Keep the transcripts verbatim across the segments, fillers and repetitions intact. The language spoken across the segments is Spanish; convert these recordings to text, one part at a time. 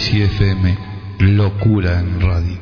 Crazy F M, locura en radio.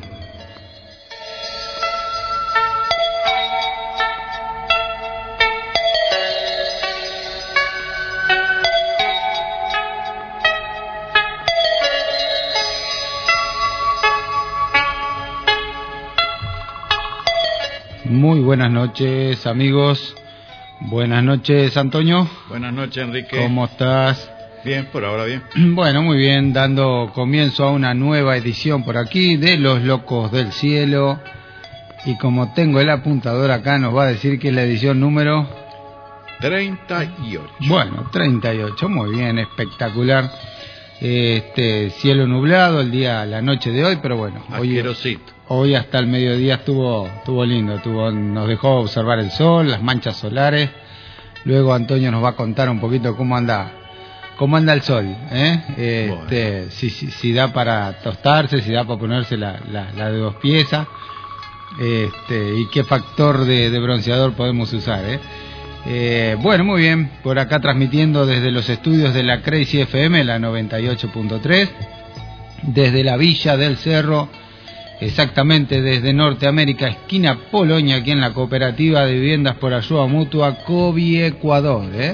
Muy buenas noches, amigos. Buenas noches, Antonio. Buenas noches, Enrique. ¿Cómo estás? Bien, por ahora bien. Bueno, muy bien, dando comienzo a una nueva edición por aquí de Los Locos del Cielo. Y como tengo el apuntador acá, nos va a decir que es la edición número... treinta y ocho. Bueno, treinta y ocho, muy bien, espectacular. Este cielo nublado el día, la noche de hoy, pero bueno, hoy, hoy hasta el mediodía estuvo, estuvo lindo, estuvo, nos dejó observar el sol, las manchas solares. Luego Antonio nos va a contar un poquito cómo anda, cómo anda el sol, ¿eh? Este, bueno. si, si, si da para tostarse, si da para ponerse la, la, la de dos piezas, este, y qué factor de, de bronceador podemos usar, ¿eh? Eh, bueno, muy bien, por acá transmitiendo desde los estudios de la Crazy F M, la noventa y ocho punto tres, desde la Villa del Cerro, exactamente desde Norteamérica, esquina Polonia, aquí en la Cooperativa de Viviendas por Ayuda Mutua Cobi Ecuador, ¿eh?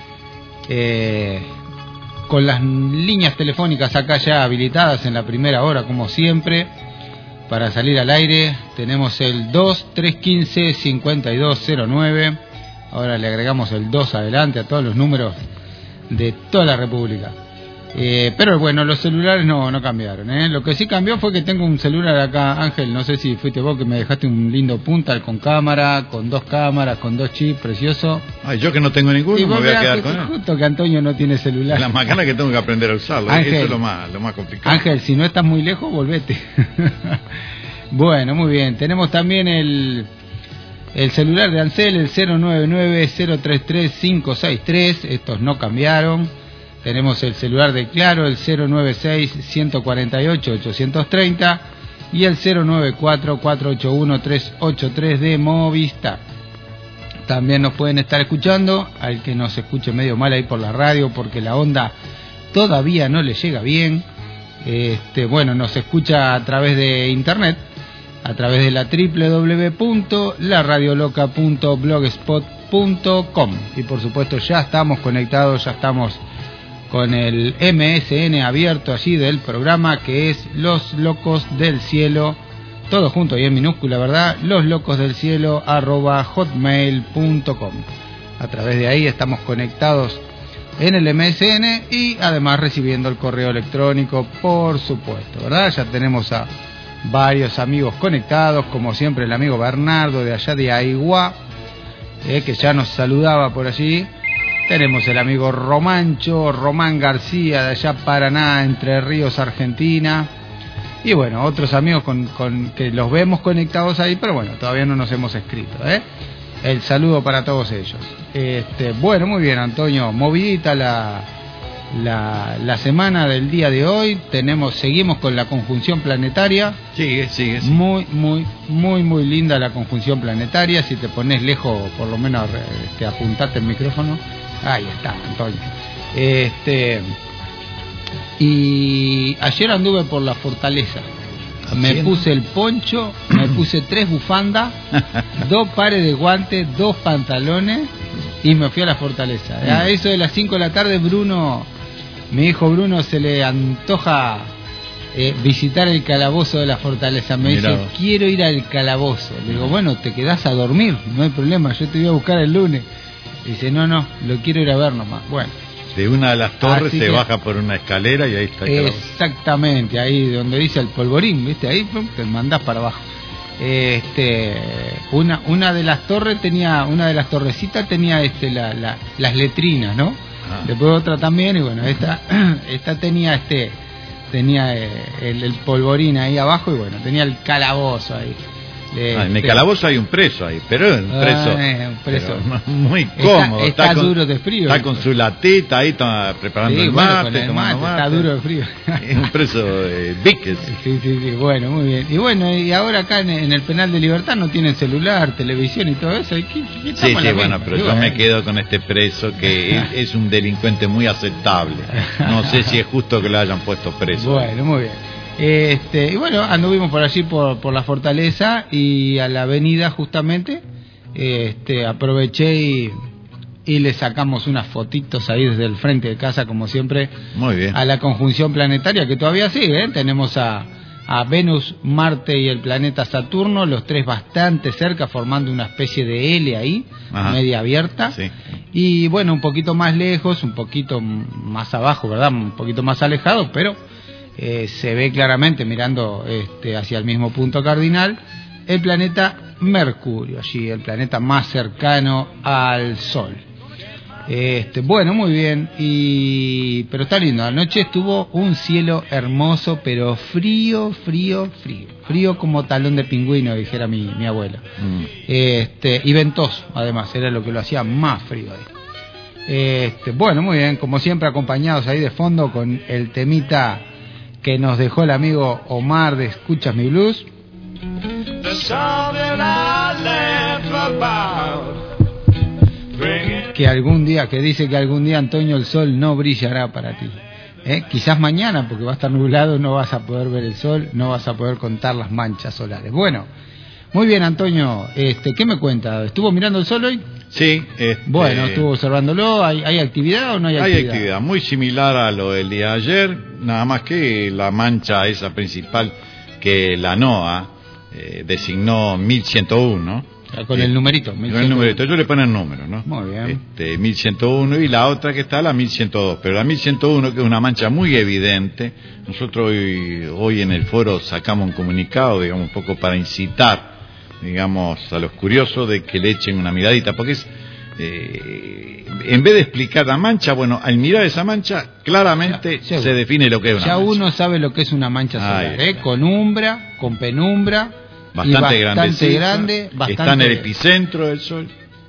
Eh, con las líneas telefónicas acá ya habilitadas en la primera hora, como siempre, para salir al aire. Tenemos el dos tres uno cinco cinco dos cero nueve. Ahora le agregamos el dos adelante a todos los números de toda la República. Eh, pero bueno, los celulares no, no cambiaron, ¿eh? Lo que sí cambió fue que tengo un celular acá, Ángel, no sé si fuiste vos que me dejaste un lindo puntal con cámara, con dos cámaras, con dos chips, precioso. Ay, yo que no tengo ninguno, me voy a quedar con él. Justo que Antonio no tiene celular. La macana que tengo que aprender a usarlo, Ángel, eso es lo más, lo más complicado. Ángel, si no estás muy lejos, volvete. Bueno, muy bien, tenemos también el... El celular de Ansel, el cero nueve nueve cero tres tres cinco seis tres, estos no cambiaron. Tenemos el celular de Claro, el cero nueve seis uno cuatro ocho ocho tres cero y el cero nueve cuatro cuatro ocho uno tres ocho tres de Movistar. También nos pueden estar escuchando, al que nos escuche medio mal ahí por la radio, porque la onda todavía no le llega bien. Este, bueno, nos escucha a través de internet, a través de la doble u doble u doble u punto la radio loca punto blogspot punto com, y por supuesto ya estamos conectados, ya estamos con el M S N abierto allí del programa, que es Los Locos del Cielo, todo junto y en minúscula, ¿verdad? Los Locos del Cielo arroba hotmail punto com. A través de ahí estamos conectados en el M S N y además recibiendo el correo electrónico, por supuesto, ¿verdad? Ya tenemos a varios amigos conectados, como siempre el amigo Bernardo de allá de Aiguá, eh, que ya nos saludaba por allí. Tenemos el amigo Romancho, Román García de allá Paraná, Entre Ríos, Argentina. Y bueno, otros amigos con, con que los vemos conectados ahí, pero bueno, todavía no nos hemos escrito, ¿eh? El saludo para todos ellos. Este, bueno, muy bien, Antonio, movidita la... La, la semana del día de hoy. Tenemos, seguimos con la conjunción planetaria. Sigue, sigue, sigue. Muy, muy, muy, muy linda la conjunción planetaria. Si te pones lejos, por lo menos este, apuntate el micrófono. Ahí está, Antonio. Este, y ayer anduve por la Fortaleza. Me puse el poncho, me puse tres bufandas, dos pares de guantes, dos pantalones y me fui a la Fortaleza. A eso de las cinco de la tarde, Bruno, mi hijo Bruno, se le antoja eh, visitar el calabozo de la Fortaleza. Me Mirá. dice, quiero ir al calabozo. Le digo, bueno, te quedás a dormir, no hay problema, yo te voy a buscar el lunes. Dice, no, no, lo quiero ir a ver nomás. Bueno. De una de las torres Así se que, baja por una escalera y ahí está el calabozo. Exactamente, ahí donde dice el polvorín, ¿viste? Ahí pum, te mandás para abajo. Este, una una de las torres tenía, una de las torrecitas tenía este la, la, las letrinas, ¿no? Ah. Después otra también, y bueno, esta esta tenía este tenía eh, el, el polvorín ahí abajo, y bueno, tenía el calabozo ahí. De, ah, en el de... calabozo hay un preso ahí, pero es un preso, ah, es un preso. muy cómodo. Está, está, está con, duro de frío. Está con su latita ahí está preparando sí, el bueno, mate, el tomando mate, mate. Está duro de frío. Es un preso de Víquez. Sí, sí, sí, bueno, muy bien. Y bueno, y ahora acá en, en el penal de Libertad no tienen celular, televisión y todo eso. ¿Qué, qué sí, sí, bueno, pero sí, yo bueno. me quedo con este preso que es, es un delincuente muy aceptable. No sé si es justo que lo hayan puesto preso. Bueno, muy bien. Este, y bueno, anduvimos por allí por, por la Fortaleza y a la avenida justamente, este, aproveché y, y le sacamos unas fotitos ahí desde el frente de casa, como siempre, muy bien, a la conjunción planetaria que todavía sigue, ¿eh? Tenemos a, a Venus, Marte y el planeta Saturno, los tres bastante cerca, formando una especie de L ahí, ajá, media abierta, sí. Y bueno, un poquito más lejos, un poquito más abajo, ¿verdad? Un poquito más alejado, pero Eh, se ve claramente mirando este, hacia el mismo punto cardinal el planeta Mercurio, allí el planeta más cercano al Sol. Este, bueno, muy bien, y pero está lindo. Anoche estuvo un cielo hermoso, pero frío, frío, frío, frío como talón de pingüino, dijera mi, mi abuela. Mm. Este, y ventoso, además, era lo que lo hacía más frío ahí. Este, bueno, muy bien, como siempre acompañados ahí de fondo con el temita que nos dejó el amigo Omar de Escuchas mi Blues. Que algún día, que dice que algún día, Antonio, el sol no brillará para ti. ¿Eh? Quizás mañana, porque va a estar nublado, no vas a poder ver el sol, no vas a poder contar las manchas solares. Bueno, muy bien, Antonio, este, ¿qué me cuenta? ¿Estuvo mirando el sol hoy? Sí. Este... Bueno, estuvo observándolo. ¿Hay, ¿Hay actividad o no hay actividad? Hay actividad, muy similar a lo del día de ayer, nada más que la mancha esa principal que la NOAA eh, designó mil ciento uno. Con eh, el numerito. Con el numerito, yo le pongo el número, ¿no? Muy bien. Este, mil ciento uno, y la otra que está, la mil ciento dos. Pero la mil ciento uno, que es una mancha muy evidente, nosotros hoy, hoy en el foro sacamos un comunicado, digamos, un poco para incitar, digamos, a los curiosos de que le echen una miradita, porque es, eh, en vez de explicar la mancha, bueno, al mirar esa mancha, claramente ya, ya, se define lo que es una ya mancha. Ya uno sabe lo que es una mancha solar, ¿eh? Con umbra, con penumbra, bastante, bastante grande, bastante... Está en el epicentro del Sol.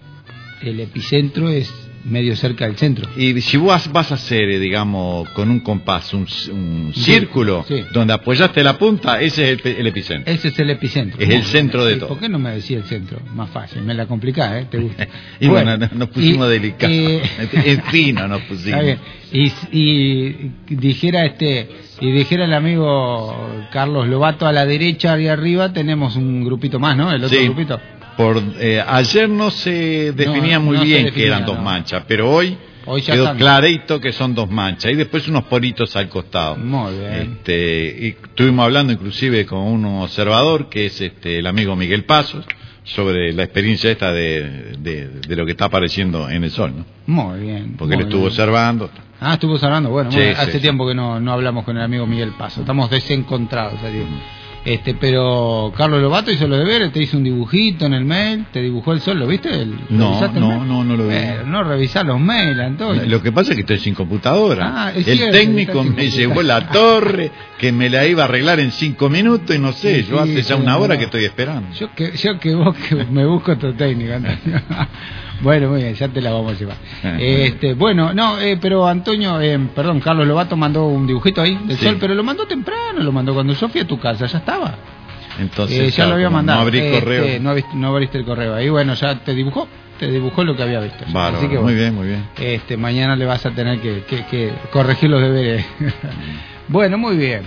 El epicentro es medio cerca del centro. Y si vos vas a hacer, digamos, con un compás, un, un sí, círculo, sí, donde apoyaste la punta, ese es el, el epicentro. Ese es el epicentro. Es el centro de todo. ¿Por qué no me decía el centro? Más fácil, me la complicás, ¿eh? ¿Te gusta? Y bueno, bueno, nos pusimos y, delicados. Eh, en fino nos pusimos. Está bien. Y, y dijera este... Y dijera el amigo Carlos Lobato, a la derecha y arriba tenemos un grupito más, ¿no? El otro sí. grupito. Por, eh, ayer no se definía no, muy no bien definía, que eran dos no. manchas, pero hoy, hoy quedó están... clarito que son dos manchas, y después unos poritos al costado. Muy bien. Este, y estuvimos hablando inclusive con un observador que es este el amigo Miguel Pasos, sobre la experiencia esta de, de, de lo que está apareciendo en el Sol, ¿no? Muy bien. Porque muy él estuvo bien. observando. Ah, estuvo observando, bueno, sí, bueno sí, hace sí. tiempo que no, no hablamos con el amigo Miguel Paso, estamos desencontrados, ¿sabes? Este, pero Carlos Lobato hizo los deberes, te hizo un dibujito en el mail, te dibujó el sol, ¿lo viste? El, no, no, no, no lo vi. Pero no revisar los mails, Antonio. Lo que pasa es que estoy sin computadora. Ah, es el cierto, técnico me llevó la torre, que me la iba a arreglar en cinco minutos y no sé, sí, yo hace sí, ya una hora no. que estoy esperando. Yo que, yo que vos que me busco otro técnico, Antonio. Bueno, muy bien, ya te la vamos a llevar. Este, bueno, no, eh, pero Antonio, eh, perdón, Carlos Lobato mandó un dibujito ahí del sí. sol, pero lo mandó temprano, lo mandó cuando yo fui a tu casa, ya estaba. Entonces, eh, ya claro, lo había mandado. No abrí este, correo. No abriste, no abriste el correo. Ahí, bueno, ya te dibujó, te dibujó lo que había visto. Bárbaro, así que, bueno, muy bien, muy bien. Este, mañana le vas a tener que, que, que corregir los deberes. Bueno, muy bien.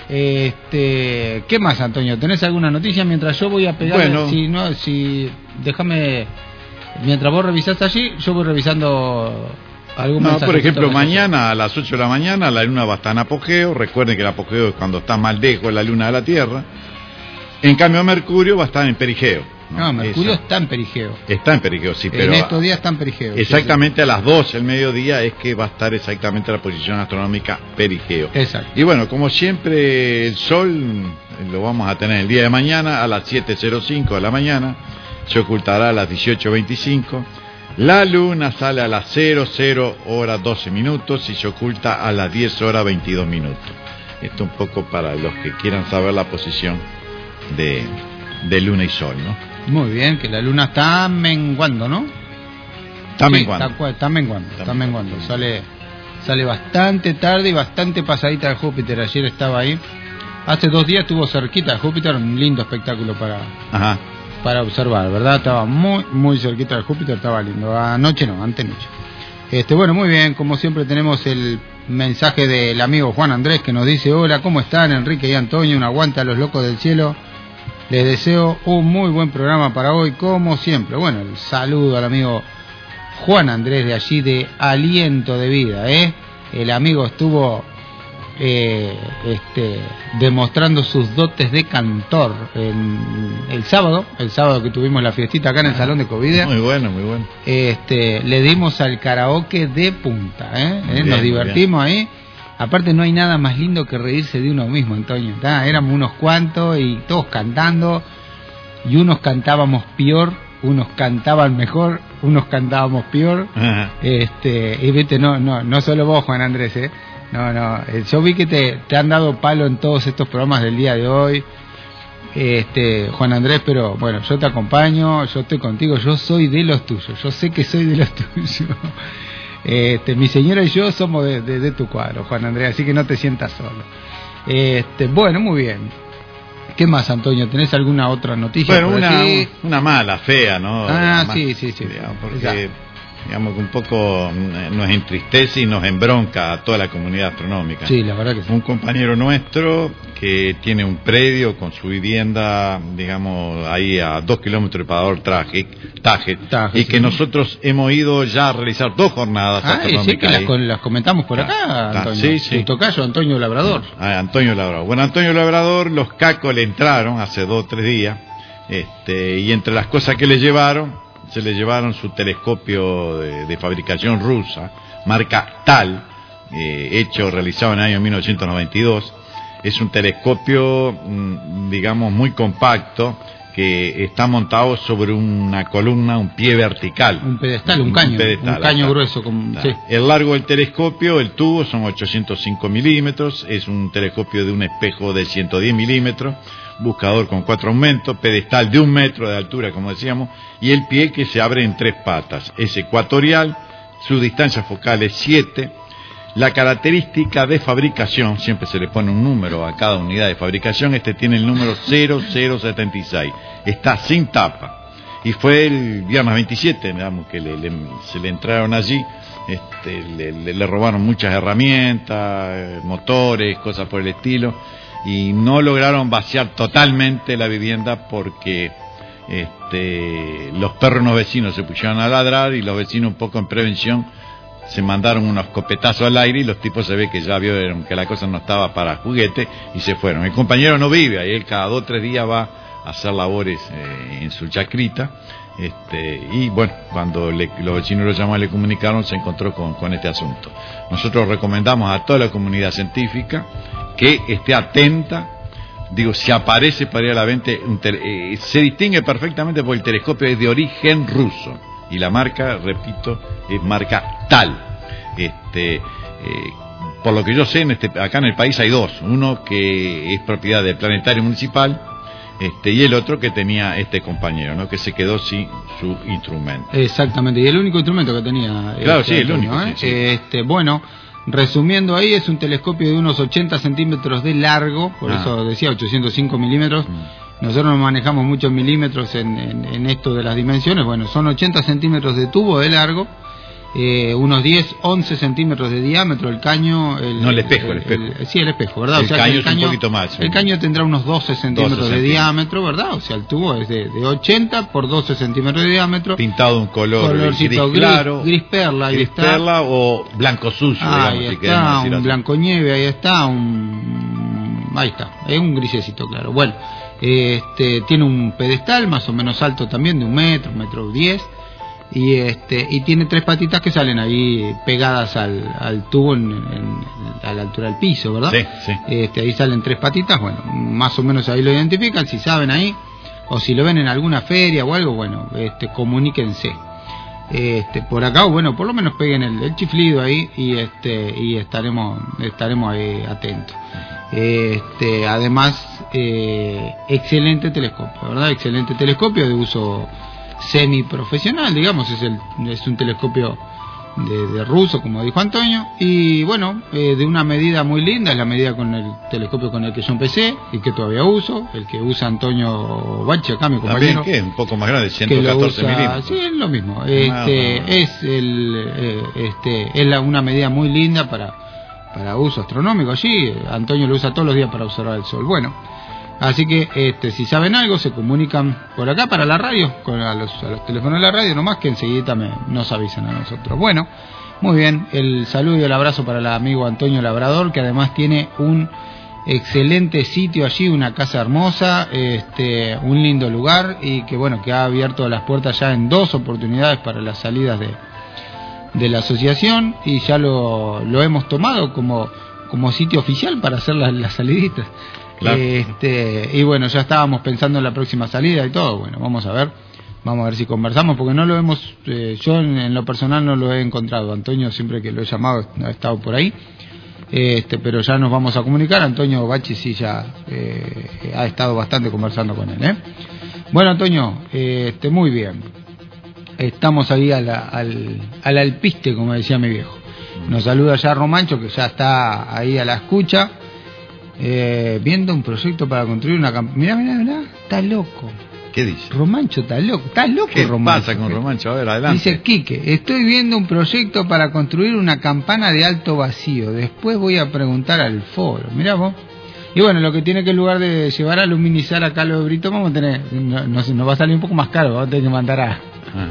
Este, ¿qué más, Antonio? ¿Tenés alguna noticia mientras yo voy a pegar? Bueno. Si no, si déjame. Mientras vos revisás allí, yo voy revisando algún No, por ejemplo, que mañana a las ocho de la mañana la luna va a estar en apogeo. Recuerden que el apogeo es cuando está más lejos la luna de la Tierra. En cambio, Mercurio va a estar en perigeo. No, no Mercurio Esa. está en perigeo. Está en perigeo, sí, pero... En estos días está en perigeo. Exactamente sí, sí. a las doce del mediodía es que va a estar exactamente la posición astronómica perigeo. Exacto. Y bueno, como siempre, el Sol lo vamos a tener el día de mañana a las siete cero cinco de la mañana. Se ocultará a las dieciocho veinticinco. La luna sale a las cero cero horas doce minutos y se oculta a las diez horas veintidós minutos. Esto un poco para los que quieran saber la posición de, de luna y sol, ¿no? Muy bien, que la luna está menguando, ¿no? Está sí, menguando. Está, está menguando, está, está menguando. menguando. Sale, sale bastante tarde y bastante pasadita de Júpiter. Ayer estaba ahí. Hace dos días estuvo cerquita de Júpiter, un lindo espectáculo para, Ajá. para observar, ¿verdad? Estaba muy, muy cerquita de Júpiter, estaba lindo. Anoche no, antenoche. Este, bueno, muy bien, como siempre tenemos el mensaje del amigo Juan Andrés que nos dice: hola, ¿cómo están Enrique y Antonio? Un aguante a los locos del cielo. Les deseo un muy buen programa para hoy, como siempre. Bueno, el saludo al amigo Juan Andrés de allí de Aliento de Vida, ¿eh? El amigo estuvo eh, este, demostrando sus dotes de cantor en el sábado, el sábado que tuvimos la fiestita acá en el Salón de Covida. Muy bueno, muy bueno. Este, le dimos al karaoke de punta, ¿eh? ¿Eh? Bien, Nos divertimos ahí. Aparte no hay nada más lindo que reírse de uno mismo, Antonio. ¿Tá? Éramos unos cuantos y todos cantando, y unos cantábamos peor, unos cantaban mejor, unos cantábamos peor. Ajá. Este, y viste, no, no, no solo vos, Juan Andrés, ¿eh? No, no, eh, yo vi que te, te han dado palo en todos estos programas del día de hoy, este, Juan Andrés, pero bueno, yo te acompaño, yo estoy contigo, yo soy de los tuyos, yo sé que soy de los tuyos. Este, mi señora y yo somos de, de, de tu cuadro, Juan Andrés, así que no te sientas solo. Este, bueno, muy bien. ¿Qué más, Antonio? ¿Tenés alguna otra noticia? Bueno, por una, aquí? una mala, fea, ¿no? Ah, Más, sí, sí, sí. Digamos, porque, Exacto. digamos que un poco nos entristece y nos embronca a toda la comunidad astronómica. Sí, la verdad que sí. Un compañero nuestro que tiene un predio con su vivienda, digamos, ahí a dos kilómetros de Parador Tájer, y que sí. nosotros hemos ido ya a realizar dos jornadas Ah, astronómicas. sí, que las, ahí. con, las comentamos por acá, Ah, Antonio. sí, sí. Tu tocayo, Antonio Labrador. Ah, Antonio Labrador. Bueno, Antonio Labrador, los cacos le entraron hace dos o tres días, este, y entre las cosas que le llevaron, se le llevaron su telescopio de, de fabricación rusa, marca Tal, eh, hecho, realizado en el año mil novecientos noventa y dos. Es un telescopio, mmm, digamos, muy compacto, que está montado sobre una columna, un pie vertical. Un pedestal, un caño. Un, pedestal, un caño grueso. Como, sí. El largo del telescopio, el tubo, son ochocientos cinco milímetros. Es un telescopio de un espejo de ciento diez milímetros. Buscador con cuatro aumentos. Pedestal de un metro de altura, como decíamos. Y el pie que se abre en tres patas. Es ecuatorial. Su distancia focal es siete. La característica de fabricación, siempre se le pone un número a cada unidad de fabricación, este tiene el número cero cero setenta y seis, está sin tapa, y fue el viernes veintisiete, digamos, que le, le, se le entraron allí, este, le, le, le robaron muchas herramientas, motores, cosas por el estilo, y no lograron vaciar totalmente la vivienda porque este, los perros no vecinos se pusieron a ladrar, y los vecinos, un poco en prevención, se mandaron unos copetazos al aire, y los tipos se ve que ya vieron que la cosa no estaba para juguete y se fueron. El compañero no vive ahí, él cada dos o tres días va a hacer labores eh, en su chacrita, este, y bueno, cuando le, los vecinos lo llamaron, le comunicaron, se encontró con, con este asunto. Nosotros recomendamos a toda la comunidad científica que esté atenta. Digo, si aparece para ir a la venta, un tele, eh, se distingue perfectamente porque el telescopio es de origen ruso. Y la marca, repito, es marca Tal. Este, eh, por lo que yo sé, en este, acá en el país hay dos. Uno que es propiedad del Planetario Municipal, este, y el otro que tenía este compañero, ¿no? Que se quedó sin su instrumento. Exactamente, y el único instrumento que tenía. Claro, este, sí, el Antonio, único. ¿eh? Sí, sí. Este, bueno, resumiendo ahí, es un telescopio de unos ochenta centímetros de largo, por ah. eso decía ochocientos cinco milímetros. Mm. Nosotros no manejamos muchos milímetros en, en, en esto de las dimensiones. Bueno, son ochenta centímetros de tubo de largo, eh, unos diez, once centímetros de diámetro. El caño... El, no, el espejo, el, el espejo. El, sí, el espejo, ¿verdad? El o sea, caño el es caño, un poquito más. El sí. caño tendrá unos doce centímetros doce de diámetro, ¿verdad? O sea, el tubo es de, de ochenta por doce centímetros de diámetro. Pintado de un color Colorcito gris claro. Gris, gris perla, ahí gris está. perla o blanco sucio, Ah, digamos, ahí si está, decir un así. blanco nieve, ahí está, un... Ahí está, es un grisecito, claro. Bueno, este, tiene un pedestal más o menos alto también, de un metro, un metro diez, y este, y tiene tres patitas que salen ahí pegadas al, al tubo en, en, a la altura del piso, ¿verdad? Sí, sí. Este, ahí salen tres patitas, bueno, más o menos ahí lo identifican, si saben ahí, o si lo ven en alguna feria o algo, bueno, este, comuníquense. Este, por acá, o bueno, por lo menos peguen el, el chiflido ahí y este y estaremos estaremos ahí atentos. Este, además, eh, excelente telescopio, ¿verdad? Excelente telescopio de uso semiprofesional, digamos, es, el, es un telescopio de, de ruso, como dijo Antonio, y bueno, eh, de una medida muy linda, es la medida con el telescopio con el que yo empecé y que todavía uso, el que usa Antonio Bachi, acá mi compañero. ¿También qué? Un poco más grande, ciento catorce milímetros. Sí, es lo mismo. Este, ah, es el, eh, este, es la, una medida muy linda para, para uso astronómico. Allí Antonio lo usa todos los días para observar el sol. Bueno, así que este, si saben algo, se comunican por acá para la radio, con a los, a los teléfonos de la radio, nomás que enseguida me, nos avisan a nosotros. Bueno, muy bien, el saludo y el abrazo para el amigo Antonio Labrador, que además tiene un excelente sitio allí, una casa hermosa, este, un lindo lugar, y que bueno, que ha abierto las puertas ya en dos oportunidades para las salidas de, de la asociación, y ya lo, lo hemos tomado como, como sitio oficial para hacer las, las saliditas. Claro. Este, y bueno, ya estábamos pensando en la próxima salida y todo. Bueno, vamos a ver, vamos a ver si conversamos, porque no lo hemos, eh, yo en, en lo personal no lo he encontrado. Antonio, siempre que lo he llamado, ha estado por ahí, este, pero ya nos vamos a comunicar. Antonio Bachi sí ya eh, ha estado bastante conversando con él, ¿eh? Bueno, Antonio, eh, este, muy bien. Estamos ahí a la, al, al alpiste, como decía mi viejo. Nos saluda ya Romancho, que ya está ahí a la escucha. Eh, viendo un proyecto para construir una campana. Mirá, mirá, mirá, está loco. ¿Qué dice? Romancho está loco, está loco. ¿Qué Romancho? pasa con Romancho? A ver, adelante. Dice Quique, estoy viendo un proyecto para construir una campana de alto vacío. Después voy a preguntar al foro. Mirá vos. Y bueno, lo que tiene que en lugar de llevar a luminizar acá los Brito, vamos a tener, no, no, nos va a salir un poco más caro, vamos a tener que mandar a...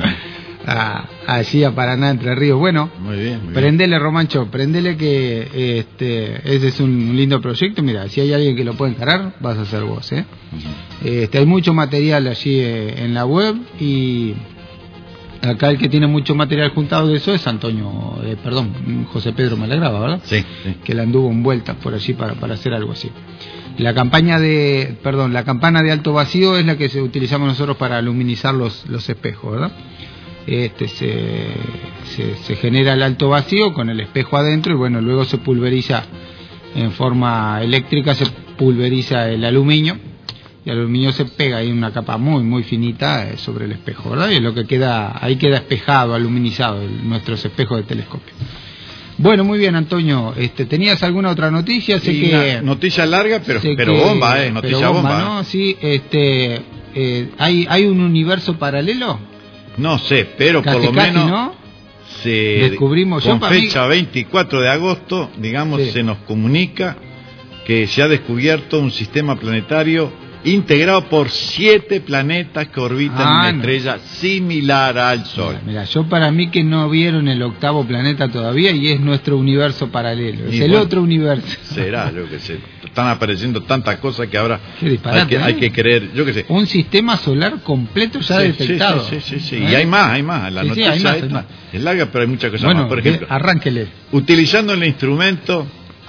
A, allí a Paraná, Entre Ríos. Bueno, muy bien, muy prendele bien. Romancho, prendele que este, ese es un lindo proyecto. Mira, si hay alguien que lo puede encarar, vas a ser vos, ¿eh? Uh-huh. Este, hay mucho material allí eh, en la web, y acá el que tiene mucho material juntado de eso es Antonio, eh, perdón, José Pedro Malagrava, ¿verdad? Sí, sí. Que la anduvo en vueltas por allí para, para hacer algo así. La campaña de, perdón, la campana de alto vacío es la que se utilizamos nosotros para luminizar los, los espejos, ¿verdad? Este, se, se, se genera el alto vacío con el espejo adentro, y bueno, luego se pulveriza en forma eléctrica, se pulveriza el aluminio, y el aluminio se pega ahí en una capa muy muy finita eh, sobre el espejo, ¿verdad? Y es lo que queda, ahí queda espejado, aluminizado el, nuestros espejos de telescopio. Bueno, muy bien, Antonio, este, ¿tenías alguna otra noticia? Sé que noticia larga, pero pero que, bomba, eh, noticia pero bomba, bomba, ¿no? Sí, este, eh, hay hay un universo paralelo. No sé, pero casi, por lo casi, menos ¿no? se descubrimos con yo, fecha mí... veinticuatro de agosto, digamos, sí. se nos comunica que se ha descubierto un sistema planetario integrado por siete planetas que orbitan ah, una no. estrella similar al Sol. Mira, mira, yo para mí que no vieron el octavo planeta todavía, y es nuestro universo paralelo, es y el bueno, otro universo. Será, yo que sé, están apareciendo tantas cosas que ahora hay que, ¿eh? hay que creer, yo que sé. Un sistema solar completo ya sí, detectado. Sí, sí, sí, sí. ¿Eh? Y hay más, hay más. La sí, noticia sí, hay más, es, hay más. es larga, pero hay muchas cosas bueno, más. Por ejemplo, arránquele. Utilizando el instrumento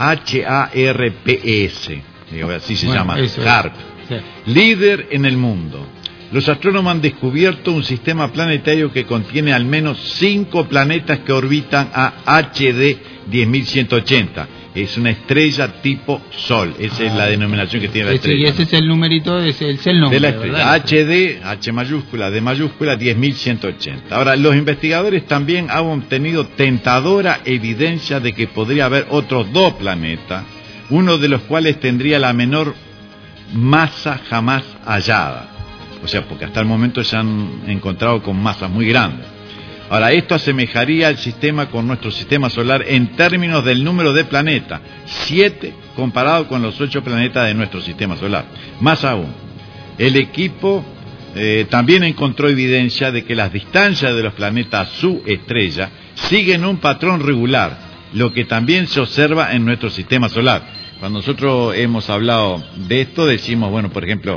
H A R P S, así se bueno, llama, HARP. Sí. Líder en el mundo. Los astrónomos han descubierto un sistema planetario que contiene al menos cinco planetas que orbitan a H D diez mil ciento ochenta. Es una estrella tipo Sol. Esa ah, es la denominación que tiene la ese, estrella. Y ese es el numerito, es el, es el nombre de la estrella. ¿Verdad? H D, H mayúscula, D mayúscula, diez mil ciento ochenta. Ahora, los investigadores también han obtenido tentadora evidencia de que podría haber otros dos planetas, uno de los cuales tendría la menor masa jamás hallada. O sea, porque hasta el momento se han encontrado con masas muy grandes. Ahora, esto asemejaría al sistema con nuestro sistema solar en términos del número de planetas, siete comparado con los ocho planetas de nuestro sistema solar. Más aún, el equipo eh, también encontró evidencia de que las distancias de los planetas a su estrella siguen un patrón regular, lo que también se observa en nuestro sistema solar. Cuando nosotros hemos hablado de esto, decimos, bueno, por ejemplo,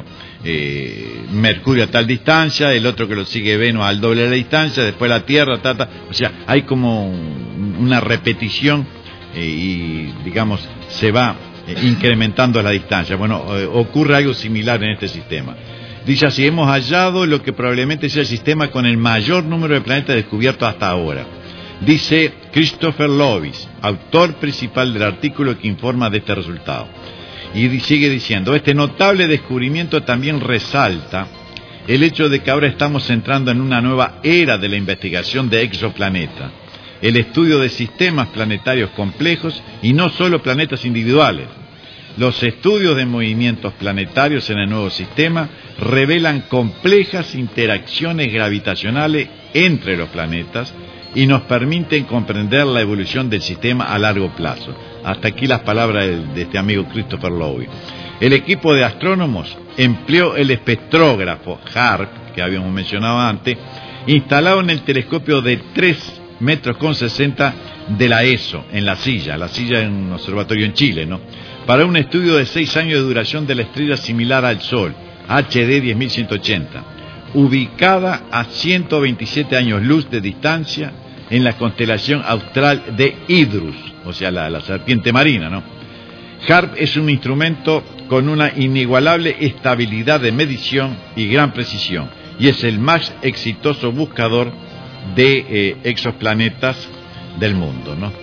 eh, Mercurio a tal distancia, el otro que lo sigue Venus al doble de la distancia, después la Tierra, ta, ta. O sea, hay como una repetición eh, y, digamos, se va eh, incrementando la distancia. Bueno, eh, ocurre algo similar en este sistema. Dice así, hemos hallado lo que probablemente sea el sistema con el mayor número de planetas descubiertos hasta ahora. Dice Christopher Lovis, autor principal del artículo que informa de este resultado. Y sigue diciendo, este notable descubrimiento también resalta el hecho de que ahora estamos entrando en una nueva era de la investigación de exoplanetas, el estudio de sistemas planetarios complejos y no solo planetas individuales. Los estudios de movimientos planetarios en el nuevo sistema revelan complejas interacciones gravitacionales entre los planetas y nos permiten comprender la evolución del sistema a largo plazo. Hasta aquí las palabras de este amigo Christopher Lowy. El equipo de astrónomos empleó el espectrógrafo HARP, que habíamos mencionado antes, instalado en el telescopio de tres metros con sesenta de la E S O, en La Silla, La Silla en un observatorio en Chile, ¿no? Para un estudio de seis años de duración de la estrella similar al Sol, H D diez mil ciento ochenta, ubicada a ciento veintisiete años luz de distancia en la constelación austral de Idrus, o sea, la, la serpiente marina, ¿no? HARP es un instrumento con una inigualable estabilidad de medición y gran precisión, y es el más exitoso buscador de eh, exoplanetas del mundo, ¿no?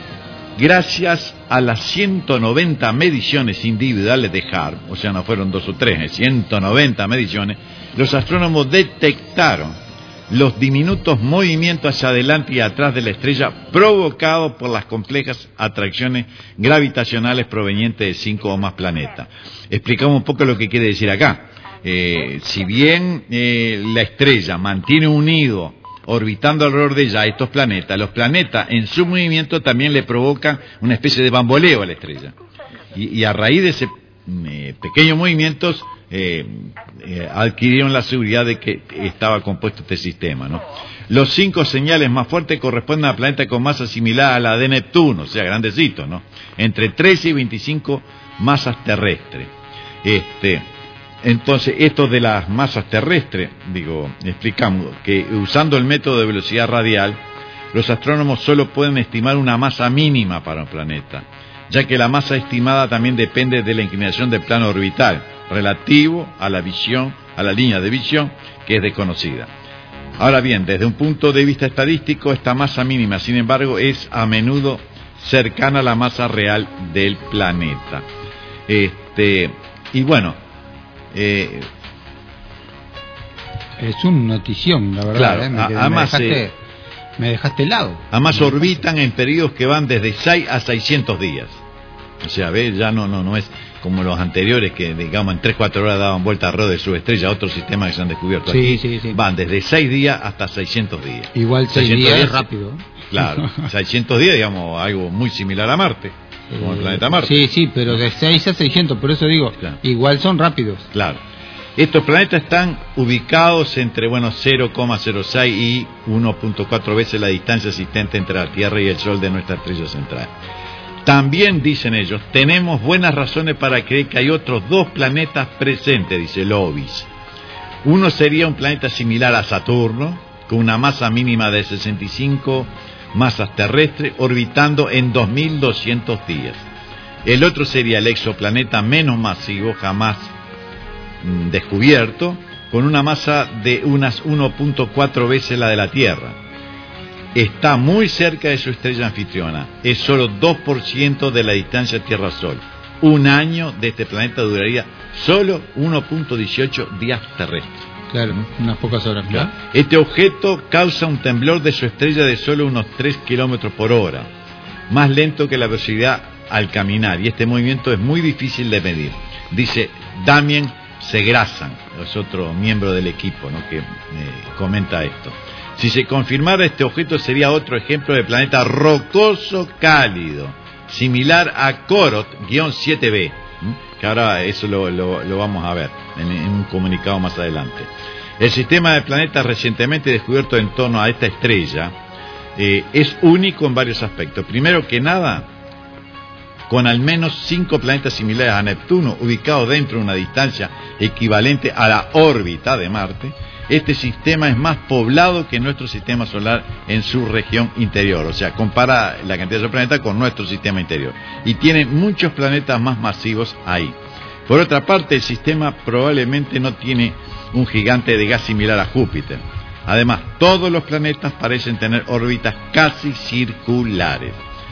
Gracias a las ciento noventa mediciones individuales de HARP, o sea, no fueron dos o tres, eh, ciento noventa mediciones, los astrónomos detectaron los diminutos movimientos hacia adelante y atrás de la estrella provocados por las complejas atracciones gravitacionales provenientes de cinco o más planetas. Explicamos un poco lo que quiere decir acá. Eh, si bien eh, la estrella mantiene unido orbitando alrededor de ella estos planetas, los planetas en su movimiento también le provocan una especie de bamboleo a la estrella. Y, y a raíz de ese eh, pequeños movimientos eh, eh, adquirieron la seguridad de que estaba compuesto este sistema, ¿no? Los cinco señales más fuertes corresponden a planetas con masa similar a la de Neptuno, o sea, grandecitos, ¿no? Entre trece y veinticinco masas terrestres. Este... Entonces, esto de las masas terrestres, digo, explicamos que usando el método de velocidad radial, los astrónomos solo pueden estimar una masa mínima para un planeta, ya que la masa estimada también depende de la inclinación del plano orbital, relativo a la visión, a la línea de visión, que es desconocida. Ahora bien, desde un punto de vista estadístico, esta masa mínima, sin embargo, es a menudo cercana a la masa real del planeta. Este, y bueno, Eh, es un notición, la verdad. Claro, eh, me, a, además, me dejaste, eh, me dejaste helado. Además orbitan en periodos que van desde seis a seiscientos días. O sea, ¿ves? Ya no, no, no es como los anteriores que, digamos, en tres cuatro horas daban vuelta alrededor de su estrella, otros sistemas que se han descubierto. Sí, aquí sí, sí. Van desde seis días hasta seiscientos días. Igual seis días es rápido. Claro, seiscientos días, digamos, algo muy similar a Marte. Como el planeta Marte. Sí, sí, pero de seis a seiscientos, por eso digo, claro, igual son rápidos. Claro. Estos planetas están ubicados entre, bueno, cero coma cero seis y uno punto cuatro veces la distancia existente entre la Tierra y el Sol de nuestra estrella central. También, dicen ellos, tenemos buenas razones para creer que hay otros dos planetas presentes, dice Lowy. Uno sería un planeta similar a Saturno, con una masa mínima de sesenta y cinco masas terrestres, orbitando en dos mil doscientos días. El otro sería el exoplaneta menos masivo jamás mmm, descubierto, con una masa de unas uno punto cuatro veces la de la Tierra. Está muy cerca de su estrella anfitriona, es solo dos por ciento de la distancia Tierra-Sol. Un año de este planeta duraría solo uno punto dieciocho días terrestres. Claro, unas pocas horas. Claro. Este objeto causa un temblor de su estrella de solo unos tres kilómetros por hora, más lento que la velocidad al caminar, y este movimiento es muy difícil de medir. Dice Damien Segrassan, es otro miembro del equipo, ¿no?, que eh, comenta esto. Si se confirmara, este objeto sería otro ejemplo de planeta rocoso cálido, similar a Corot siete b, que ahora eso lo, lo, lo vamos a ver en, en un comunicado más adelante. El sistema de planetas recientemente descubierto en torno a esta estrella eh, es único en varios aspectos. Primero que nada, con al menos cinco planetas similares a Neptuno, ubicados dentro de una distancia equivalente a la órbita de Marte, este sistema es más poblado que nuestro sistema solar en su región interior. O sea, compara la cantidad de planetas con nuestro sistema interior. Y tiene muchos planetas más masivos ahí. Por otra parte, el sistema probablemente no tiene un gigante de gas similar a Júpiter. Además, todos los planetas parecen tener órbitas casi circulares.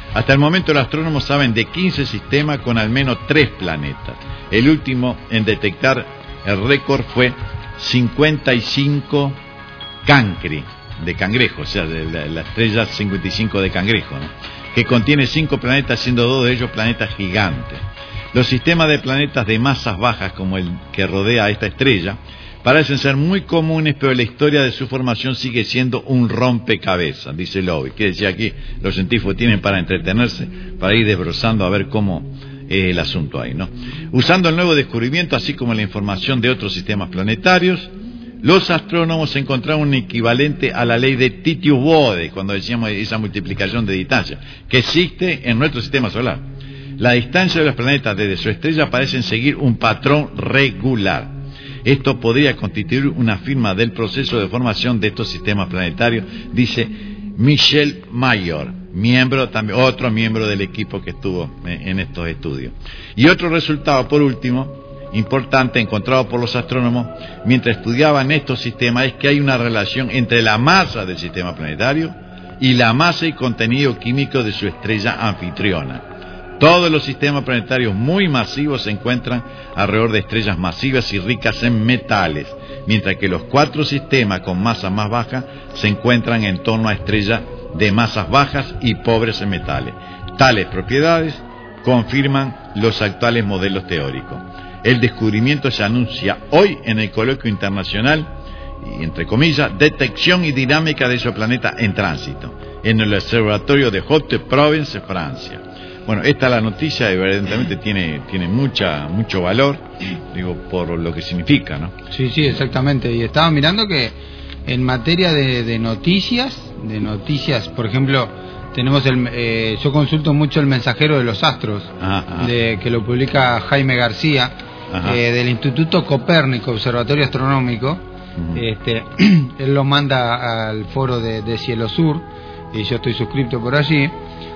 Hasta el momento los astrónomos saben de quince sistemas con al menos tres planetas. El último en detectar el récord fue cincuenta y cinco Cancri, de cangrejo, o sea, de la, la estrella cincuenta y cinco de cangrejo, ¿no? Que contiene cinco planetas, siendo dos de ellos planetas gigantes. Los sistemas de planetas de masas bajas, como el que rodea a esta estrella, parecen ser muy comunes, pero la historia de su formación sigue siendo un rompecabezas, dice Lowy, que decía aquí, los científicos tienen para entretenerse, para ir desbrozando a ver cómo es el asunto ahí, ¿no? Usando el nuevo descubrimiento, así como la información de otros sistemas planetarios, los astrónomos encontraron un equivalente a la ley de Titius-Bode, cuando decíamos esa multiplicación de distancia, que existe en nuestro sistema solar. La distancia de los planetas desde su estrella parecen seguir un patrón regular. Esto podría constituir una firma del proceso de formación de estos sistemas planetarios, dice Michel Mayor, miembro también, otro miembro del equipo que estuvo en estos estudios. Y otro resultado, por último, importante, encontrado por los astrónomos mientras estudiaban estos sistemas, es que hay una relación entre la masa del sistema planetario y la masa y contenido químico de su estrella anfitriona. Todos los sistemas planetarios muy masivos se encuentran alrededor de estrellas masivas y ricas en metales, mientras que los cuatro sistemas con masa más baja se encuentran en torno a estrellas de masas bajas y pobres en metales. Tales propiedades confirman los actuales modelos teóricos. El descubrimiento se anuncia hoy en el coloquio internacional, y entre comillas, detección y dinámica de exoplanetas en tránsito, en el observatorio de Haute-Provence, Francia. Bueno, esta es la noticia, evidentemente tiene, tiene mucha, mucho valor, digo, por lo que significa, ¿no? Sí, sí, exactamente. Y estaba mirando que en materia de, de noticias, de noticias, por ejemplo, tenemos el, eh, yo consulto mucho el Mensajero de los Astros, ajá, ajá. De, que lo publica Jaime García, eh, del Instituto Copérnico, Observatorio Astronómico. Uh-huh. Este, él lo manda al foro de, de Cielo Sur, y yo estoy suscrito por allí.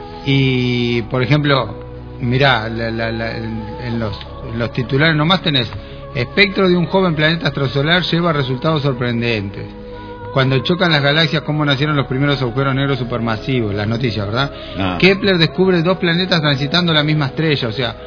Y, por ejemplo, mirá, la, la, la, en, los, en los titulares nomás tenés: espectro de un joven planeta astrosolar lleva resultados sorprendentes. Cuando chocan las galaxias, cómo nacieron los primeros agujeros negros supermasivos. Las noticias, ¿verdad? Ah. Kepler descubre dos planetas transitando la misma estrella, o sea...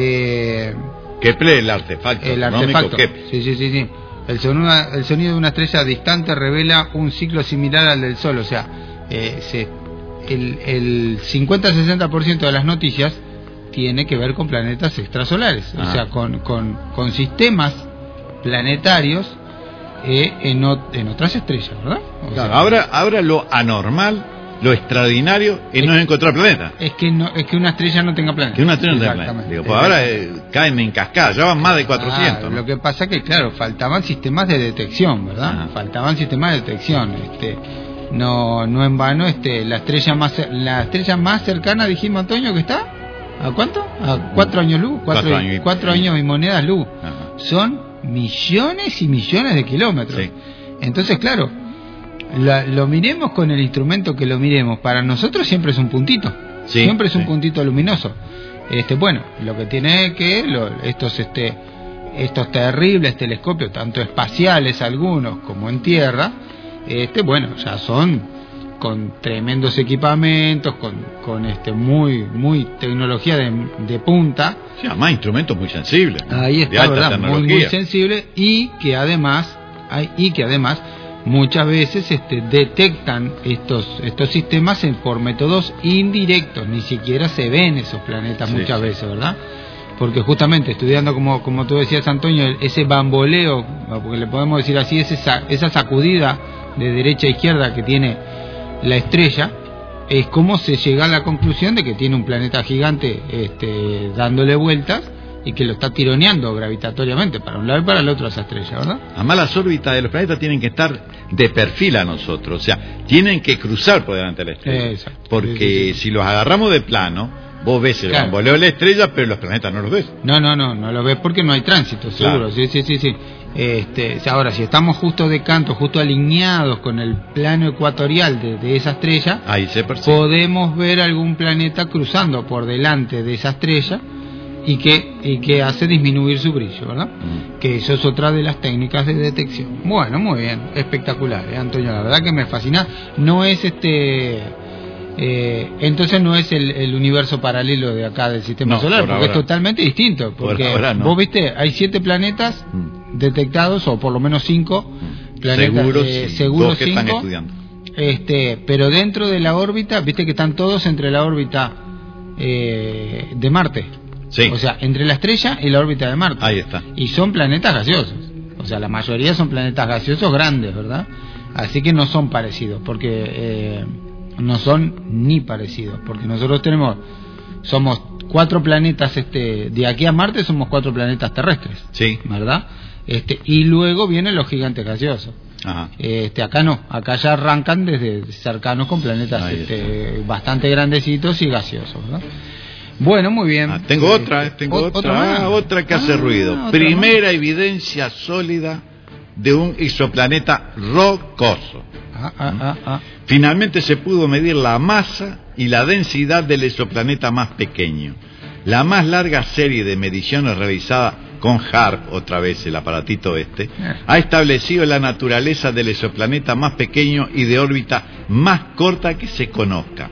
Eh, Kepler, el artefacto. El artefacto, sí, sí, sí, sí. El sonido, el sonido de una estrella distante revela un ciclo similar al del Sol, o sea, eh, se... El, el cincuenta a sesenta por ciento de las noticias tiene que ver con planetas extrasolares, ah. o sea, con, con, con sistemas planetarios eh, en, o, en otras estrellas, ¿verdad? O claro, sea, ahora, ahora lo anormal, lo extraordinario es, es no encontrar planeta. Es que no, es que una estrella no tenga planeta. Que una estrella no tenga planeta. Digo, pues ahora eh, caen en cascada, ya van más de cuatrocientos. Ah, ¿no? Lo que pasa que, claro, faltaban sistemas de detección, ¿verdad? Ah. Faltaban sistemas de detección, este... No, no en vano, este, la estrella más, la estrella más cercana, dijimos, Antonio, que está ¿a cuánto? A cuatro años luz, cuatro, cuatro, años, y, cuatro años y monedas luz. Ajá. Son millones y millones de kilómetros. Sí. Entonces, claro, la, lo miremos con el instrumento que lo miremos, para nosotros siempre es un puntito, sí, siempre es sí. un puntito luminoso. Este, bueno, lo que tiene que lo, estos, este, estos terribles telescopios, tanto espaciales algunos como en tierra. Este, bueno, ya son con tremendos equipamientos, con, con este muy muy tecnología de, de punta. Sí, además instrumentos muy sensibles. Ahí está, ¿verdad? Muy, muy sensibles y que además hay, y que además muchas veces este, detectan estos estos sistemas en, por métodos indirectos, ni siquiera se ven esos planetas sí, muchas sí. veces, ¿verdad? Porque justamente estudiando, como como tú decías, Antonio, ese bamboleo, porque le podemos decir así, esa, esa sacudida de derecha a izquierda que tiene la estrella, es como se llega a la conclusión de que tiene un planeta gigante este, dándole vueltas y que lo está tironeando gravitatoriamente para un lado y para el otro a esa estrella, ¿verdad? Además, las órbitas de los planetas tienen que estar de perfil a nosotros, o sea, tienen que cruzar por delante de la estrella. Exacto. Porque sí, sí, sí. si los agarramos de plano, vos ves el claro. bamboleo de la estrella, pero los planetas no los ves. No, no, no, no los ves porque no hay tránsito, seguro. Claro. Sí, sí, sí, sí. Este, ahora, si estamos justo de canto, justo alineados con el plano ecuatorial de, de esa estrella, ahí se percibe. Podemos ver algún planeta cruzando por delante de esa estrella y que, y que hace disminuir su brillo, ¿verdad? Mm. Que eso es otra de las técnicas de detección. Bueno, muy bien, espectacular, ¿eh, Antonio? La verdad que me fascina. No es este... Eh, entonces no es el, el universo paralelo de acá del sistema no, solar, por porque ahora. es totalmente distinto. Porque Por ahora no. vos viste, hay siete planetas Mm. detectados, o por lo menos cinco Mm. planetas Seguros, eh, sí, seguros dos que cinco, están estudiando. Este, pero dentro de la órbita, viste que están todos entre la órbita eh, de Marte. Sí. O sea, entre la estrella y la órbita de Marte. Ahí está. Y son planetas gaseosos. O sea, la mayoría son planetas gaseosos grandes, ¿verdad? Así que no son parecidos, porque eh, no son ni parecidos, porque nosotros tenemos, somos cuatro planetas, este, de aquí a Marte somos cuatro planetas terrestres, Sí. ¿verdad? Este, y luego vienen los gigantes gaseosos. Ajá. Este, acá no, acá ya arrancan desde cercanos con planetas este, bastante grandecitos y gaseosos, ¿verdad? Bueno, muy bien. Ah, tengo este, otra, eh, tengo ¿otra otra, más? ah, otra que hace Ah, ruido. otra Primera evidencia sólida de un exoplaneta rocoso. Ah, ah, ah, ah. Finalmente se pudo medir la masa y la densidad del exoplaneta más pequeño. La más larga serie de mediciones realizada con HARP, otra vez el aparatito este, ha establecido la naturaleza del exoplaneta más pequeño y de órbita más corta que se conozca.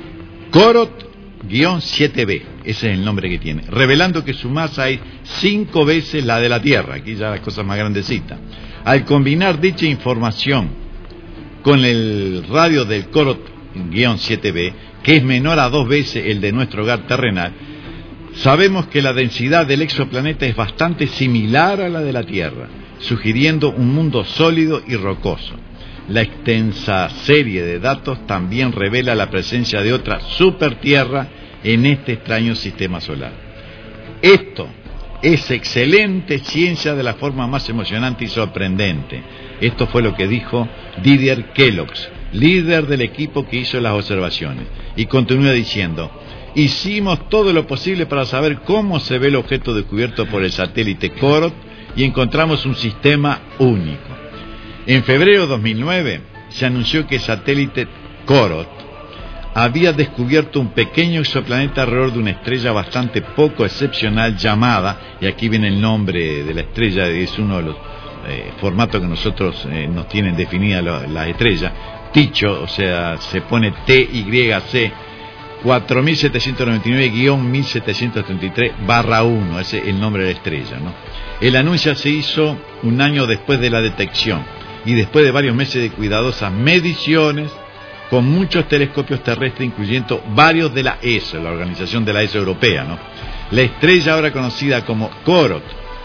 Corot siete b, ese es el nombre que tiene, revelando que su masa es cinco veces la de la Tierra. Aquí ya la cosa más grandecita. Al combinar dicha información con el radio del Corot siete b, que es menor a dos veces el de nuestro hogar terrenal, sabemos que la densidad del exoplaneta es bastante similar a la de la Tierra, sugiriendo un mundo sólido y rocoso. La extensa serie de datos también revela la presencia de otra supertierra en este extraño sistema solar. Esto es excelente ciencia de la forma más emocionante y sorprendente. Esto fue lo que dijo Didier Queloz, líder del equipo que hizo las observaciones, y continúa diciendo: hicimos todo lo posible para saber cómo se ve el objeto descubierto por el satélite Corot y encontramos un sistema único. En febrero de dos mil nueve se anunció que el satélite Corot había descubierto un pequeño exoplaneta alrededor de una estrella bastante poco excepcional llamada, y aquí viene el nombre de la estrella, es uno de los eh, formatos que nosotros eh, nos tienen definidas las estrellas, Tycho, o sea, se pone T Y C cuatro mil setecientos noventa y nueve guión mil setecientos treinta y tres barra uno, ese es el nombre de la estrella, ¿no? El anuncio se hizo un año después de la detección y después de varios meses de cuidadosas mediciones con muchos telescopios terrestres, incluyendo varios de la E S O, la organización de la E S O europea, ¿no? La estrella, ahora conocida como Corot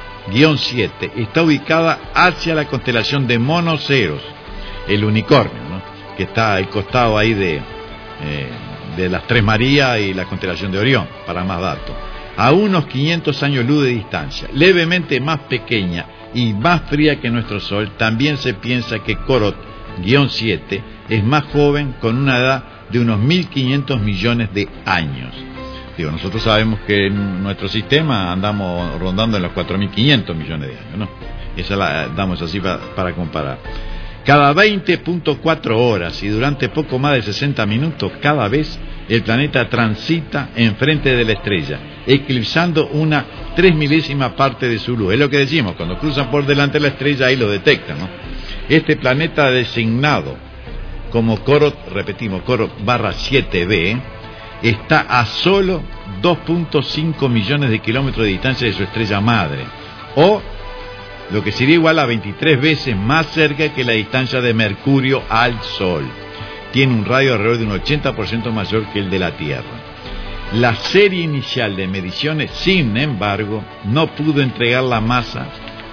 siete, está ubicada hacia la constelación de Monoceros, el unicornio, ¿no? Que está al costado ahí de, eh, de las Tres Marías y la constelación de Orión, para más datos, a unos quinientos años luz de distancia, levemente más pequeña y más fría que nuestro Sol. También se piensa que Corot siete es más joven, con una edad de unos mil quinientos millones de años. Digo, nosotros sabemos que en nuestro sistema andamos rondando en los cuatro mil quinientos millones de años, ¿no? Esa la damos así para, para comparar. Cada veinte punto cuatro horas y durante poco más de sesenta minutos cada vez, el planeta transita enfrente de la estrella, eclipsando una tres milésima parte de su luz. Es lo que decimos, cuando cruzan por delante de la estrella, ahí lo detectan, ¿no? Este planeta designado como Corot, repetimos, Corot barra siete b, está a solo dos punto cinco millones de kilómetros de distancia de su estrella madre, o lo que sería igual a veintitrés veces más cerca que la distancia de Mercurio al Sol. Tiene un radio alrededor de un ochenta por ciento mayor que el de la Tierra. La serie inicial de mediciones, sin embargo, no pudo entregar la masa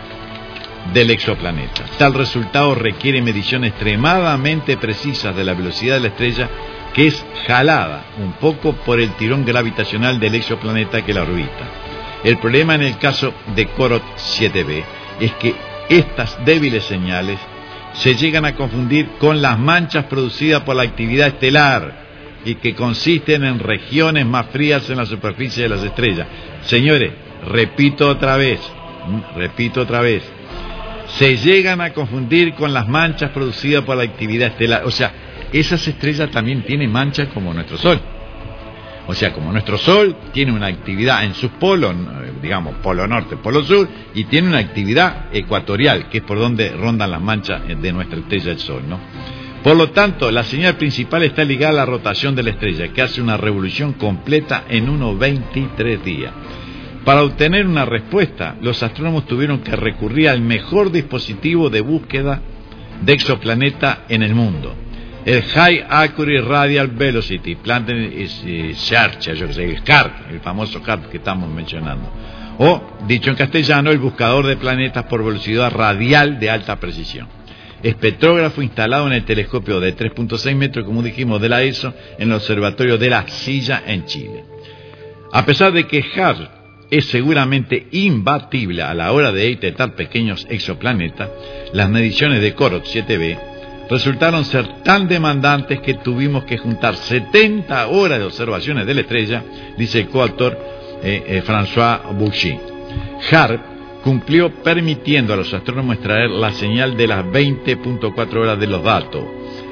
del exoplaneta. Tal resultado requiere mediciones extremadamente precisas de la velocidad de la estrella, que es jalada un poco por el tirón gravitacional del exoplaneta que la orbita. El problema en el caso de Corot siete b es que estas débiles señales se llegan a confundir con las manchas producidas por la actividad estelar y que consisten en regiones más frías en la superficie de las estrellas. Señores, repito otra vez, repito otra vez, se llegan a confundir con las manchas producidas por la actividad estelar. O sea, esas estrellas también tienen manchas como nuestro Sol. O sea, como nuestro Sol tiene una actividad en sus polos, digamos, polo norte, polo sur, y tiene una actividad ecuatorial, que es por donde rondan las manchas de nuestra estrella, el Sol, ¿no? Por lo tanto, la señal principal está ligada a la rotación de la estrella, que hace una revolución completa en unos veintitrés días. Para obtener una respuesta, los astrónomos tuvieron que recurrir al mejor dispositivo de búsqueda de exoplaneta en el mundo, el High Accuracy Radial Velocity Planet Searcher, yo que sé, el H A R P, el famoso H A R P que estamos mencionando, o, dicho en castellano, el buscador de planetas por velocidad radial de alta precisión. Espectrógrafo instalado en el telescopio de tres punto seis metros, como dijimos, de la ESO, en el observatorio de La Silla, en Chile. A pesar de que H A R P es seguramente imbatible a la hora de detectar pequeños exoplanetas, las mediciones de COROT siete b resultaron ser tan demandantes que tuvimos que juntar setenta horas de observaciones de la estrella, dice el coautor eh, eh, François Bouchy. H A R P cumplió permitiendo a los astrónomos extraer la señal de las veinte punto cuatro horas de los datos.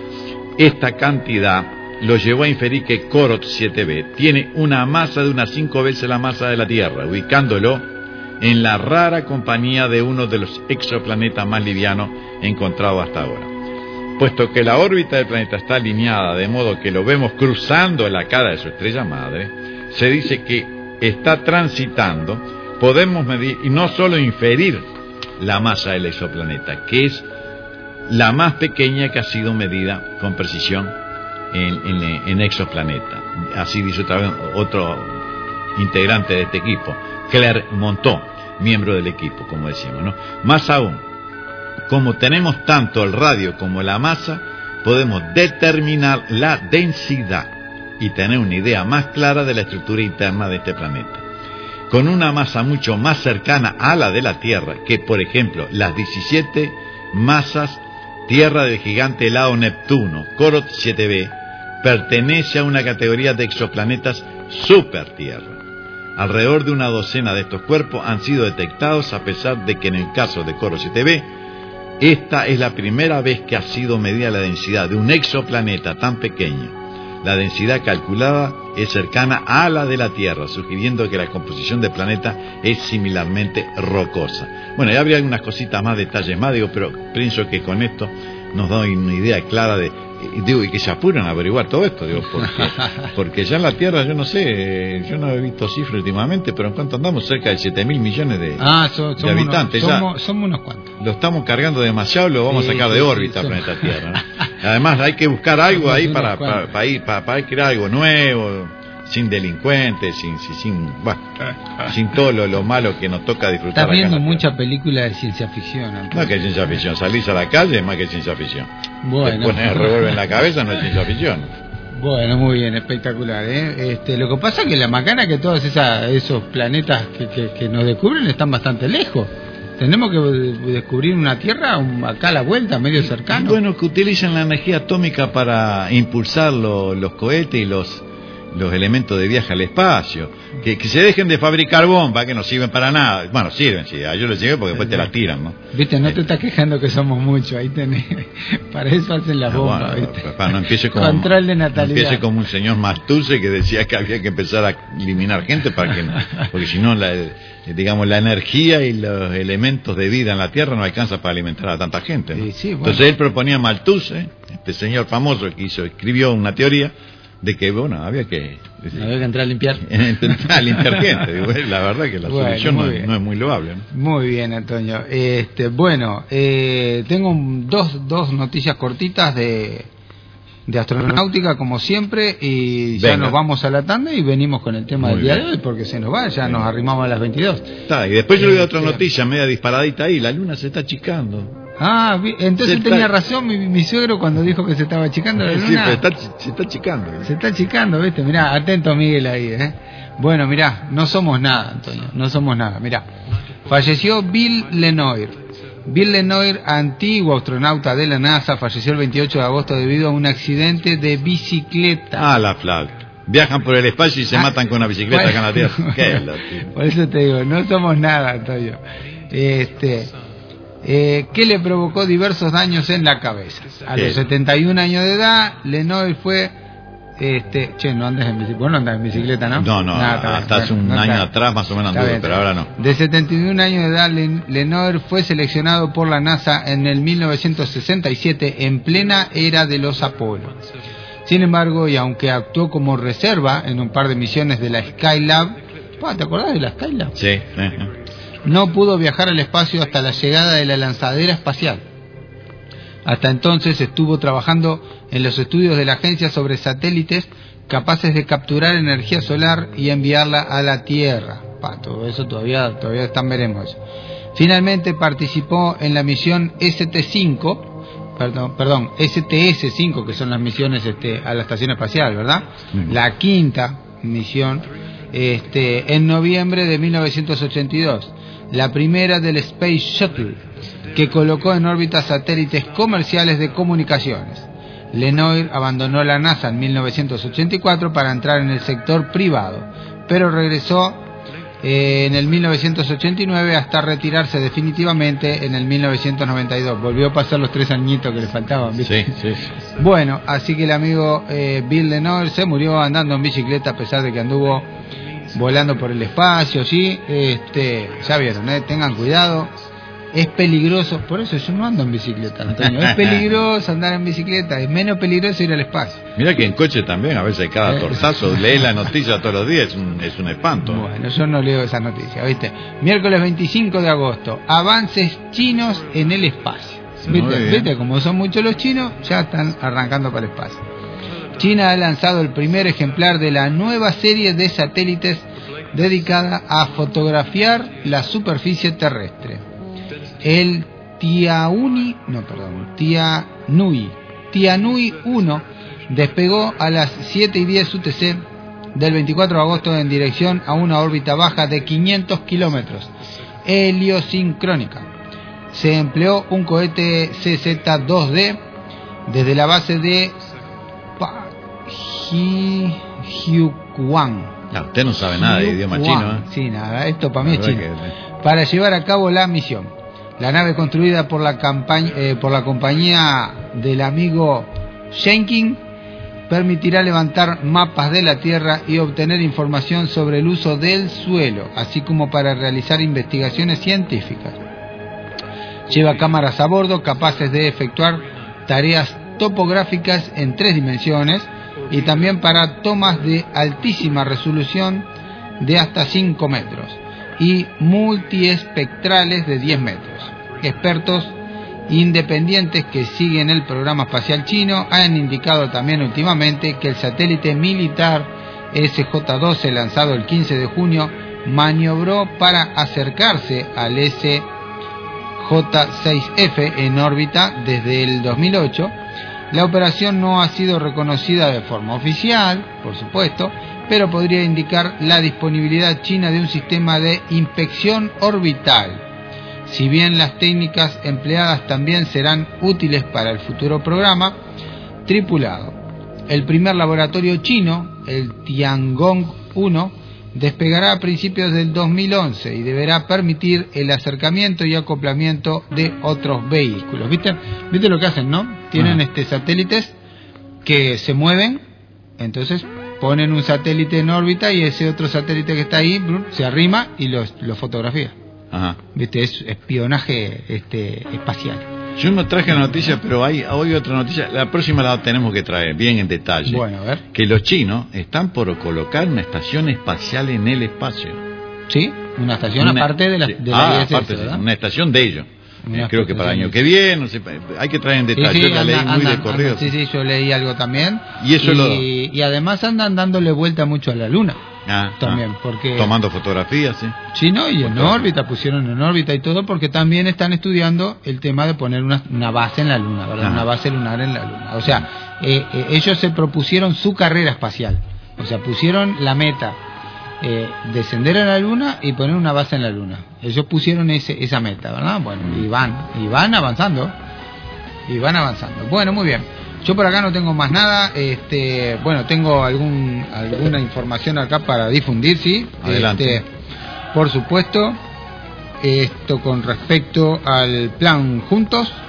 Esta cantidad lo llevó a inferir que COROT siete b tiene una masa de unas cinco veces la masa de la Tierra, ubicándolo en la rara compañía de uno de los exoplanetas más livianos encontrados hasta ahora. Puesto que la órbita del planeta está alineada de modo que lo vemos cruzando la cara de su estrella madre, se dice que está transitando. Podemos medir y no solo inferir la masa del exoplaneta, que es la más pequeña que ha sido medida con precisión en, en, en exoplaneta. Así dice otra vez otro integrante de este equipo, Claire Monteau, miembro del equipo, como decimos, ¿no? Más aún, como tenemos tanto el radio como la masa, podemos determinar la densidad y tener una idea más clara de la estructura interna de este planeta. Con una masa mucho más cercana a la de la Tierra, que por ejemplo las diecisiete masas Tierra del gigante helado Neptuno, COROT siete b, pertenece a una categoría de exoplanetas supertierra. Alrededor de una docena de estos cuerpos han sido detectados, a pesar de que en el caso de COROT siete b, esta es la primera vez que ha sido medida la densidad de un exoplaneta tan pequeño. La densidad calculada es cercana a la de la Tierra, sugiriendo que la composición del planeta es similarmente rocosa. Bueno, ya habría algunas cositas más, detalles más, digo, pero pienso que con esto nos da una idea clara de, y digo, y que se apuren a averiguar todo esto, digo, porque, porque ya en la Tierra, yo no sé, yo no he visto cifras últimamente, pero en cuanto andamos cerca de siete mil millones de, ah, so, de habitantes, unos, ya somos, somos unos cuantos. Lo estamos cargando demasiado, lo vamos sí, a sacar de órbita sí, al planeta Tierra, ¿no? Además hay que buscar algo ahí para, para, para ir, para, para crear algo nuevo, sin delincuentes, sin, sin, sin, bueno, sin todo lo, lo malo que nos toca disfrutar. Estás viendo mucha película de ciencia ficción, Antonio. No es que es ciencia ficción, salís a la calle es más que ciencia ficción. Bueno. Te pones el revólver en la cabeza, no es ciencia ficción. Bueno, muy bien, espectacular, ¿eh? Este, lo que pasa es que la macana que todos esa, esos planetas que, que, que nos descubren están bastante lejos. Tenemos que descubrir una Tierra acá a la vuelta, medio cercano. Bueno, que utilicen la energía atómica para impulsar lo, los cohetes y los los elementos de viaje al espacio, que, que se dejen de fabricar bombas que no sirven para nada. Bueno, sirven, sí, a ellos les sirve porque después te la tiran, ¿no? Viste, no te estás quejando que somos muchos, ahí tenés, para eso hacen las bombas, bueno, ¿viste? Para no empiece como, control de natalidad. No empiece como un señor Masturce que decía que había que empezar a eliminar gente para que, porque si no, la, digamos, la energía y los elementos de vida en la Tierra no alcanza para alimentar a tanta gente, ¿no? Sí, sí, bueno. Entonces él proponía Malthus, este señor famoso que hizo, escribió una teoría de que, bueno, había que... Decir, había que entrar a limpiar. Entrar a limpiar gente. Digo, la verdad que la bueno, solución no, no es muy loable, ¿no? Muy bien, Antonio. Este, bueno, eh, tengo dos, dos noticias cortitas de, de astronáutica, como siempre, y ya Venga. Nos vamos a la tanda y venimos con el tema muy del día bien. De hoy, porque se nos va, ya Venga. Nos arrimamos a las veintidós. Está, y después yo le doy otra noticia media disparadita ahí, la luna se está achicando. Ah, entonces se tenía está... razón mi, mi suegro cuando dijo que se estaba achicando la luna. Sí, pero está, se está achicando. Se está achicando, ¿viste? Mirá, atento Miguel ahí, ¿eh? Bueno, mirá, no somos nada, Antonio, no somos nada. Mirá, falleció Bill Lenoir. Bill Lenoir, antiguo astronauta de la NASA, falleció el veintiocho de agosto debido a un accidente de bicicleta. Ah, la flauta. Viajan por el espacio y se ah, matan con una bicicleta bueno, acá en la Tierra. ¿Qué es por eso te digo, no somos nada, Antonio. Este... Eh, que le provocó diversos daños en la cabeza. A los setenta y un años de edad, Lenoir fue Este, che, no andas en bicicleta. Vos no andás en bicicleta, ¿no? No, no, Nada, hasta hace un no, año está, atrás más o menos está anduve, bien, pero ahora no. De setenta y un años de edad, Lenoir fue seleccionado por la NASA en el mil novecientos sesenta y siete en plena era de los Apolo. Sin embargo, y aunque actuó como reserva en un par de misiones de la Skylab, ¿te acordás de la Skylab? Sí. No pudo viajar al espacio hasta la llegada de la lanzadera espacial. Hasta entonces estuvo trabajando en los estudios de la agencia sobre satélites capaces de capturar energía solar y enviarla a la Tierra. Pa, todo eso todavía todavía están veremos. Finalmente participó en la misión S T cinco, perdón, perdón, S T S cinco, que son las misiones este, a la estación espacial, ¿verdad? Mm. La quinta misión, este, en noviembre de mil novecientos ochenta y dos, la primera del Space Shuttle, que colocó en órbita satélites comerciales de comunicaciones. Lenoir abandonó la NASA en mil novecientos ochenta y cuatro para entrar en el sector privado, pero regresó eh, en el mil novecientos ochenta y nueve hasta retirarse definitivamente en el mil novecientos noventa y dos. Volvió a pasar los tres añitos que le faltaban, ¿viste? Sí, sí, sí. Bueno, así que el amigo eh, Bill Lenoir se murió andando en bicicleta a pesar de que anduvo volando por el espacio, ¿sí? Este, ya vieron, ¿eh? Tengan cuidado. Es peligroso, por eso yo no ando en bicicleta, Antonio. Es peligroso andar en bicicleta, es menos peligroso ir al espacio. Mira que en coche también, a veces cada eh, tortazo, lees la noticia todos los días, es un, es un espanto. Bueno, yo no leo esa noticia, ¿viste? Miércoles veinticinco de agosto, avances chinos en el espacio. ¿Viste? ¿Viste? Como son muchos los chinos, ya están arrancando para el espacio. China ha lanzado el primer ejemplar de la nueva serie de satélites dedicada a fotografiar la superficie terrestre. El Tianhui, no, perdón, Tianhui, Tianhui uno despegó a las siete y diez U T C del veinticuatro de agosto en dirección a una órbita baja de quinientos kilómetros, heliosincrónica. Se empleó un cohete C Z dos D desde la base de Jiuquan. No, usted no sabe nada de idioma chino, ¿eh? Sí, nada, esto para mí es chino. Que... Para llevar a cabo la misión. La nave construida por la, campaña, eh, por la compañía del amigo Shenkin permitirá levantar mapas de la Tierra y obtener información sobre el uso del suelo, así como para realizar investigaciones científicas. Lleva cámaras a bordo capaces de efectuar tareas topográficas en tres dimensiones y también para tomas de altísima resolución de hasta cinco metros y multiespectrales de diez metros. Expertos independientes que siguen el programa espacial chino han indicado también últimamente que el satélite militar S J doce, lanzado el quince de junio, maniobró para acercarse al S J seis F en órbita desde el dos mil ocho. La operación no ha sido reconocida de forma oficial, por supuesto, pero podría indicar la disponibilidad china de un sistema de inspección orbital. Si bien las técnicas empleadas también serán útiles para el futuro programa tripulado. El primer laboratorio chino, el Tiangong uno, despegará a principios del dos mil once y deberá permitir el acercamiento y acoplamiento de otros vehículos. ¿Viste? ¿Viste lo que hacen, no? Tienen ah. este satélites que se mueven, entonces ponen un satélite en órbita y ese otro satélite que está ahí se arrima y lo lo fotografía. Ajá. ¿Viste? Es espionaje este espacial. Yo no traje la noticia, pero hay hoy otra noticia. La próxima la tenemos que traer bien en detalle. Bueno, a ver. Que los chinos están por colocar una estación espacial en el espacio. ¿Sí? Una estación una, aparte de la, de la ah, I S S, aparte, ¿verdad? Una estación de ellos. Eh, creo que para el año que viene, no sé, hay que traer en detalle. Sí, sí, yo la anda, leí muy anda, de corrido. Anda, sí, sí, yo leí algo también. Y eso y, lo... y además andan dándole vuelta mucho a la luna. Ah, también, ah, porque... Tomando fotografías, sí. Sí, ¿no? Y en órbita, pusieron en órbita y todo, porque también están estudiando el tema de poner una, una base en la luna, ¿verdad? Ajá. Una base lunar en la luna. O sea, eh, eh, ellos se propusieron su carrera espacial. O sea, pusieron la meta, eh, descender a la luna y poner una base en la luna. Ellos pusieron ese, esa meta, ¿verdad? Bueno, y van, y van avanzando. Y van avanzando. Bueno, muy bien. Yo por acá no tengo más nada, este, bueno, tengo algún alguna información acá para difundir, sí. Adelante. Este, por supuesto, esto con respecto al plan Juntos,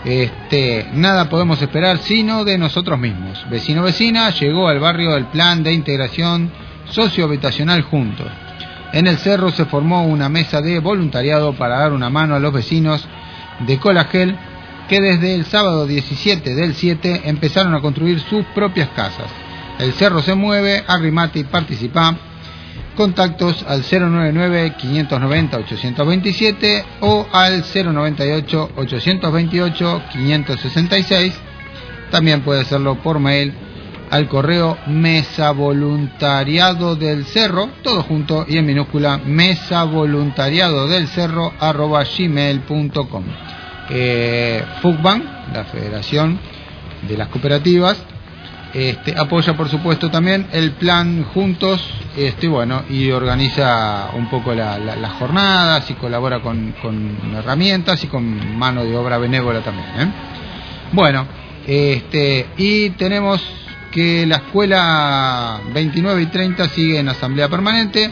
Este, nada podemos esperar sino de nosotros mismos. Vecino vecina, llegó al barrio el plan de integración sociohabitacional Juntos. En el cerro se formó una mesa de voluntariado para dar una mano a los vecinos de Colagel que desde el sábado diecisiete del siete empezaron a construir sus propias casas. El cerro se mueve, arrimate y participa. Contactos al cero noventa y nueve, quinientos noventa, ochocientos veintisiete o al cero noventa y ocho, ochocientos veintiocho, quinientos sesenta y seis. También puede hacerlo por mail al correo mesa voluntariado del cerro, todo junto y en minúscula, mesa voluntariado del cerro arroba gmail punto com. Eh, FUCBAN, la Federación de las Cooperativas, este, apoya por supuesto también el plan Juntos, este, bueno, y organiza un poco la, la, las jornadas y colabora con, con herramientas y con mano de obra benévola también, ¿eh? Bueno, este, y tenemos que la escuela veintinueve y treinta sigue en asamblea permanente,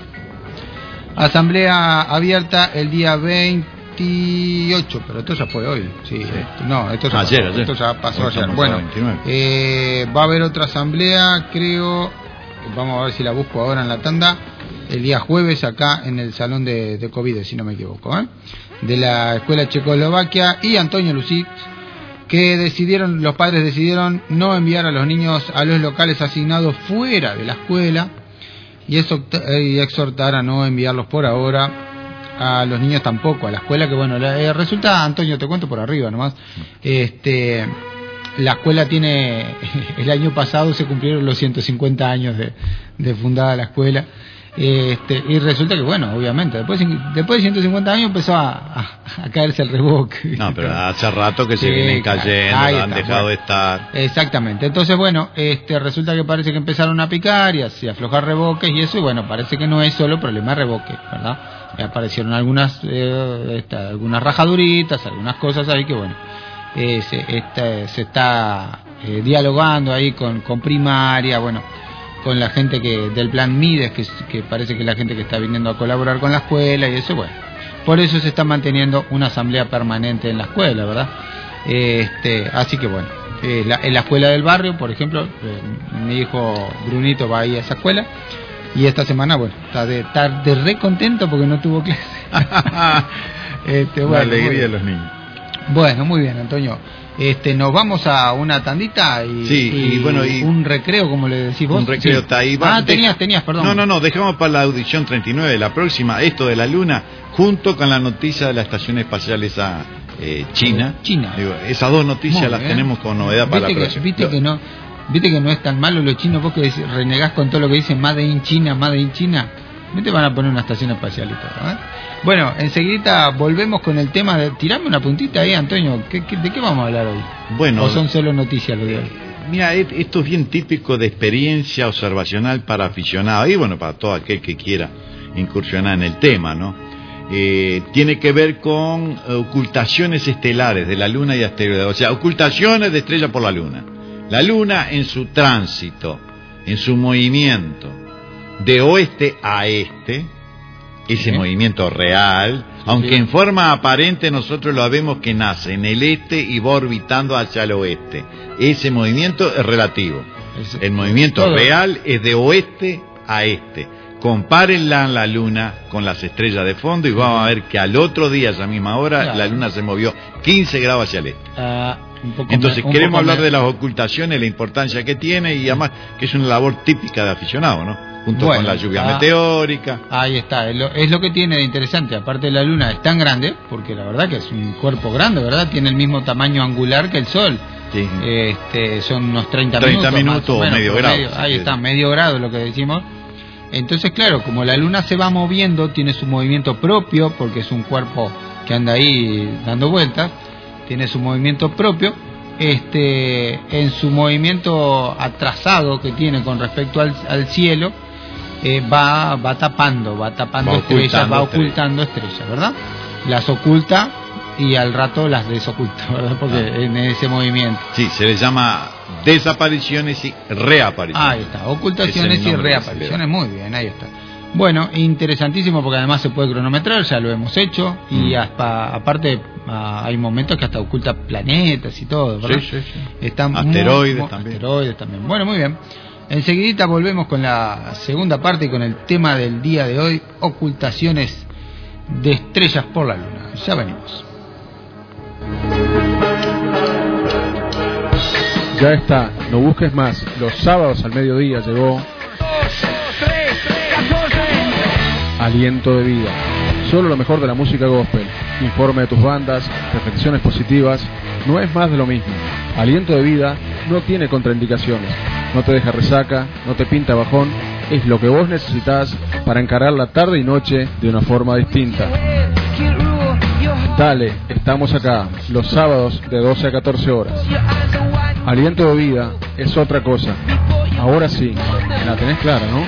asamblea abierta el día veintiocho, pero esto ya fue hoy, sí, sí. No, esto ya ayer, pasó, ayer. Esto ya pasó Hoy ayer. Bueno, eh, va a haber otra asamblea, creo, vamos a ver si la busco ahora en la tanda, el día jueves acá en el salón de, de COVID, si no me equivoco, ¿eh? De la escuela Checoslovaquia y Antonio Lucich, que decidieron, los padres decidieron no enviar a los niños a los locales asignados fuera de la escuela y, eso, y exhortar a no enviarlos por ahora a los niños tampoco a la escuela, que bueno, la, eh, resulta, Antonio, te cuento por arriba nomás, este, la escuela tiene, el año pasado se cumplieron los ciento cincuenta años de, de fundada la escuela. Este, y resulta que, bueno, obviamente, después, después de ciento cincuenta años empezó a, a, a caerse el reboque. No, pero hace rato que se sí, vienen cayendo, ahí han está, dejado bueno, de estar. Exactamente. Entonces, bueno, este, resulta que parece que empezaron a picar y a, y a aflojar reboques y eso, y bueno, parece que no es solo problema de reboque, ¿verdad? Aparecieron algunas, eh, esta, algunas rajaduritas, algunas cosas ahí que, bueno, eh, se, esta, se está eh, dialogando ahí con, con primaria, bueno, con la gente que del plan Mides, que, que parece que es la gente que está viniendo a colaborar con la escuela y eso, bueno, por eso se está manteniendo una asamblea permanente en la escuela, ¿verdad? Este, así que bueno, eh, la, en la escuela del barrio, por ejemplo, eh, mi hijo Brunito va ahí a esa escuela y esta semana, bueno, está de, está de re contento porque no tuvo clase. este, bueno, la alegría de los niños. Bueno, muy bien, Antonio. Este, nos vamos a una tandita y, sí, y, y bueno, y un recreo, como le decís vos. Un recreo sí. está ahí. Ah, tenías, tenías, perdón. No, no, no, dejamos para la audición treinta y nueve, la próxima, esto de la Luna, junto con la noticia de la Estación Espacial esa eh, China. China. Digo, esas dos noticias las tenemos como novedad para la que, próxima. Viste que no, viste que no es tan malo los chinos, vos que decís, renegás con todo lo que dicen Made in China, Made in China. No te van a poner una estación espacial y todo, ¿eh? Bueno, enseguida volvemos con el tema de... Tirame una puntita ahí, Antonio. ¿Qué, qué, ¿De qué vamos a hablar hoy? Bueno, ¿O son solo noticias lo de hoy? Mira, esto es bien típico de experiencia observacional para aficionados y bueno, para todo aquel que quiera incursionar en el tema, ¿no? Eh, tiene que ver con ocultaciones estelares de la Luna y asteroides, o sea, ocultaciones de estrellas por la Luna. La Luna en su tránsito, en su movimiento de oeste a este, ese ¿Eh? movimiento real, sí, aunque sí. en forma aparente nosotros lo vemos que nace en el este y va orbitando hacia el oeste. Ese movimiento es relativo. Es, el movimiento todo. real es de oeste a este. Compárenla en la Luna con las estrellas de fondo y vamos a ver que al otro día, a esa misma hora, claro. la Luna se movió quince grados hacia el este. Uh, un poco Entonces me, queremos hablar me... de las ocultaciones, la importancia que tiene y además que es una labor típica de aficionado, ¿no? Junto bueno, con la lluvia ah, meteórica. Ahí está, es lo, es lo que tiene de interesante. Aparte, la Luna es tan grande, porque la verdad que es un cuerpo grande, ¿verdad? Tiene el mismo tamaño angular que el Sol. Sí. Este, son unos treinta, treinta minutos, minutos o medio grado. Medio, ahí sí. está, medio grado lo que decimos. Entonces, claro, como la Luna se va moviendo, tiene su movimiento propio, porque es un cuerpo que anda ahí dando vueltas, tiene su movimiento propio. Este, en su movimiento atrasado que tiene con respecto al, al cielo, eh, va, va tapando, va tapando va estrellas, va ocultando estrellas. estrellas, ¿verdad? Las oculta y al rato las desoculta, ¿verdad? Porque ah. en ese movimiento. Sí, se les llama desapariciones y reapariciones. Ahí está, ocultaciones y reapariciones, muy bien, ahí está. Bueno, interesantísimo porque además se puede cronometrar, ya lo hemos hecho, y hasta, aparte a, hay momentos que hasta oculta planetas y todo, ¿verdad? Sí, sí, sí. Están asteroides muy, muy, también. Asteroides también. Bueno, muy bien. Enseguidita volvemos con la segunda parte y con el tema del día de hoy, ocultaciones de estrellas por la luna. Ya venimos. Ya está, no busques más. Los sábados al mediodía llegó Aliento de Vida. Solo lo mejor de la música gospel. Informe de tus bandas, reflexiones positivas. No es más de lo mismo. Aliento de Vida no tiene contraindicaciones. No te deja resaca, no te pinta bajón. Es lo que vos necesitas para encarar la tarde y noche de una forma distinta. Dale, estamos acá, los sábados de doce a catorce horas. Aliento de Vida es otra cosa. Ahora sí, la tenés clara, ¿no?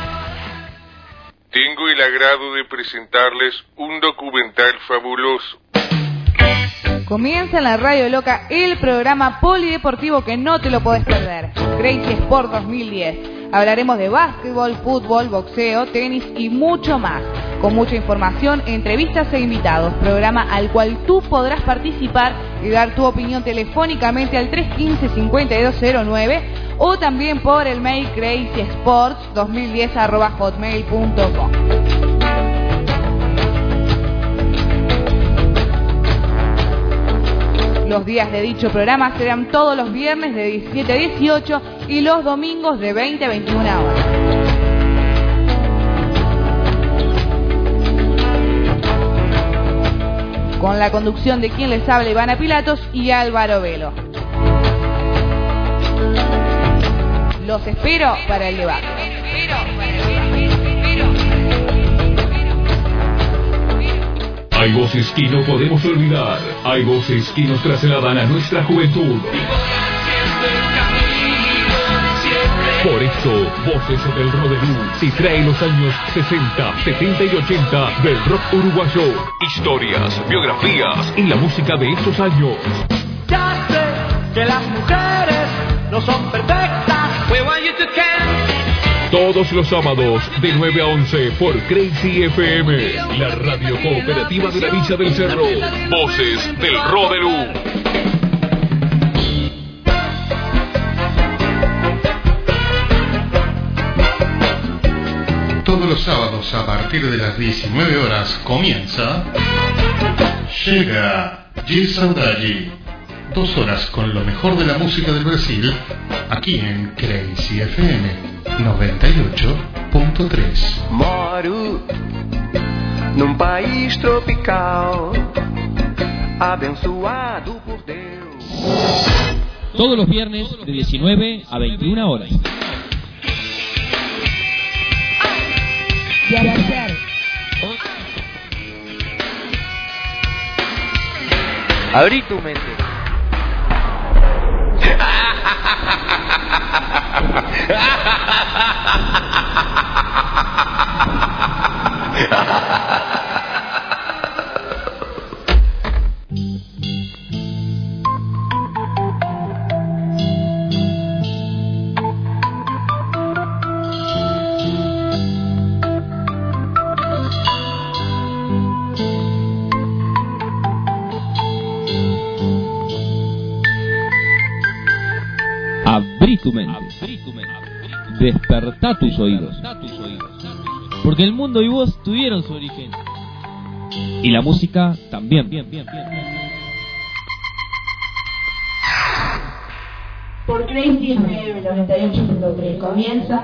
Tengo el agrado de presentarles un documental fabuloso. Comienza en la Radio Loca el programa polideportivo que no te lo podés perder. Crazy Sport dos mil diez. Hablaremos de básquetbol, fútbol, boxeo, tenis y mucho más. Con mucha información, entrevistas e invitados. Programa al cual tú podrás participar y dar tu opinión telefónicamente al tres uno cinco, cinco dos cero nueve o también por el mail crazysports dos mil diez arroba hotmail punto com. Los días de dicho programa serán todos los viernes de diecisiete a dieciocho y los domingos de veinte a veintiuna horas. Con la conducción de quien les habla, Ivana Pilatos y Álvaro Velo. Los espero para el debate. Hay voces que no podemos olvidar. Hay voces que nos trasladan a nuestra juventud. Por eso, Voces del Rodelú te trae los años sesenta, setenta y ochenta del rock uruguayo. Historias, biografías y la música de esos años. Ya sé que las mujeres no son perfectas. We want you to can. Todos los sábados de nueve a once por Crazy F M, la radio cooperativa de la Villa del Cerro. Voces del Rodelú. Todos los sábados a partir de las diecinueve horas comienza Llega G Saudade. Dos horas con lo mejor de la música del Brasil, aquí en Crazy F M noventa y ocho punto tres. Moro num país tropical, abençoado por Deus. Todos los viernes de diecinueve a veintiuna horas. Abrí tu mente. Abrí tu mente. Despertá tus oídos. Porque el mundo y vos tuvieron su origen. Y la música también. Por Crazy F M noventa y ocho punto tres comienza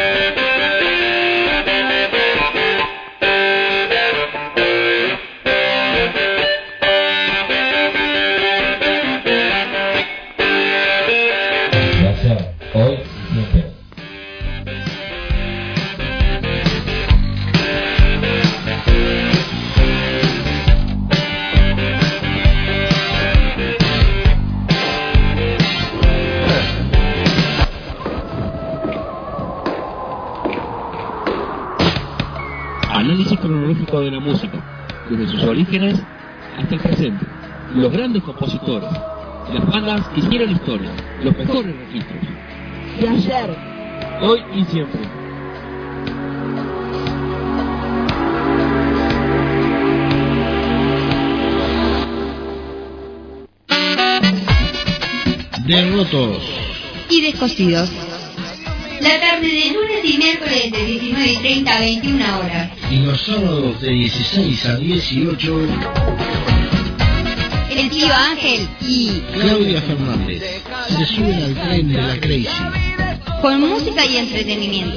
Hoy y siempre. Análisis cronológico de la música, desde sus orígenes hasta el presente. Los grandes compositores, las bandas que hicieron historia, los mejores registros. de ayer, Hoy y siempre. derrotos y descosidos. La tarde de lunes y miércoles de diecinueve y treinta a veintiuna horas. Y los sábados de dieciséis a dieciocho. El tío Ángel y Claudia Fernández se suben al tren de la Crazy. Con música y entretenimiento.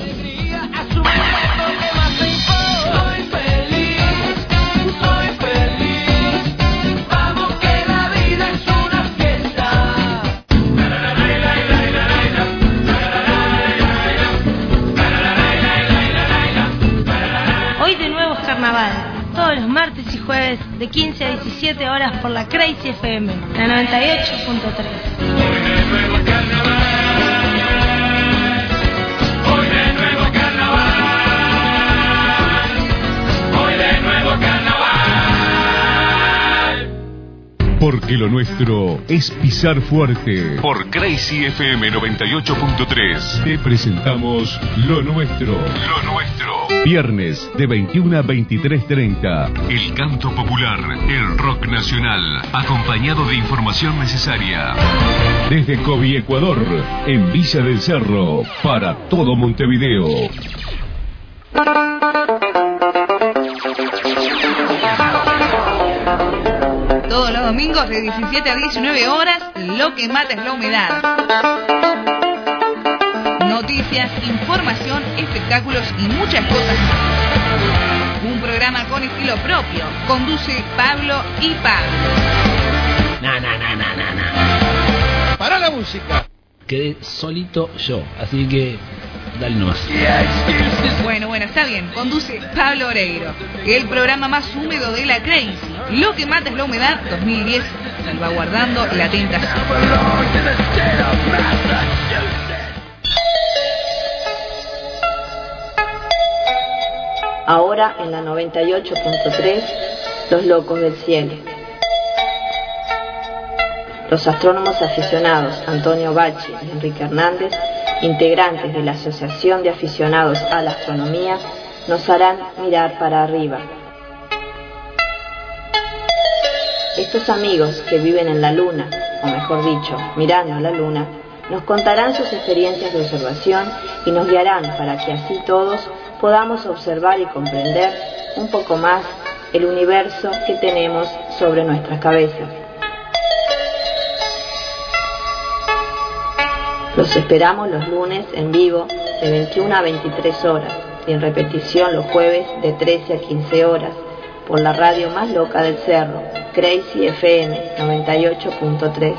Todos los martes y jueves de quince a diecisiete horas por la Crazy F M, la noventa y ocho punto tres. Hoy de nuevo carnaval, hoy de nuevo carnaval. Porque lo nuestro es pisar fuerte. Por Crazy F M noventa y ocho punto tres te presentamos Lo Nuestro. Lo Nuestro. Viernes de veintiuna a veintitrés treinta. El canto popular, el rock nacional, acompañado de información necesaria. Desde Covi, Ecuador, en Villa del Cerro, para todo Montevideo. Todos los domingos de diecisiete a diecinueve horas, lo que mata es la humedad. Noticias, información, espectáculos y muchas cosas más. Un programa con estilo propio. Conduce Pablo y Pablo. Na, na, na, na, na, na. ¡Para la música! Quedé solito yo, así que dale nomás. Bueno, bueno, está bien. Conduce Pablo Oreiro. El programa más húmedo de la Crazy. Lo que mata es la humedad dos mil diez. Salvaguardando la tentación. Ahora en la noventa y ocho punto tres, Los Locos del Cielo. Los astrónomos aficionados Antonio Bachi y Enrique Hernández, integrantes de la Asociación de Aficionados a la Astronomía, nos harán mirar para arriba. Estos amigos que viven en la Luna, o mejor dicho, mirando a la Luna, nos contarán sus experiencias de observación y nos guiarán para que así todos podamos observar y comprender un poco más el universo que tenemos sobre nuestras cabezas. Los esperamos los lunes en vivo de veintiuna a veintitrés horas y en repetición los jueves de trece a quince horas por la radio más loca del Cerro, Crazy F M noventa y ocho punto tres.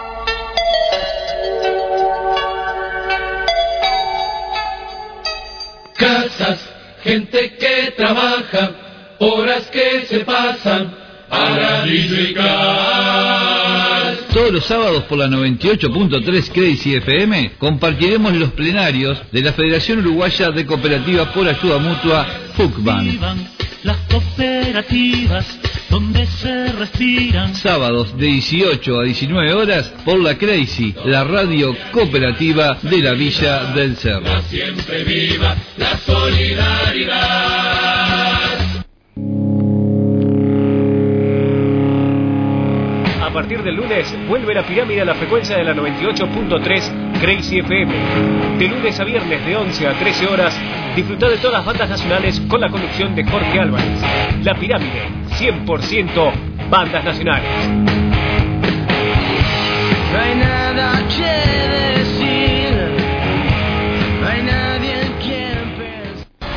Casas, gente que trabaja, horas que se pasan para disfrutar. Todos los sábados por la noventa y ocho punto tres Crazy F M compartiremos los plenarios de la Federación Uruguaya de Cooperativas por Ayuda Mutua, FUCBAN. Las cooperativas donde se respiran. Sábados de dieciocho a diecinueve horas por la Crazy, la radio cooperativa de la Villa del Cerro. Siempre viva la solidaridad. A partir del lunes vuelve la pirámide a la frecuencia de la noventa y ocho punto tres Crazy F M. De lunes a viernes de once a trece horas, disfruta de todas las bandas nacionales con la conducción de Jorge Álvarez. La pirámide, cien por ciento bandas nacionales. No hay nada que decir, no hay nadie en quien pensar.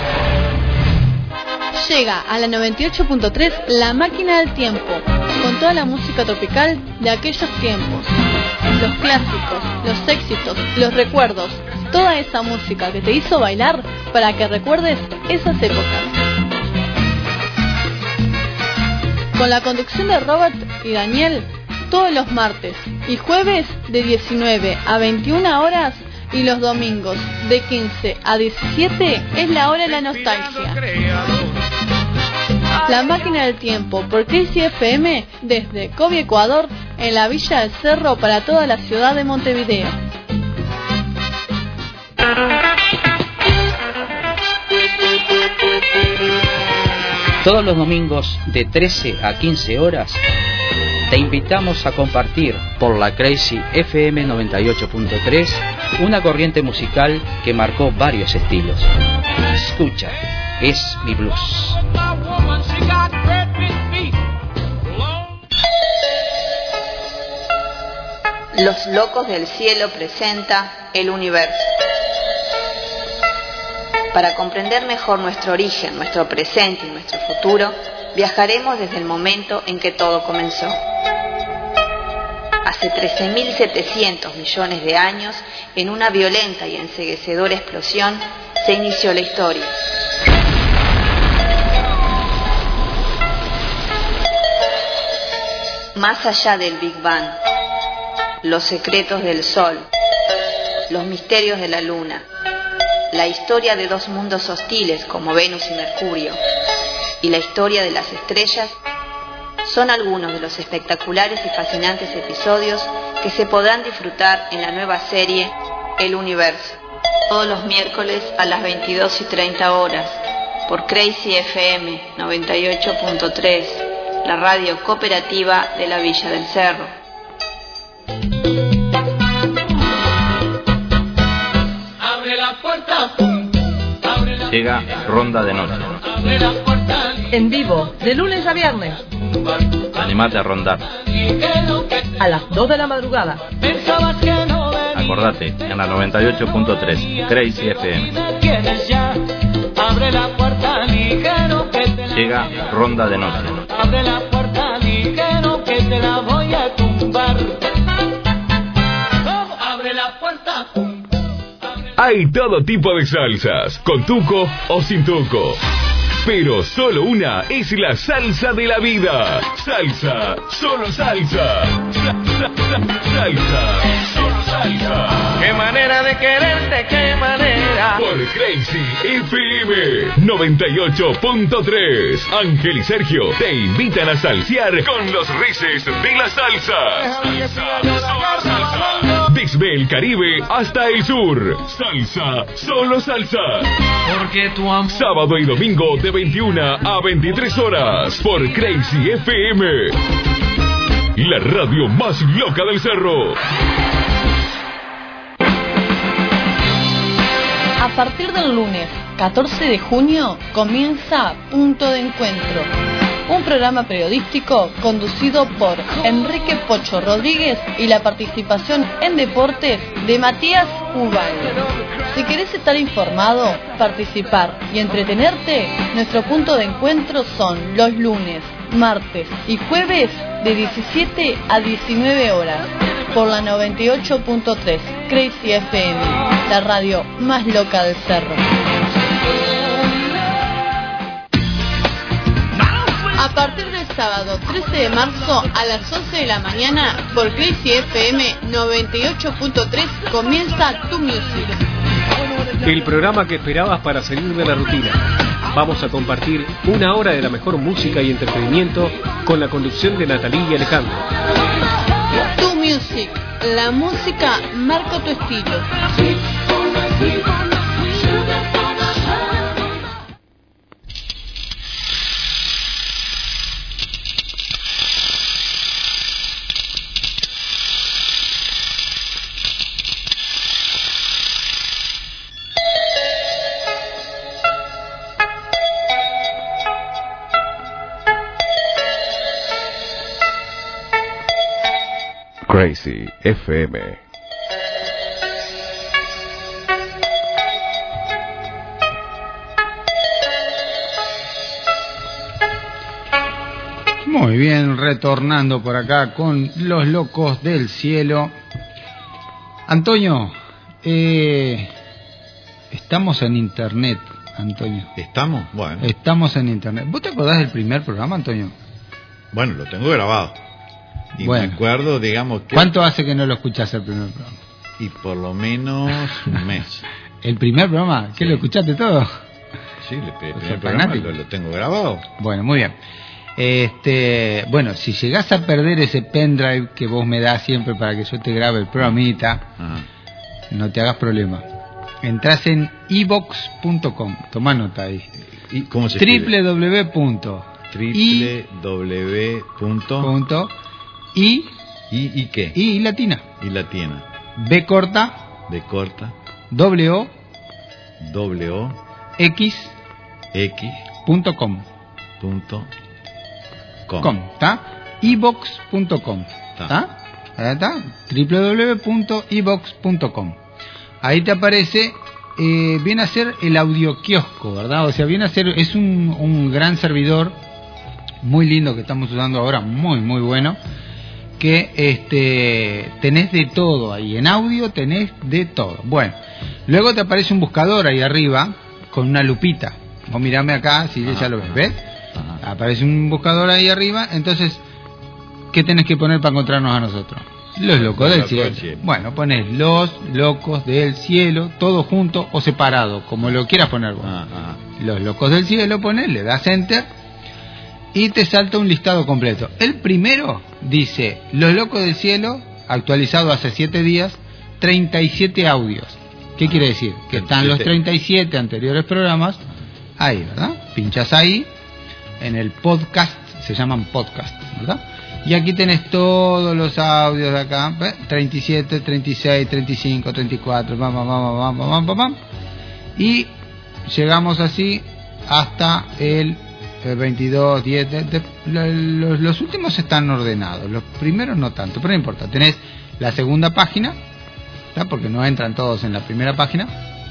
Llega a la noventa y ocho punto tres La Máquina del Tiempo, con toda la música tropical de aquellos tiempos. Los clásicos, los éxitos, los recuerdos, toda esa música que te hizo bailar para que recuerdes esas épocas. Con la conducción de Robert y Daniel, todos los martes y jueves de diecinueve a veintiuna horas y los domingos de quince a diecisiete es la hora de la nostalgia. La Máquina del Tiempo por Crazy F M desde Covi, Ecuador, en la Villa del Cerro para toda la ciudad de Montevideo. Todos los domingos de trece a quince horas, Te invitamos a compartir por la Crazy F M noventa y ocho punto tres una corriente musical que marcó varios estilos. Escucha, es mi blues. Los Locos del Cielo presenta El Universo. Para comprender mejor nuestro origen, nuestro presente y nuestro futuro, viajaremos desde el momento en que todo comenzó. Hace trece mil setecientos millones de años, en una violenta y enceguecedora explosión, se inició la historia. Más allá del Big Bang, los secretos del Sol, los misterios de la Luna, la historia de dos mundos hostiles como Venus y Mercurio, y la historia de las estrellas, son algunos de los espectaculares y fascinantes episodios que se podrán disfrutar en la nueva serie El Universo, todos los miércoles a las veintidós y treinta horas, por Crazy F M noventa y ocho punto tres, la radio cooperativa de la Villa del Cerro. Llega Ronda de Noche. En vivo, de lunes a viernes. Animate a rondar. A las dos de la madrugada. Acordate, en la noventa y ocho punto tres, Crazy F M. Llega Ronda de Noche. Abre la puerta ligero que te la voy a tumbar. Abre la puerta. Hay todo tipo de salsas, con tuco o sin tuco. Pero solo una es la salsa de la vida. Salsa, solo salsa. Salsa, solo salsa. Qué manera de quererte, qué manera. Por Crazy F M noventa y ocho punto tres. Ángel y Sergio te invitan a salsear con los Reces de la salsa. Salsa, solo salsa. Desde el Caribe hasta el sur. Salsa, solo salsa. Porque tu amor. Sábado y domingo de veintiuna a veintitrés horas por Crazy F M. La radio más loca del cerro. A partir del lunes catorce de junio comienza Punto de Encuentro, un programa periodístico conducido por Enrique Pocho Rodríguez y la participación en deportes de Matías Urbano. Si querés estar informado, participar y entretenerte, nuestro punto de encuentro son los lunes, martes y jueves de diecisiete a diecinueve horas por la noventa y ocho punto tres Crazy F M, la radio más loca del cerro. A partir del sábado trece de marzo a las once de la mañana por Crazy F M noventa y ocho punto tres comienza Tu Music. El programa que esperabas para salir de la rutina. Vamos a compartir una hora de la mejor música y entretenimiento con la conducción de Natalie y Alejandro. Tu Music, la música marca tu estilo. Crazy F M. Muy bien, retornando por acá con Los Locos del Cielo. Antonio, eh, estamos en internet, Antonio. ¿Estamos? Bueno. Estamos en internet. ¿Vos te acordás del primer programa, Antonio? Bueno, lo tengo grabado. Y bueno, me acuerdo, digamos que... ¿Cuánto hace que no lo escuchás el primer programa? Y por lo menos un mes. ¿El primer programa? ¿Qué, sí. ¿Lo escuchaste todo? Sí, el primer programa lo, lo tengo grabado. Bueno, muy bien. Este, bueno, si llegás a perder ese pendrive que vos me das siempre para que yo te grabe el programita, ajá, no te hagas problema. Entrás en e vox punto com. Tomá nota ahí. ¿Y cómo se escribe? w w w punto w w w punto I. ¿Y, y qué? I latina. Y latina. B corta. B corta. W O. W O. X. X. Punto com. Punto com. Com, ¿está? iVox punto com. ¿Está? ¿Está? doble u doble u doble u punto ivox punto com. Ahí te aparece, eh, viene a ser el audio kiosco, ¿verdad? O sea, viene a ser, es un, un gran servidor, muy lindo que estamos usando ahora, muy, muy bueno, que este tenés de todo ahí, en audio tenés de todo. Bueno, luego te aparece un buscador ahí arriba, con una lupita. Vos mirame acá, si ya lo ves, ¿ves? Ajá. Aparece un buscador ahí arriba, entonces, ¿qué tenés que poner para encontrarnos a nosotros? Los locos del cielo. cielo. Bueno, pones los locos del cielo, todo junto o separado, como lo quieras poner vos. Ajá. Los locos del cielo, pones, le das enter y te salta un listado completo. El primero dice, los locos del cielo, actualizado hace siete días, treinta y siete audios. ¿Qué ah, quiere decir? Que están los treinta y siete anteriores programas ahí, ¿verdad? Pinchas ahí, en el podcast, se llaman podcast, ¿verdad? Y aquí tenés todos los audios de acá, ¿ves? treinta y siete, treinta y seis, treinta y cinco, treinta y cuatro, vamos, vamos, vamos, vamos, vamos. Y llegamos así hasta el veintidós, diez, de, de, los, los últimos están ordenados, los primeros no tanto, pero no importa. Tenés la segunda página, ¿tá? Porque no entran todos en la primera página.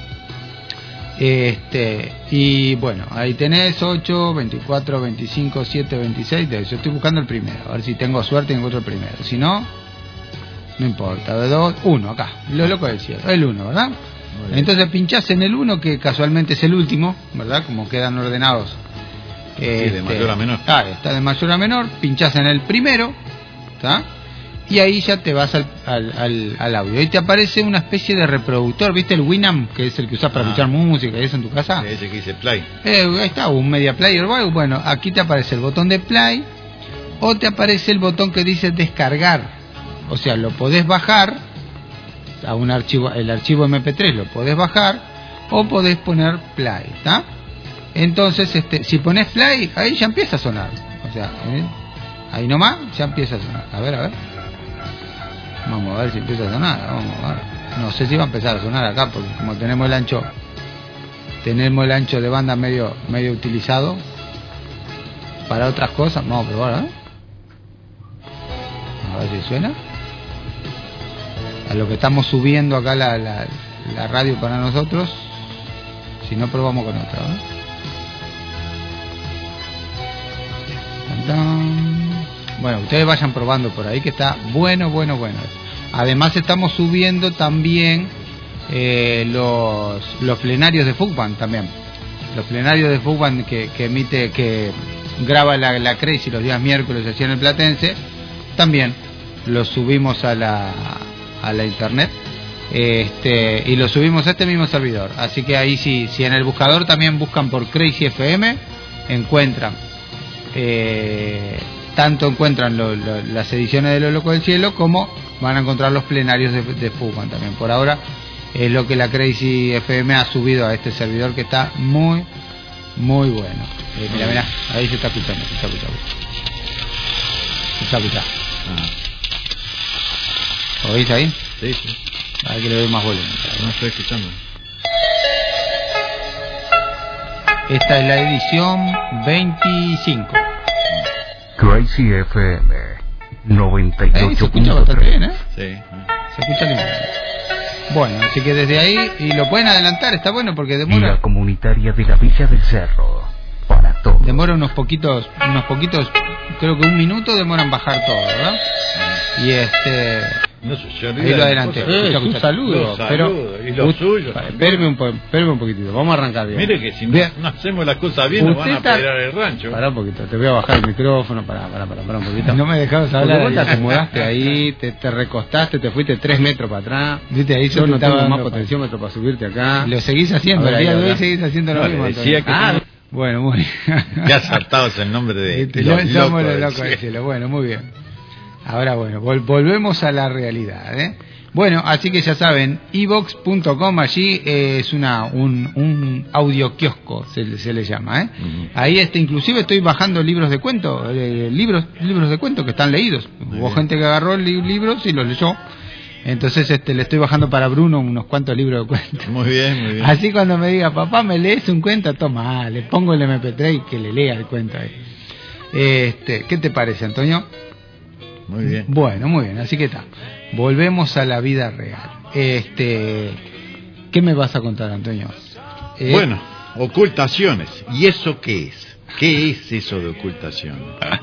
Este, y bueno, ahí tenés ocho, veinticuatro, veinticinco, siete, veintiséis. De eso estoy buscando el primero, a ver si tengo suerte y encuentro el primero. Si no, no importa. De dos, uno acá, los locos del cielo, el uno, ¿verdad? Entonces pinchás en el uno, que casualmente es el último, ¿verdad? Como quedan ordenados. Sí, este, de mayor a menor. Ah, está de mayor a menor. Pinchás en el primero, ¿está? Y ahí ya te vas al, al, al, al audio. Ahí te aparece una especie de reproductor, ¿viste? El Winamp, que es el que usas para ah. escuchar música y eso en tu casa. Ese que dice play. Eh, ahí está, un media player. Bueno, aquí te aparece el botón de play o te aparece el botón que dice descargar. O sea, lo podés bajar a un archivo, el archivo eme pe tres lo podés bajar o podés poner play, ¿está? Entonces, este, si pones play, ahí ya empieza a sonar. O sea, ¿eh? Ahí nomás ya empieza a sonar. A ver, a ver. Vamos a ver si empieza a sonar. Vamos a ver. No sé si va a empezar a sonar acá, porque como tenemos el ancho, tenemos el ancho de banda medio, medio utilizado para otras cosas. Vamos a probar, ¿eh? A ver si suena. A lo que estamos subiendo acá la, la, la radio para nosotros. Si no, probamos con otra, ¿eh? Bueno, ustedes vayan probando por ahí, que está bueno, bueno, bueno. Además estamos subiendo también eh, los los plenarios de Fugban también. Los plenarios de Fugban que, que emite, que graba la, la Crazy los días miércoles así en el Platense, también los subimos a la a la internet. Este, y lo subimos a este mismo servidor. Así que ahí si, si en el buscador también buscan por Crazy F M, encuentran eh, tanto encuentran lo, lo, las ediciones de Los Locos del Cielo, como van a encontrar los plenarios de, de Fugman también. Por ahora es lo que la Crazy F M ha subido a este servidor, que está muy muy bueno. Eh, mira, mira, ahí se está escuchando, se está escuchando. Se está escuchando. Ah. ¿Oís ahí? Sí, sí. A ver que le doy más volumen. No estoy escuchando. Esta es la edición veinticinco. Crazy F M noventa y ocho punto tres. Se escucha bastante bien, ¿eh? Sí. Se escucha bien. Bueno, así que desde ahí, y lo pueden adelantar, está bueno porque demora. La comunitaria de la Villa del Cerro, para todos. Demora unos poquitos, unos poquitos, creo que un minuto demora en bajar todo, ¿verdad? Y este... No sé, yo ahí lo adelanté. Eh, un saludo, pero y lo suyo. Espérame un, po, espérame un poquitito, vamos a arrancar bien. Mire que si no, no hacemos las cosas bien, nos van a está... pegar el rancho. Pará un poquito, te voy a bajar el micrófono, pará, pará, pará, pará un poquito. No me dejabas hablar. Vos te acomodaste ahí, te, te recostaste, te fuiste tres metros para atrás. Viste, ahí yo no tengo más potenciómetro para subirte acá. Lo seguís haciendo, el día de hoy seguís haciendo lo mismo. Decía que ah, bueno, muy bien. Qué acertado es el nombre de este, los locos del cielo. Bueno, muy bien. Ahora bueno, vol volvemos a la realidad, ¿eh? Bueno, así que ya saben, e vox punto com, allí eh, es una un, un audio kiosco, se, se le llama, ¿eh? Uh-huh. Ahí este, inclusive estoy bajando libros de cuento, eh, libros libros de cuento que están leídos. Muy Hubo bien. Gente que agarró li- libros y los leyó. Entonces este le estoy bajando para Bruno unos cuantos libros de cuento. Muy bien, muy bien. Así cuando me diga, papá, ¿me lees un cuento? Toma, le pongo el eme pe tres y que le lea el cuento ahí. Este, ¿qué te parece, Antonio? Muy bien. Bueno, muy bien, así que está. Volvemos a la vida real. Este, ¿qué me vas a contar, Antonio? Eh... Bueno, ocultaciones. ¿Y eso qué es? ¿Qué es eso de ocultaciones?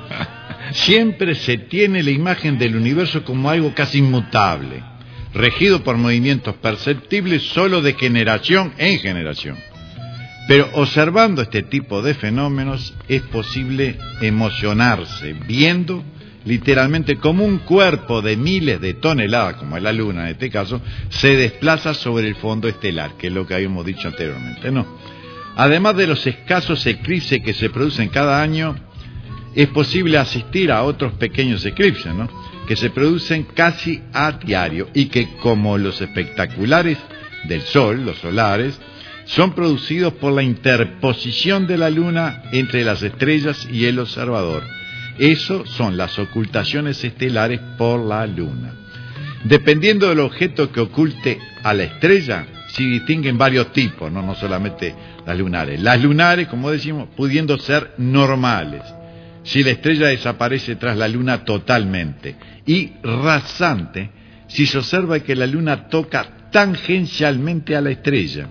Siempre se tiene la imagen del universo como algo casi inmutable, regido por movimientos perceptibles solo de generación en generación. Pero observando este tipo de fenómenos es posible emocionarse viendo literalmente como un cuerpo de miles de toneladas, como es la Luna en este caso, se desplaza sobre el fondo estelar, que es lo que habíamos dicho anteriormente, ¿no? Además de los escasos eclipses que se producen cada año, es posible asistir a otros pequeños eclipses, ¿no?, que se producen casi a diario y que, como los espectaculares del Sol, los solares, son producidos por la interposición de la Luna entre las estrellas y el observador. Eso son las ocultaciones estelares por la Luna. Dependiendo del objeto que oculte a la estrella, se distinguen varios tipos, no, no solamente las lunares. Las lunares, como decimos, pudiendo ser normales, si la estrella desaparece tras la Luna totalmente, y rasante, si se observa que la Luna toca tangencialmente a la estrella.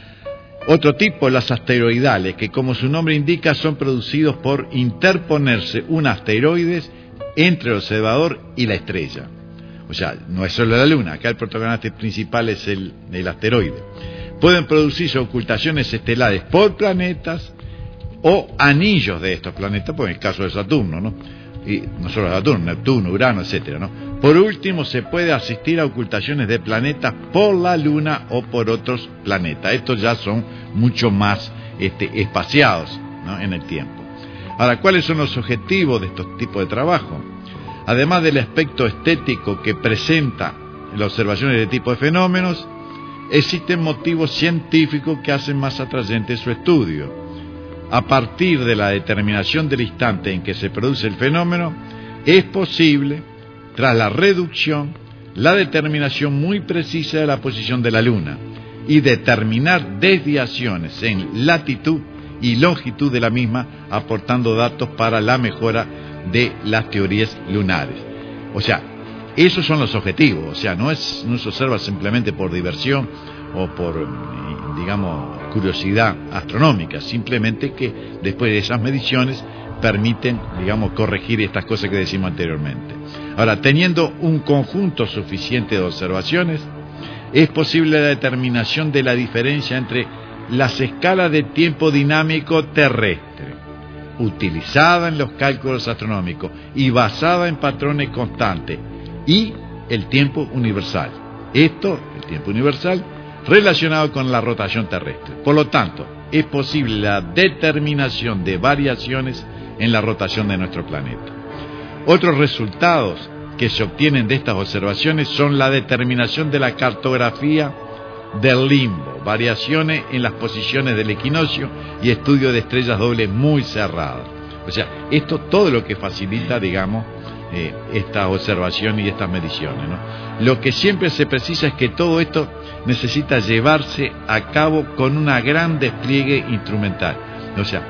Otro tipo, las asteroidales, que como su nombre indica son producidos por interponerse un asteroide entre el observador y la estrella. O sea, no es solo la Luna, acá el protagonista principal es el, el asteroide. Pueden producirse ocultaciones estelares por planetas o anillos de estos planetas, pues en el caso de Saturno, ¿no? Y no solo Saturno, Neptuno, Urano, etcétera, ¿no? Por último, se puede asistir a ocultaciones de planetas por la Luna o por otros planetas. Estos ya son mucho más este, espaciados, ¿no?, en el tiempo. Ahora, ¿cuáles son los objetivos de estos tipos de trabajo? Además del aspecto estético que presenta las observaciones de tipo de fenómenos, existen motivos científicos que hacen más atrayente su estudio. A partir de la determinación del instante en que se produce el fenómeno, es posible, tras la reducción, la determinación muy precisa de la posición de la Luna y determinar desviaciones en latitud y longitud de la misma, aportando datos para la mejora de las teorías lunares. O sea, esos son los objetivos. O sea, no es no se observa simplemente por diversión o por, digamos, curiosidad astronómica, simplemente que después de esas mediciones permiten, digamos, corregir estas cosas que decimos anteriormente. Ahora, teniendo un conjunto suficiente de observaciones, es posible la determinación de la diferencia entre las escalas de tiempo dinámico terrestre, utilizada en los cálculos astronómicos y basada en patrones constantes, y el tiempo universal. Esto, el tiempo universal, relacionado con la rotación terrestre. Por lo tanto, es posible la determinación de variaciones en la rotación de nuestro planeta. Otros resultados que se obtienen de estas observaciones son la determinación de la cartografía del limbo, variaciones en las posiciones del equinoccio y estudio de estrellas dobles muy cerradas. O sea, esto todo lo que facilita, digamos, eh, estas observaciones y estas mediciones, ¿no? Lo que siempre se precisa es que todo esto necesita llevarse a cabo con una gran despliegue instrumental. O sea,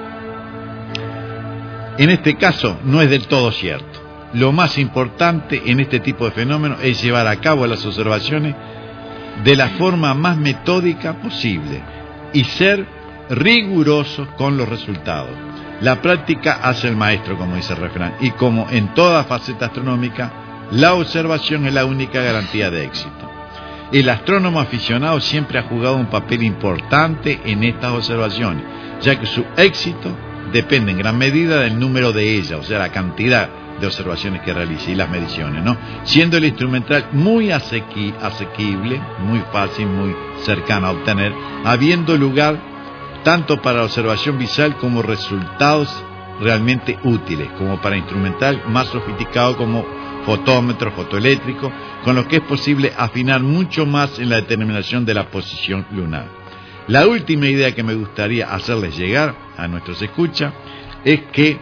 en este caso no es del todo cierto. Lo más importante en este tipo de fenómenos es llevar a cabo las observaciones de la forma más metódica posible y ser rigurosos con los resultados. La práctica hace el maestro, como dice el refrán, y como en toda faceta astronómica, la observación es la única garantía de éxito. El astrónomo aficionado siempre ha jugado un papel importante en estas observaciones, ya que su éxito depende en gran medida del número de ellas, o sea, la cantidad de observaciones que realice y las mediciones, ¿no? Siendo el instrumental muy asequi, asequible, muy fácil, muy cercano a obtener, habiendo lugar tanto para la observación visual como resultados realmente útiles, como para instrumental más sofisticado como fotómetro, fotoeléctrico, con lo que es posible afinar mucho más en la determinación de la posición lunar. La última idea que me gustaría hacerles llegar a nuestros escuchas es que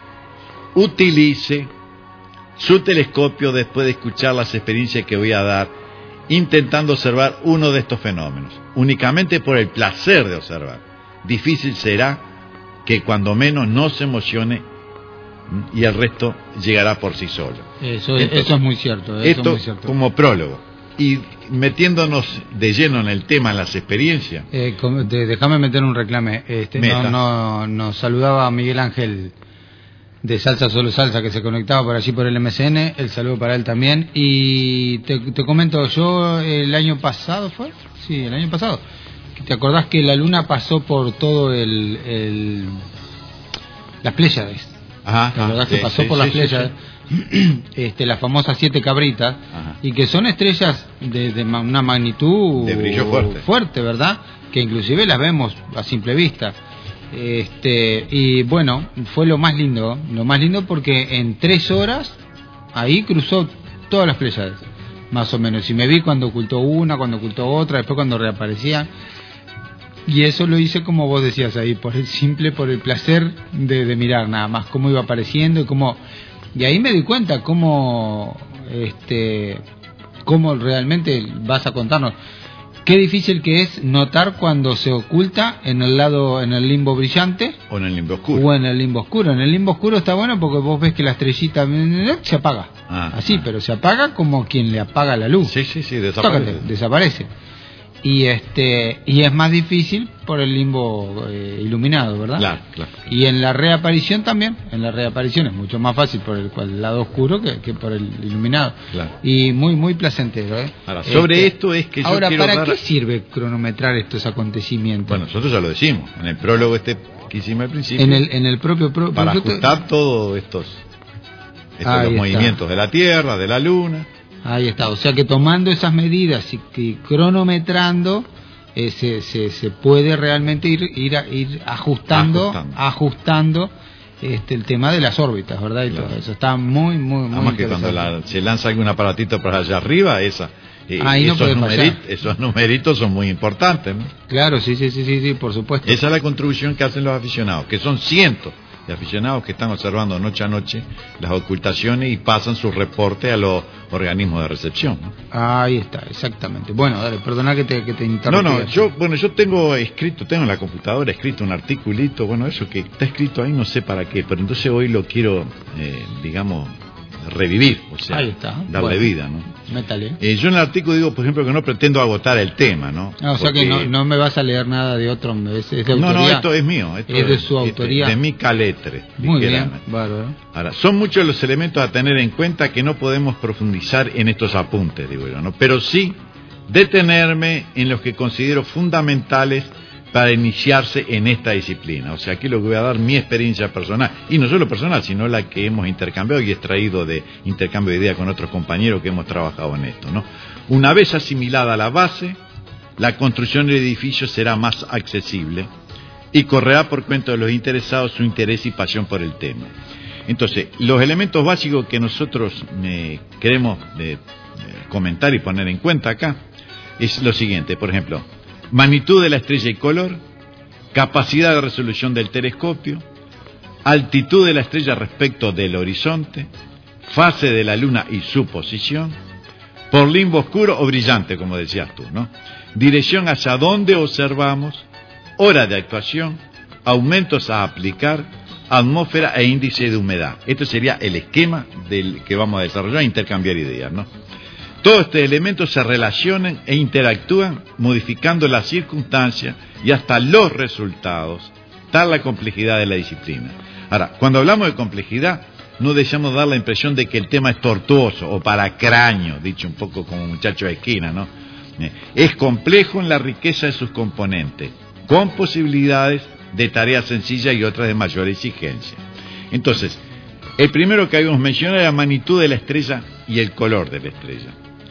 utilice su telescopio después de escuchar las experiencias que voy a dar, intentando observar uno de estos fenómenos, únicamente por el placer de observar. Difícil será que cuando menos no se emocione y el resto llegará por sí solo. Eso, Entonces, eso es muy cierto. Eso esto es muy cierto. como prólogo. Y metiéndonos de lleno en el tema, en las experiencias. Eh, com- de- déjame meter un reclame. Este, Meta. no, no, nos saludaba Miguel Ángel de Salsa Solo Salsa, que se conectaba por allí por el M C N. El saludo para él también. Y te, te comento, yo el año pasado, ¿fue? Sí, el año pasado. ¿Te acordás que la luna pasó por todo el... el las Pléyades? Ajá, ¿Te acordás sí, que pasó sí, por sí, las sí, Pléyades? Este, las famosas siete cabritas, Ajá. y que son estrellas de, de ma- una magnitud De brillo fuerte. fuerte, ¿verdad? Que inclusive las vemos a simple vista. Este, y bueno, fue lo más lindo, lo más lindo porque en tres horas ahí cruzó todas las Pléyades, más o menos. Y me vi cuando ocultó una, cuando ocultó otra, después cuando reaparecían. Y eso lo hice como vos decías ahí, por el simple, por el placer de, de mirar nada más cómo iba apareciendo y cómo... Y ahí me di cuenta cómo, este, cómo realmente vas a contarnos. Qué difícil que es notar cuando se oculta en el lado, en el limbo brillante. O en el limbo oscuro. O en el limbo oscuro. En el limbo oscuro está bueno porque vos ves que la estrellita se apaga. Ah, Así, ah. pero se apaga como quien le apaga la luz. Sí, sí, sí, desaparece. Tócate, desaparece. Y este y es más difícil por el limbo eh, iluminado, ¿verdad? Claro, claro. Y en la reaparición también, en la reaparición es mucho más fácil por el, por el lado oscuro que, que por el iluminado. Claro. Y muy muy placentero, ¿eh? Ahora, sobre Este, esto es que yo ahora, quiero ¿para dar... qué sirve cronometrar estos acontecimientos? Bueno, nosotros ya lo decimos, en el prólogo este que hicimos al principio. en el en el propio pro, para propio- ajustar todos estos, estos Ahí los está. movimientos de la Tierra, de la Luna. Ahí está, o sea que tomando esas medidas y, y cronometrando eh, se, se, se puede realmente ir ir a- ir ajustando Ajustando. ajustando este el tema de las órbitas, ¿verdad? Y Claro. todo eso está muy muy muy Nada más que cuando interesante. la- se lanza algún aparatito para allá arriba, esa, eh, Ahí no esos, puede numeri- fallar. esos numeritos son muy importantes, ¿no? Claro, sí, sí, sí, sí, sí, por supuesto. Esa es la contribución que hacen los aficionados, que son cientos de aficionados que están observando noche a noche las ocultaciones y pasan sus reportes a los organismos de recepción, ¿no? Ahí está, exactamente. Bueno, dale, perdona que te que te No, interrumpí. no, yo, bueno, yo tengo escrito, tengo en la computadora escrito un articulito, bueno, eso que está escrito ahí no sé para qué, pero entonces hoy lo quiero, eh, digamos, revivir, o sea, Ahí está. darle Bueno. vida, ¿no? Métale. Eh, yo en el artículo digo, por ejemplo, que no pretendo agotar el tema, ¿no? Ah, o sea que Porque- no, no me vas a leer nada de otro, es, es de No, autoría. no, esto es mío. Esto es de su este, autoría. de mi caletre. Muy dijérame. bien, bárbaro. Ahora, son muchos los elementos a tener en cuenta que no podemos profundizar en estos apuntes, digo yo, ¿no? Pero sí detenerme en los que considero fundamentales para iniciarse en esta disciplina. O sea, aquí lo que voy a dar mi experiencia personal, y no solo personal, sino la que hemos intercambiado y extraído de intercambio de ideas con otros compañeros que hemos trabajado en esto, ¿no? Una vez asimilada la base, la construcción del edificio será más accesible y correrá por cuenta de los interesados su interés y pasión por el tema. Entonces, los elementos básicos que nosotros eh, queremos eh, comentar y poner en cuenta acá es lo siguiente, por ejemplo, magnitud de la estrella y color, capacidad de resolución del telescopio, altitud de la estrella respecto del horizonte, fase de la luna y su posición, por limbo oscuro o brillante, como decías tú, ¿no? Dirección hacia dónde observamos, hora de actuación, aumentos a aplicar, atmósfera e índice de humedad. Esto sería el esquema del que vamos a desarrollar e intercambiar ideas, ¿no? Todos estos elementos se relacionan e interactúan modificando las circunstancias y hasta los resultados, tal la complejidad de la disciplina. Ahora, cuando hablamos de complejidad, no dejamos dar la impresión de que el tema es tortuoso o para cráneo, dicho un poco como muchacho de esquina, ¿no? Es complejo en la riqueza de sus componentes, con posibilidades de tareas sencillas y otras de mayor exigencia. Entonces, el primero que habíamos mencionado es la magnitud de la estrella y el color de la estrella.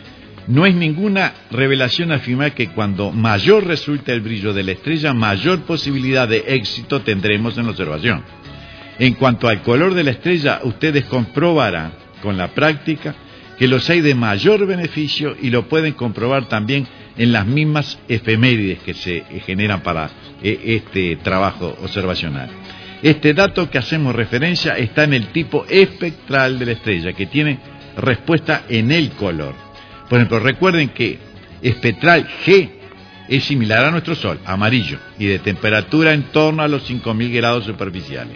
No es ninguna revelación afirmar que cuando mayor resulta el brillo de la estrella, mayor posibilidad de éxito tendremos en la observación. En cuanto al color de la estrella, ustedes comprobarán con la práctica que los hay de mayor beneficio y lo pueden comprobar también en las mismas efemérides que se generan para eh, este trabajo observacional. Este dato que hacemos referencia está en el tipo espectral de la estrella, que tiene respuesta en el color. Por ejemplo, recuerden que espectral G es similar a nuestro Sol, amarillo, y de temperatura en torno a los cinco mil grados superficiales.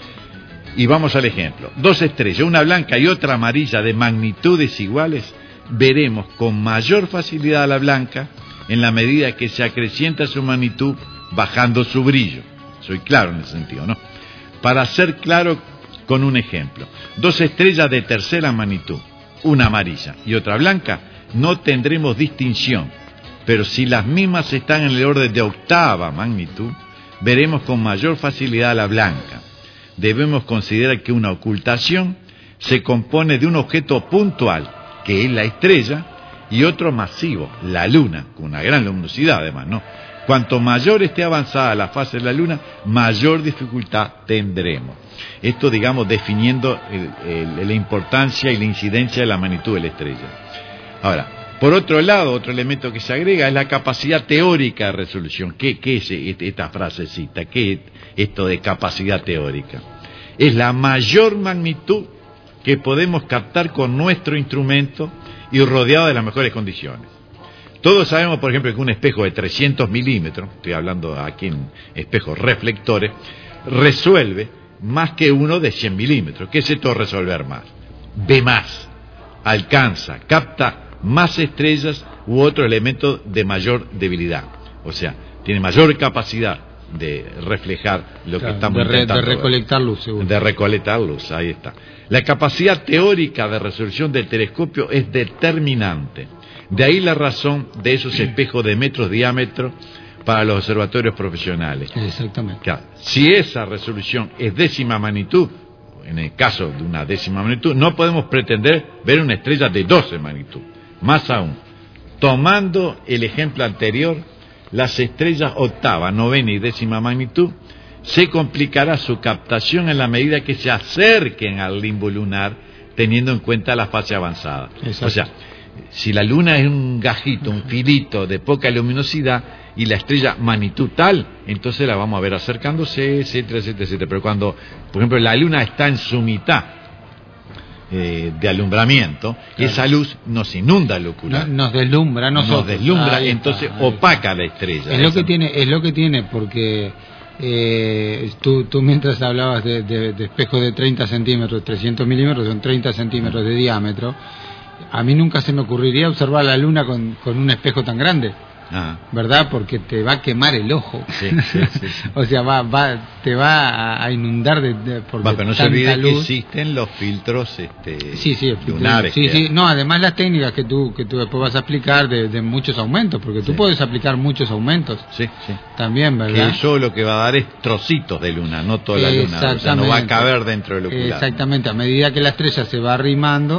Y vamos al ejemplo. Dos estrellas, una blanca y otra amarilla de magnitudes iguales, veremos con mayor facilidad a la blanca en la medida que se acrecienta su magnitud bajando su brillo. Soy claro en ese sentido, ¿no? Para ser claro con un ejemplo. Dos estrellas de tercera magnitud, una amarilla y otra blanca, no tendremos distinción. Pero si las mismas están en el orden de octava magnitud, veremos con mayor facilidad a la blanca. Debemos considerar que una ocultación se compone de un objeto puntual, que es la estrella, y otro masivo, la luna, con una gran luminosidad además, ¿no? Cuanto mayor esté avanzada la fase de la luna, mayor dificultad tendremos. Esto, digamos, definiendo el, el, la importancia y la incidencia de la magnitud de la estrella. Ahora, por otro lado, otro elemento que se agrega es la capacidad teórica de resolución. ¿Qué, qué es esta frasecita? ¿Qué es esto de capacidad teórica? Es la mayor magnitud que podemos captar con nuestro instrumento y rodeado de las mejores condiciones. Todos sabemos, por ejemplo, que un espejo de trescientos milímetros, estoy hablando aquí en espejos reflectores, resuelve más que uno de cien milímetros. ¿Qué es esto resolver más? Ve más, alcanza, capta más estrellas u otro elemento de mayor debilidad. O sea, tiene mayor capacidad de reflejar lo claro, que estamos de re, intentando de recolectar luz, seguro. De recolectar luz, ahí está. La capacidad teórica de resolución del telescopio es determinante. De ahí la razón de esos espejos de metros de diámetro para los observatorios profesionales. Exactamente. Claro, si esa resolución es décima magnitud, en el caso de una décima magnitud, no podemos pretender ver una estrella de doce magnitud. Más aún, tomando el ejemplo anterior, las estrellas octava, novena y décima magnitud, se complicará su captación en la medida que se acerquen al limbo lunar, teniendo en cuenta la fase avanzada. Exacto. O sea, si la luna es un gajito, un filito de poca luminosidad, y la estrella magnitud tal, entonces la vamos a ver acercándose, etcétera, etcétera, etcétera. Pero cuando, por ejemplo, la luna está en su mitad eh, de alumbramiento, claro, esa luz nos inunda el ocular. No, nos deslumbra, nosotros. Nos deslumbra, ahí entonces está, ahí opaca está. La estrella. Es lo que tiene, es lo que tiene, porque eh, tú, tú mientras hablabas de, de, de espejos de treinta centímetros, trescientos milímetros, son treinta centímetros de diámetro. A mí nunca se me ocurriría observar la luna con, con un espejo tan grande. Ah. ¿Verdad? Porque te va a quemar el ojo. Sí, sí, sí, sí. O sea, va, va, te va a inundar de, de porque va, pero no se olvide luz. Que existen los filtros este, sí, sí, lunares. Sí, sí. No, además las técnicas que tú que tú después vas a aplicar de, de muchos aumentos, porque tú sí. puedes aplicar muchos aumentos. Sí, sí. También, ¿verdad? Que eso lo que va a dar es trocitos de luna, no toda la luna. O sea, no va a caber dentro del ocular. Exactamente. A medida que la estrella se va arrimando,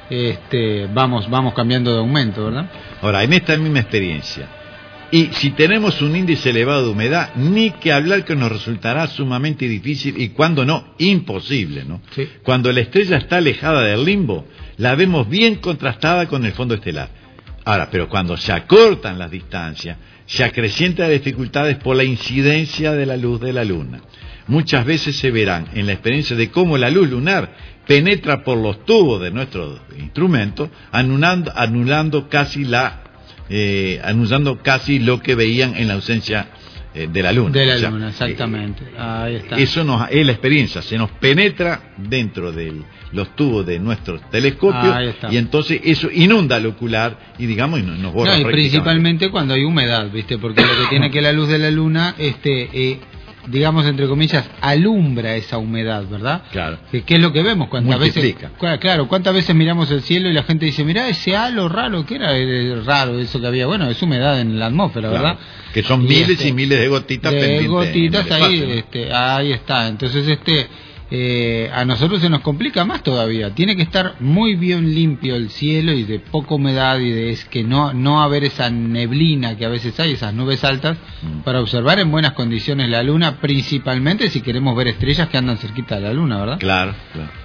este, vamos, vamos cambiando de aumento, ¿verdad? Ahora, en esta misma experiencia, y si tenemos un índice elevado de humedad, ni que hablar que nos resultará sumamente difícil y cuando no, imposible, ¿no? Sí. Cuando la estrella está alejada del limbo, la vemos bien contrastada con el fondo estelar. Ahora, pero cuando se acortan las distancias, se acrecientan las dificultades por la incidencia de la luz de la luna. Muchas veces se verán en la experiencia de cómo la luz lunar penetra por los tubos de nuestros instrumentos, anulando, anulando casi la eh, anulando casi lo que veían en la ausencia eh, de la luna. De la o sea, luna, exactamente. Eh, Ahí está. Eso nos, es la experiencia, se nos penetra dentro de los tubos de nuestros telescopios y entonces eso inunda el ocular y digamos y nos borra. No, y principalmente cuando hay humedad, ¿viste? Porque lo que tiene que la luz de la luna, este, eh, digamos entre comillas, alumbra esa humedad, ¿verdad? Claro. ¿Qué, qué es lo que vemos? ¿Cuántas veces, claro, cuántas veces miramos el cielo y la gente dice, mirá ese halo raro, ¿qué era el raro eso que había? Bueno, es humedad en la atmósfera, claro, ¿verdad? Que son y miles este, y miles de gotitas de pendientes. gotitas ahí, espacio, ¿no? este, ahí está. Entonces, este, eh, a nosotros se nos complica más todavía. Tiene que estar muy bien limpio el cielo y de poca humedad y de es que no no haber esa neblina que a veces hay, esas nubes altas, mm. para observar en buenas condiciones la luna, principalmente si queremos ver estrellas que andan cerquita de la luna, ¿verdad? Claro, claro.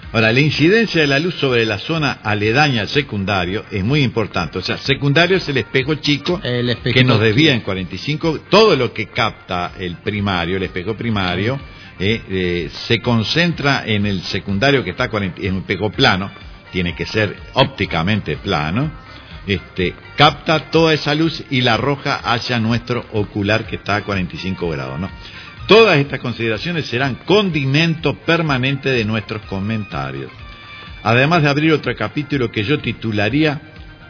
Ahora, la incidencia de la luz sobre la zona aledaña al secundario es muy importante. O sea, secundario es el espejo chico el que nos desvía en cuarenta y cinco. Todo lo que capta el primario, el espejo primario, eh, eh, se concentra en el secundario que está cuarenta, en un espejo plano. Tiene que ser ópticamente plano. Este, capta toda esa luz y la arroja hacia nuestro ocular que está a cuarenta y cinco grados, ¿no? Todas estas consideraciones serán condimento permanente de nuestros comentarios. Además de abrir otro capítulo que yo titularía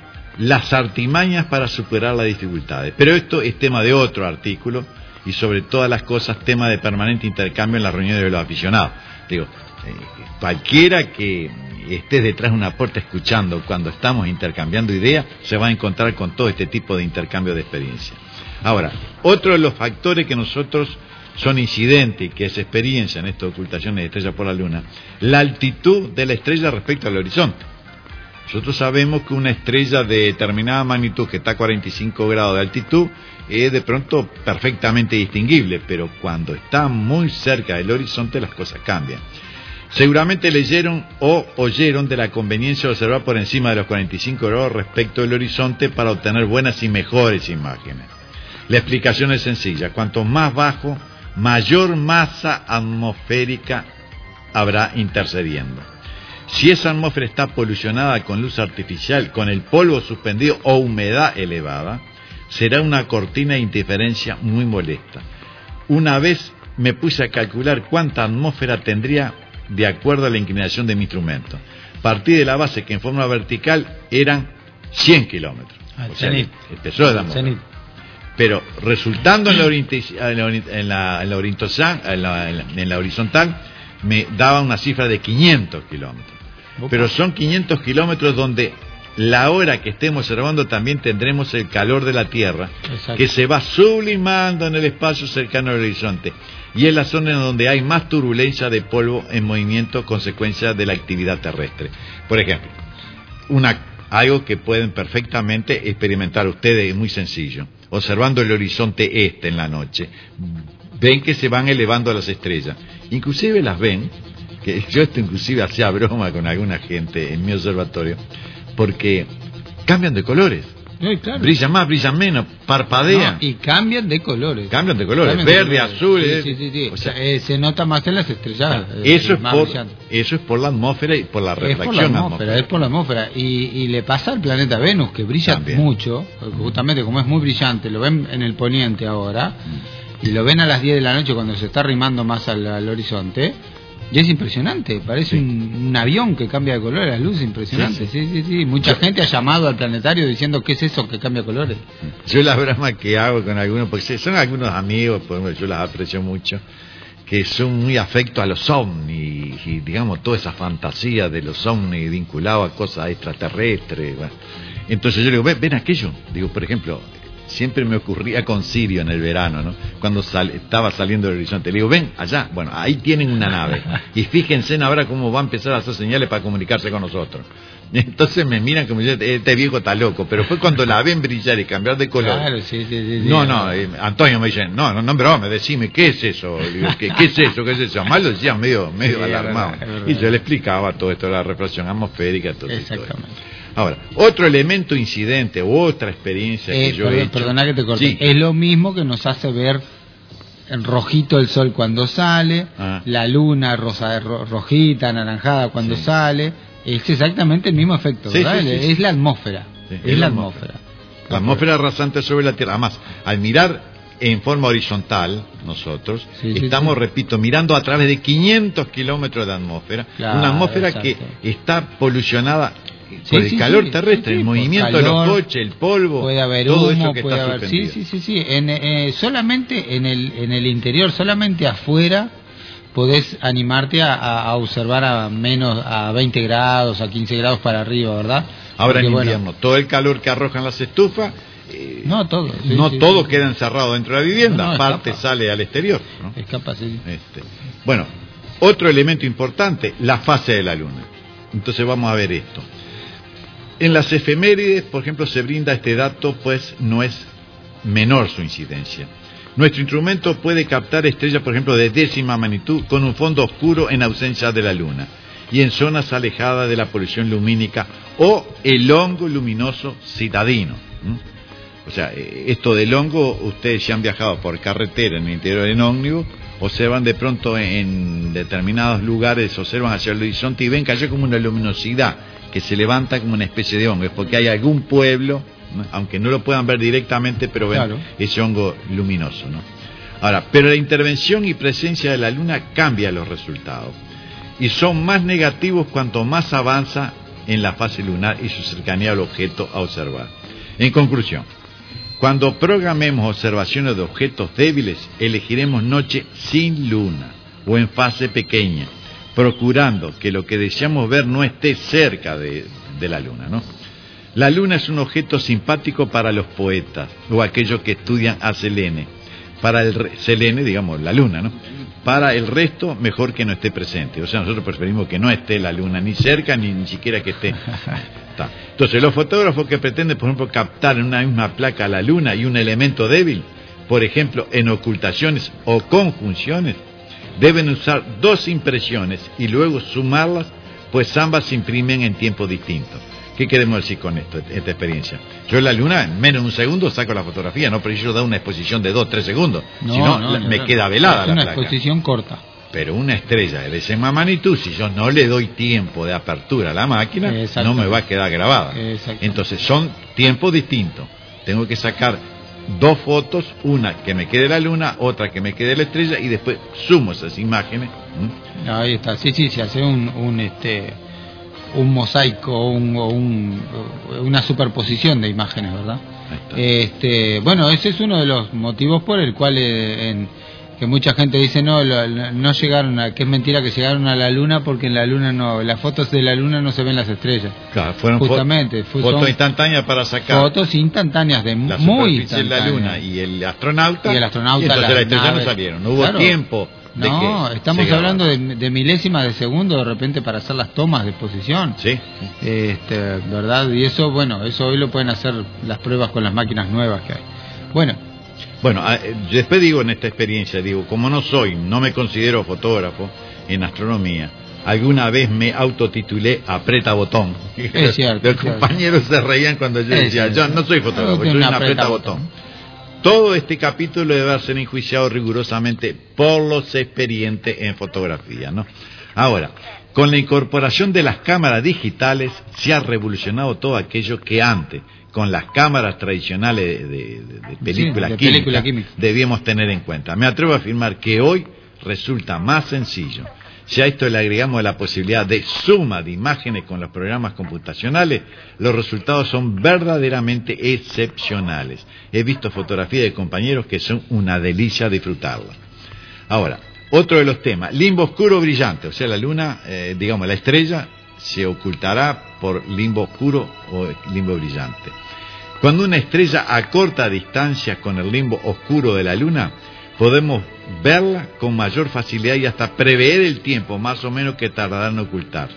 Las artimañas para superar las dificultades. Pero esto es tema de otro artículo y sobre todas las cosas tema de permanente intercambio en las reuniones de los aficionados. Digo, eh, cualquiera que esté detrás de una puerta escuchando cuando estamos intercambiando ideas se va a encontrar con todo este tipo de intercambio de experiencia. Ahora, otro de los factores que nosotros son incidentes, que es experiencia en esta ocultación de estrellas por la luna, la altitud de la estrella respecto al horizonte. Nosotros sabemos que una estrella de determinada magnitud que está a cuarenta y cinco grados de altitud es de pronto perfectamente distinguible, pero cuando está muy cerca del horizonte las cosas cambian. Seguramente leyeron o oyeron de la conveniencia de observar por encima de los cuarenta y cinco grados respecto del horizonte para obtener buenas y mejores imágenes. La explicación es sencilla: cuanto más bajo, mayor masa atmosférica habrá intercediendo. Si esa atmósfera está polucionada con luz artificial, con el polvo suspendido o humedad elevada, será una cortina de interferencia muy molesta. Una vez me puse a calcular cuánta atmósfera tendría de acuerdo a la inclinación de mi instrumento. Partí de la base que en forma vertical eran cien kilómetros. Ah, o sea, empezó de la atmósfera. Pero resultando en la, en la, en la, en la, horizontal, en la, en la horizontal, me daba una cifra de quinientos kilómetros. Pero son quinientos kilómetros donde la hora que estemos observando también tendremos el calor de la Tierra. Exacto. Que se va sublimando en el espacio cercano al horizonte. Y es la zona en donde hay más turbulencia de polvo en movimiento consecuencia de la actividad terrestre. Por ejemplo, una, algo que pueden perfectamente experimentar ustedes, es muy sencillo. Observando el horizonte este en la noche, ven que se van elevando las estrellas. Inclusive las ven, que yo esto inclusive hacía broma con alguna gente en mi observatorio, porque cambian de colores. No, claro. Brillan más, brillan menos, parpadean. No, y cambian de colores. Cambian de colores, cambian verde, de colores. azul. Sí, sí, sí, sí. O sea, eh, se nota más en las estrellas. Ah, eh, eso, es por, brillante. eso es por la atmósfera y por la refracción. Es por la atmósfera, es por la atmósfera. Y, y le pasa al planeta Venus, que brilla también mucho, justamente como es muy brillante, lo ven en el poniente ahora, mm. y lo ven a las diez de la noche cuando se está arrimando más al, al horizonte. Y es impresionante, parece sí. un, un avión que cambia de color, la luz es impresionante. Sí, sí, sí. sí, sí. Mucha gente ha llamado al planetario diciendo ¿qué es eso que cambia colores? Yo la broma que hago con algunos, porque son algunos amigos, por ejemplo, yo las aprecio mucho, que son muy afectos a los ovnis y digamos toda esa fantasía de los ovnis vinculados a cosas extraterrestres. Bueno. Entonces yo le digo, ven, ven aquello. Digo, por ejemplo, siempre me ocurría con Sirio en el verano, ¿no? Cuando sal, estaba saliendo del horizonte. Le digo, ven, allá, bueno, ahí tienen una nave. Y fíjense ahora cómo va a empezar a hacer señales para comunicarse con nosotros. Entonces me miran como diciendo, este viejo está loco. Pero fue cuando la ven brillar y cambiar de color. Claro, sí, sí, sí. No, no, eh, Antonio me dice, no, no, no, broma, decime, ¿qué es eso? Digo, ¿qué, ¿qué es eso? ¿Qué es eso? Más lo decía medio, medio sí, alarmado. Es verdad, es verdad. Y yo le explicaba todo esto de la refracción atmosférica, todo esto. Exactamente. Ahora, otro elemento incidente u otra experiencia eh, que yo perdón, he hecho... Perdona que te corte. Sí. Es lo mismo que nos hace ver en rojito el sol cuando sale, ah. la luna rosa, ro, rojita, anaranjada cuando sí. sale. Es exactamente el mismo efecto, sí, ¿verdad? Sí, sí, es sí. la atmósfera. Sí, es, es la atmósfera. atmósfera. La atmósfera rasante sobre la Tierra. Además, al mirar en forma horizontal, nosotros, sí, estamos, sí, sí. repito, mirando a través de quinientos kilómetros de atmósfera. Claro, una atmósfera exacto. que está polucionada... Sí, por el sí, calor sí, terrestre, sí, sí, el movimiento calor, de los coches, el polvo, puede haber todo humo, eso que puede está haber, suspendido. Sí, sí, sí, sí. En, eh, solamente en el en el interior, solamente afuera podés animarte a, a observar a menos a veinte grados, a quince grados para arriba, ¿verdad? Ahora Porque, en bueno, invierno, todo el calor que arrojan las estufas, eh, no todo, sí, no sí, todo sí, queda encerrado dentro de la vivienda, no, no, parte escapa. Sale al exterior, ¿no? Escapa, sí. Este, bueno, otro elemento importante, la fase de la luna. Entonces vamos a ver esto. En las efemérides, por ejemplo, se brinda este dato, pues no es menor su incidencia. Nuestro instrumento puede captar estrellas, por ejemplo, de décima magnitud con un fondo oscuro en ausencia de la luna. y en zonas alejadas de la polución lumínica o el hongo luminoso citadino. ¿Mm? O sea, esto del hongo, ustedes ya han viajado por carretera en el interior en ómnibus, observan de pronto en determinados lugares, observan hacia el horizonte y ven que hay como una luminosidad que se levanta como una especie de hongo. Es porque hay algún pueblo, ¿no?, aunque no lo puedan ver directamente, pero ven claro. ese hongo luminoso, ¿no? Ahora, pero la intervención y presencia de la luna cambia los resultados y son más negativos cuanto más avanza en la fase lunar y su cercanía al objeto a observar. En conclusión, cuando programemos observaciones de objetos débiles, elegiremos noche sin luna o en fase pequeña, procurando que lo que deseamos ver no esté cerca de, de la luna, ¿no? La luna es un objeto simpático para los poetas o aquellos que estudian a Selene. Para el Selene, digamos, la luna, ¿no? Para el resto, mejor que no esté presente. O sea, nosotros preferimos que no esté la luna ni cerca, ni, ni siquiera que esté. Entonces, los fotógrafos que pretenden, por ejemplo, captar en una misma placa la luna y un elemento débil, por ejemplo, en ocultaciones o conjunciones, deben usar dos impresiones y luego sumarlas, pues ambas se imprimen en tiempo distinto. ¿Qué queremos decir con esto, esta experiencia? Yo en la luna, en menos de un segundo, saco la fotografía, no preciso dar una exposición de dos, tres segundos, no, sino no, la, no, me no. queda velada es la una placa. Exposición corta. Pero una estrella de esa magnitud, si yo no le doy tiempo de apertura a la máquina, no me va a quedar grabada. Entonces son tiempos distintos. Tengo que sacar dos fotos, una que me quede la luna, otra que me quede la estrella, y después sumo esas imágenes. ¿Mm? Ahí está, sí, sí, se hace un, un este un mosaico, un, un, una superposición de imágenes, ¿verdad? Este, bueno, ese es uno de los motivos por el cual eh, en, que mucha gente dice no, lo, no llegaron a, que es mentira que llegaron a la luna porque en la luna no, las fotos de la luna no se ven las estrellas. Claro, fueron justamente fo fotos instantáneas para sacar fotos instantáneas de la muy instantáneas. La luna y el astronauta y el astronauta, y entonces la las estrellas nave. no salieron, no hubo claro. tiempo. De no, que estamos hablando de, de milésimas de segundo de repente para hacer las tomas de posición. Sí. Este, ¿verdad? Y eso, bueno, eso hoy lo pueden hacer las pruebas con las máquinas nuevas que hay. Bueno. Bueno, después digo en esta experiencia, digo, como no soy, no me considero fotógrafo en astronomía, alguna vez me autotitulé aprieta botón. Es cierto. Los compañeros se reían cuando yo es decía, cierto. yo no soy fotógrafo, soy un aprieta botón. botón. Todo este capítulo debe ser enjuiciado rigurosamente por los experientes en fotografía, ¿no? Ahora, con la incorporación de las cámaras digitales se ha revolucionado todo aquello que antes, con las cámaras tradicionales de, de, de película, sí, de química, película química, debíamos tener en cuenta. Me atrevo a afirmar que hoy resulta más sencillo. Si a esto le agregamos la posibilidad de suma de imágenes con los programas computacionales, los resultados son verdaderamente excepcionales. He visto fotografías de compañeros que son una delicia disfrutarlas. Ahora, otro de los temas, limbo oscuro brillante, o sea, la luna, eh, digamos, la estrella se ocultará por limbo oscuro o limbo brillante. Cuando una estrella a corta distancia con el limbo oscuro de la luna, podemos verla con mayor facilidad y hasta prever el tiempo más o menos que tardará en ocultarse.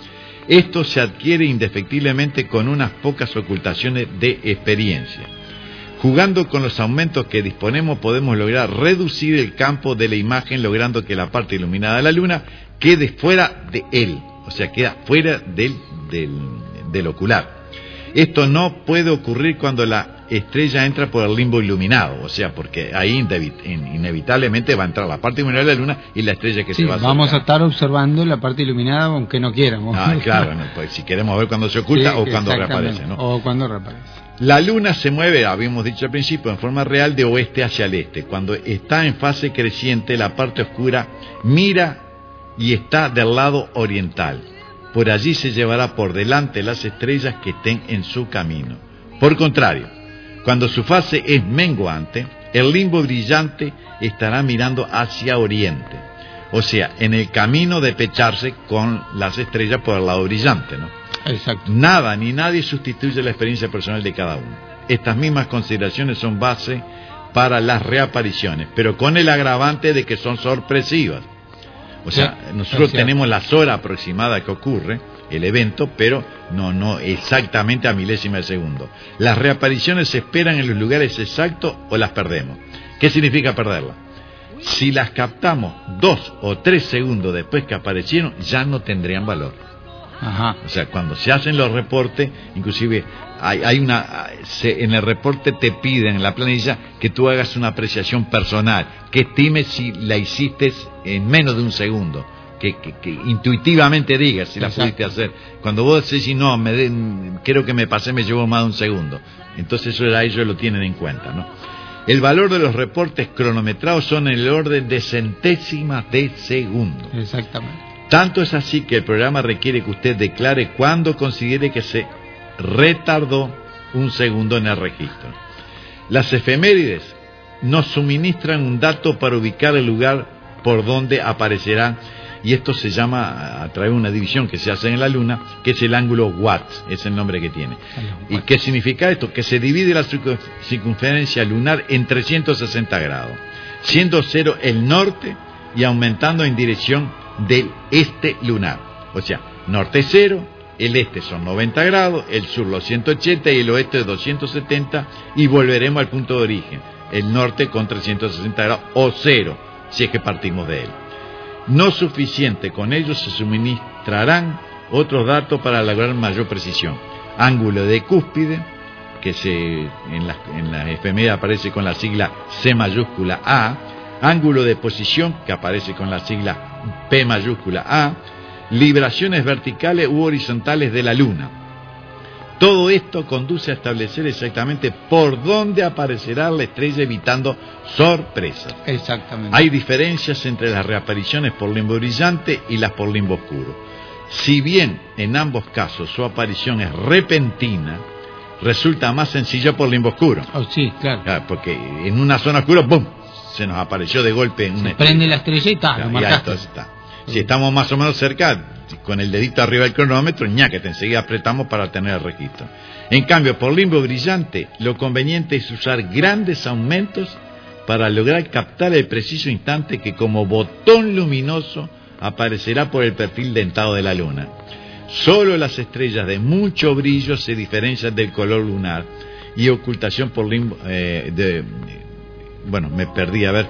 Esto se adquiere indefectiblemente con unas pocas ocultaciones de experiencia. Jugando con los aumentos que disponemos podemos lograr reducir el campo de la imagen, logrando que la parte iluminada de la luna quede fuera de él, o sea, queda fuera del, del, del ocular. Esto no puede ocurrir cuando la estrella entra por el limbo iluminado, o sea, porque ahí inevitablemente va a entrar la parte iluminada de la luna y la estrella que sí, se va a vamos acercar. a estar observando la parte iluminada aunque no quieramos. Ah, claro, no, pues si queremos ver cuando se oculta sí, o cuando reaparece, ¿no? O cuando reaparece. La luna se mueve, habíamos dicho al principio, en forma real de oeste hacia el este. Cuando está en fase creciente, la parte oscura mira y está del lado oriental. Por allí se llevará por delante las estrellas que estén en su camino. Por contrario, cuando su fase es menguante, el limbo brillante estará mirando hacia oriente, o sea, en el camino de pecharse con las estrellas por el lado brillante, ¿no? Exacto. Nada ni nadie sustituye la experiencia personal de cada uno. Estas mismas consideraciones son base para las reapariciones, pero con el agravante de que son sorpresivas. O sea, sí, nosotros tenemos las horas aproximadas que ocurre el evento, pero no, no exactamente a milésima de segundo. Las reapariciones se esperan en los lugares exactos o las perdemos. ¿Qué significa perderlas? Si las captamos dos o tres segundos después que aparecieron, ya no tendrían valor. Ajá. O sea, cuando se hacen los reportes, inclusive hay, hay una, se, en el reporte te piden en la planilla que tú hagas una apreciación personal, que estimes si la hiciste en menos de un segundo, que, que, que intuitivamente digas si la Exacto. pudiste hacer. Cuando vos decís, si no, me de, creo que me pasé, me llevó más de un segundo. Entonces eso ya ellos lo tienen en cuenta, ¿no? El valor de los reportes cronometrados son en el orden de centésimas de segundo. Exactamente. Tanto es así que el programa requiere que usted declare cuando considere que se retardó un segundo en el registro. Las efemérides nos suministran un dato para ubicar el lugar por donde aparecerán, y esto se llama, a través de una división que se hace en la Luna, que es el ángulo Watt, es el nombre que tiene. ¿Y qué significa esto? Que se divide la circunferencia lunar en trescientos sesenta grados, siendo cero el norte y aumentando en dirección del este lunar. O sea, norte cero, el este son noventa grados, el sur los ciento ochenta y el oeste doscientos setenta, y volveremos al punto de origen, el norte con trescientos sesenta grados o cero, si es que partimos de él. No suficiente, con ellos se suministrarán otros datos para lograr mayor precisión. Ángulo de cúspide, que se, en la, en la efeméride aparece con la sigla C mayúscula A, ángulo de posición, que aparece con la sigla P mayúscula A, libraciones verticales u horizontales de la Luna. Todo esto conduce a establecer exactamente por dónde aparecerá la estrella, evitando sorpresas. Exactamente. Hay diferencias entre las reapariciones por limbo brillante y las por limbo oscuro. Si bien en ambos casos su aparición es repentina, resulta más sencilla por limbo oscuro. Oh, sí, claro. Claro, porque en una zona oscura, ¡bum!, se nos apareció de golpe en una Se prende la estrella y está, Claro, lo ya, marcaste. entonces está. Si estamos más o menos cerca, con el dedito arriba del cronómetro, ñaquete, enseguida apretamos para tener el registro. En cambio, por limbo brillante, lo conveniente es usar grandes aumentos para lograr captar el preciso instante que como botón luminoso aparecerá por el perfil dentado de la Luna. Solo las estrellas de mucho brillo se diferencian del color lunar y ocultación por limbo... Eh, de, bueno, me perdí, a ver...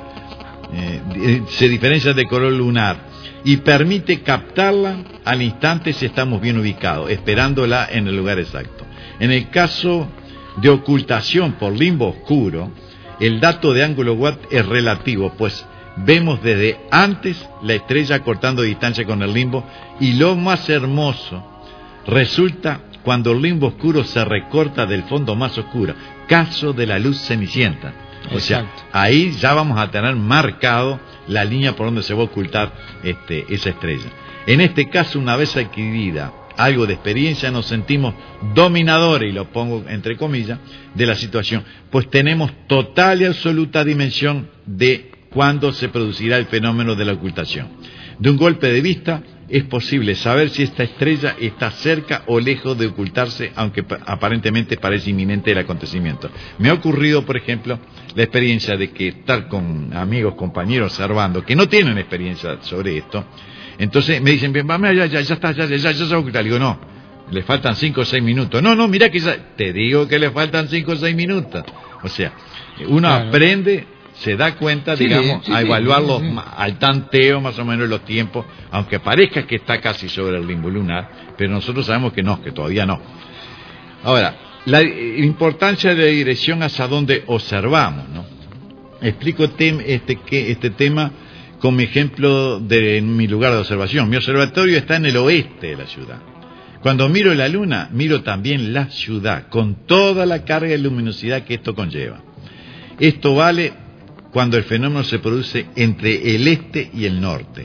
Eh, se diferencian del color lunar y permite captarla al instante si estamos bien ubicados, esperándola en el lugar exacto. En el caso de ocultación por limbo oscuro, el dato de ángulo Watt es relativo, pues vemos desde antes la estrella cortando distancia con el limbo, y lo más hermoso resulta cuando el limbo oscuro se recorta del fondo más oscuro, caso de la luz cenicienta. O sea, Exacto. ahí ya vamos a tener marcado la línea por donde se va a ocultar este, esa estrella. En este caso, una vez adquirida algo de experiencia, nos sentimos dominadores, y lo pongo entre comillas, de la situación, pues tenemos total y absoluta dimensión de cuándo se producirá el fenómeno de la ocultación. De un golpe de vista es posible saber si esta estrella está cerca o lejos de ocultarse, aunque aparentemente parece inminente el acontecimiento. Me ha ocurrido, por ejemplo, la experiencia de que estar con amigos, compañeros, observando, que no tienen experiencia sobre esto, entonces me dicen, bien, ya, ya, ya está, ya, ya, ya se va a ocultar. Digo, no, le faltan cinco o seis minutos. No, no, mira que ya, te digo que le faltan cinco o seis minutos. O sea, uno Claro. aprende, se da cuenta, Sí, digamos, sí, a sí, evaluar sí, los, sí. al tanteo más o menos los tiempos, aunque parezca que está casi sobre el limbo lunar, pero nosotros sabemos que no, que todavía no. Ahora, la eh, importancia de la dirección hacia donde observamos, ¿no? Explico tem, este, que, este tema con mi ejemplo de mi lugar de observación. Mi observatorio está en el oeste de la ciudad. Cuando miro la luna, miro también la ciudad, con toda la carga y luminosidad que esto conlleva. Esto vale cuando el fenómeno se produce entre el este y el norte.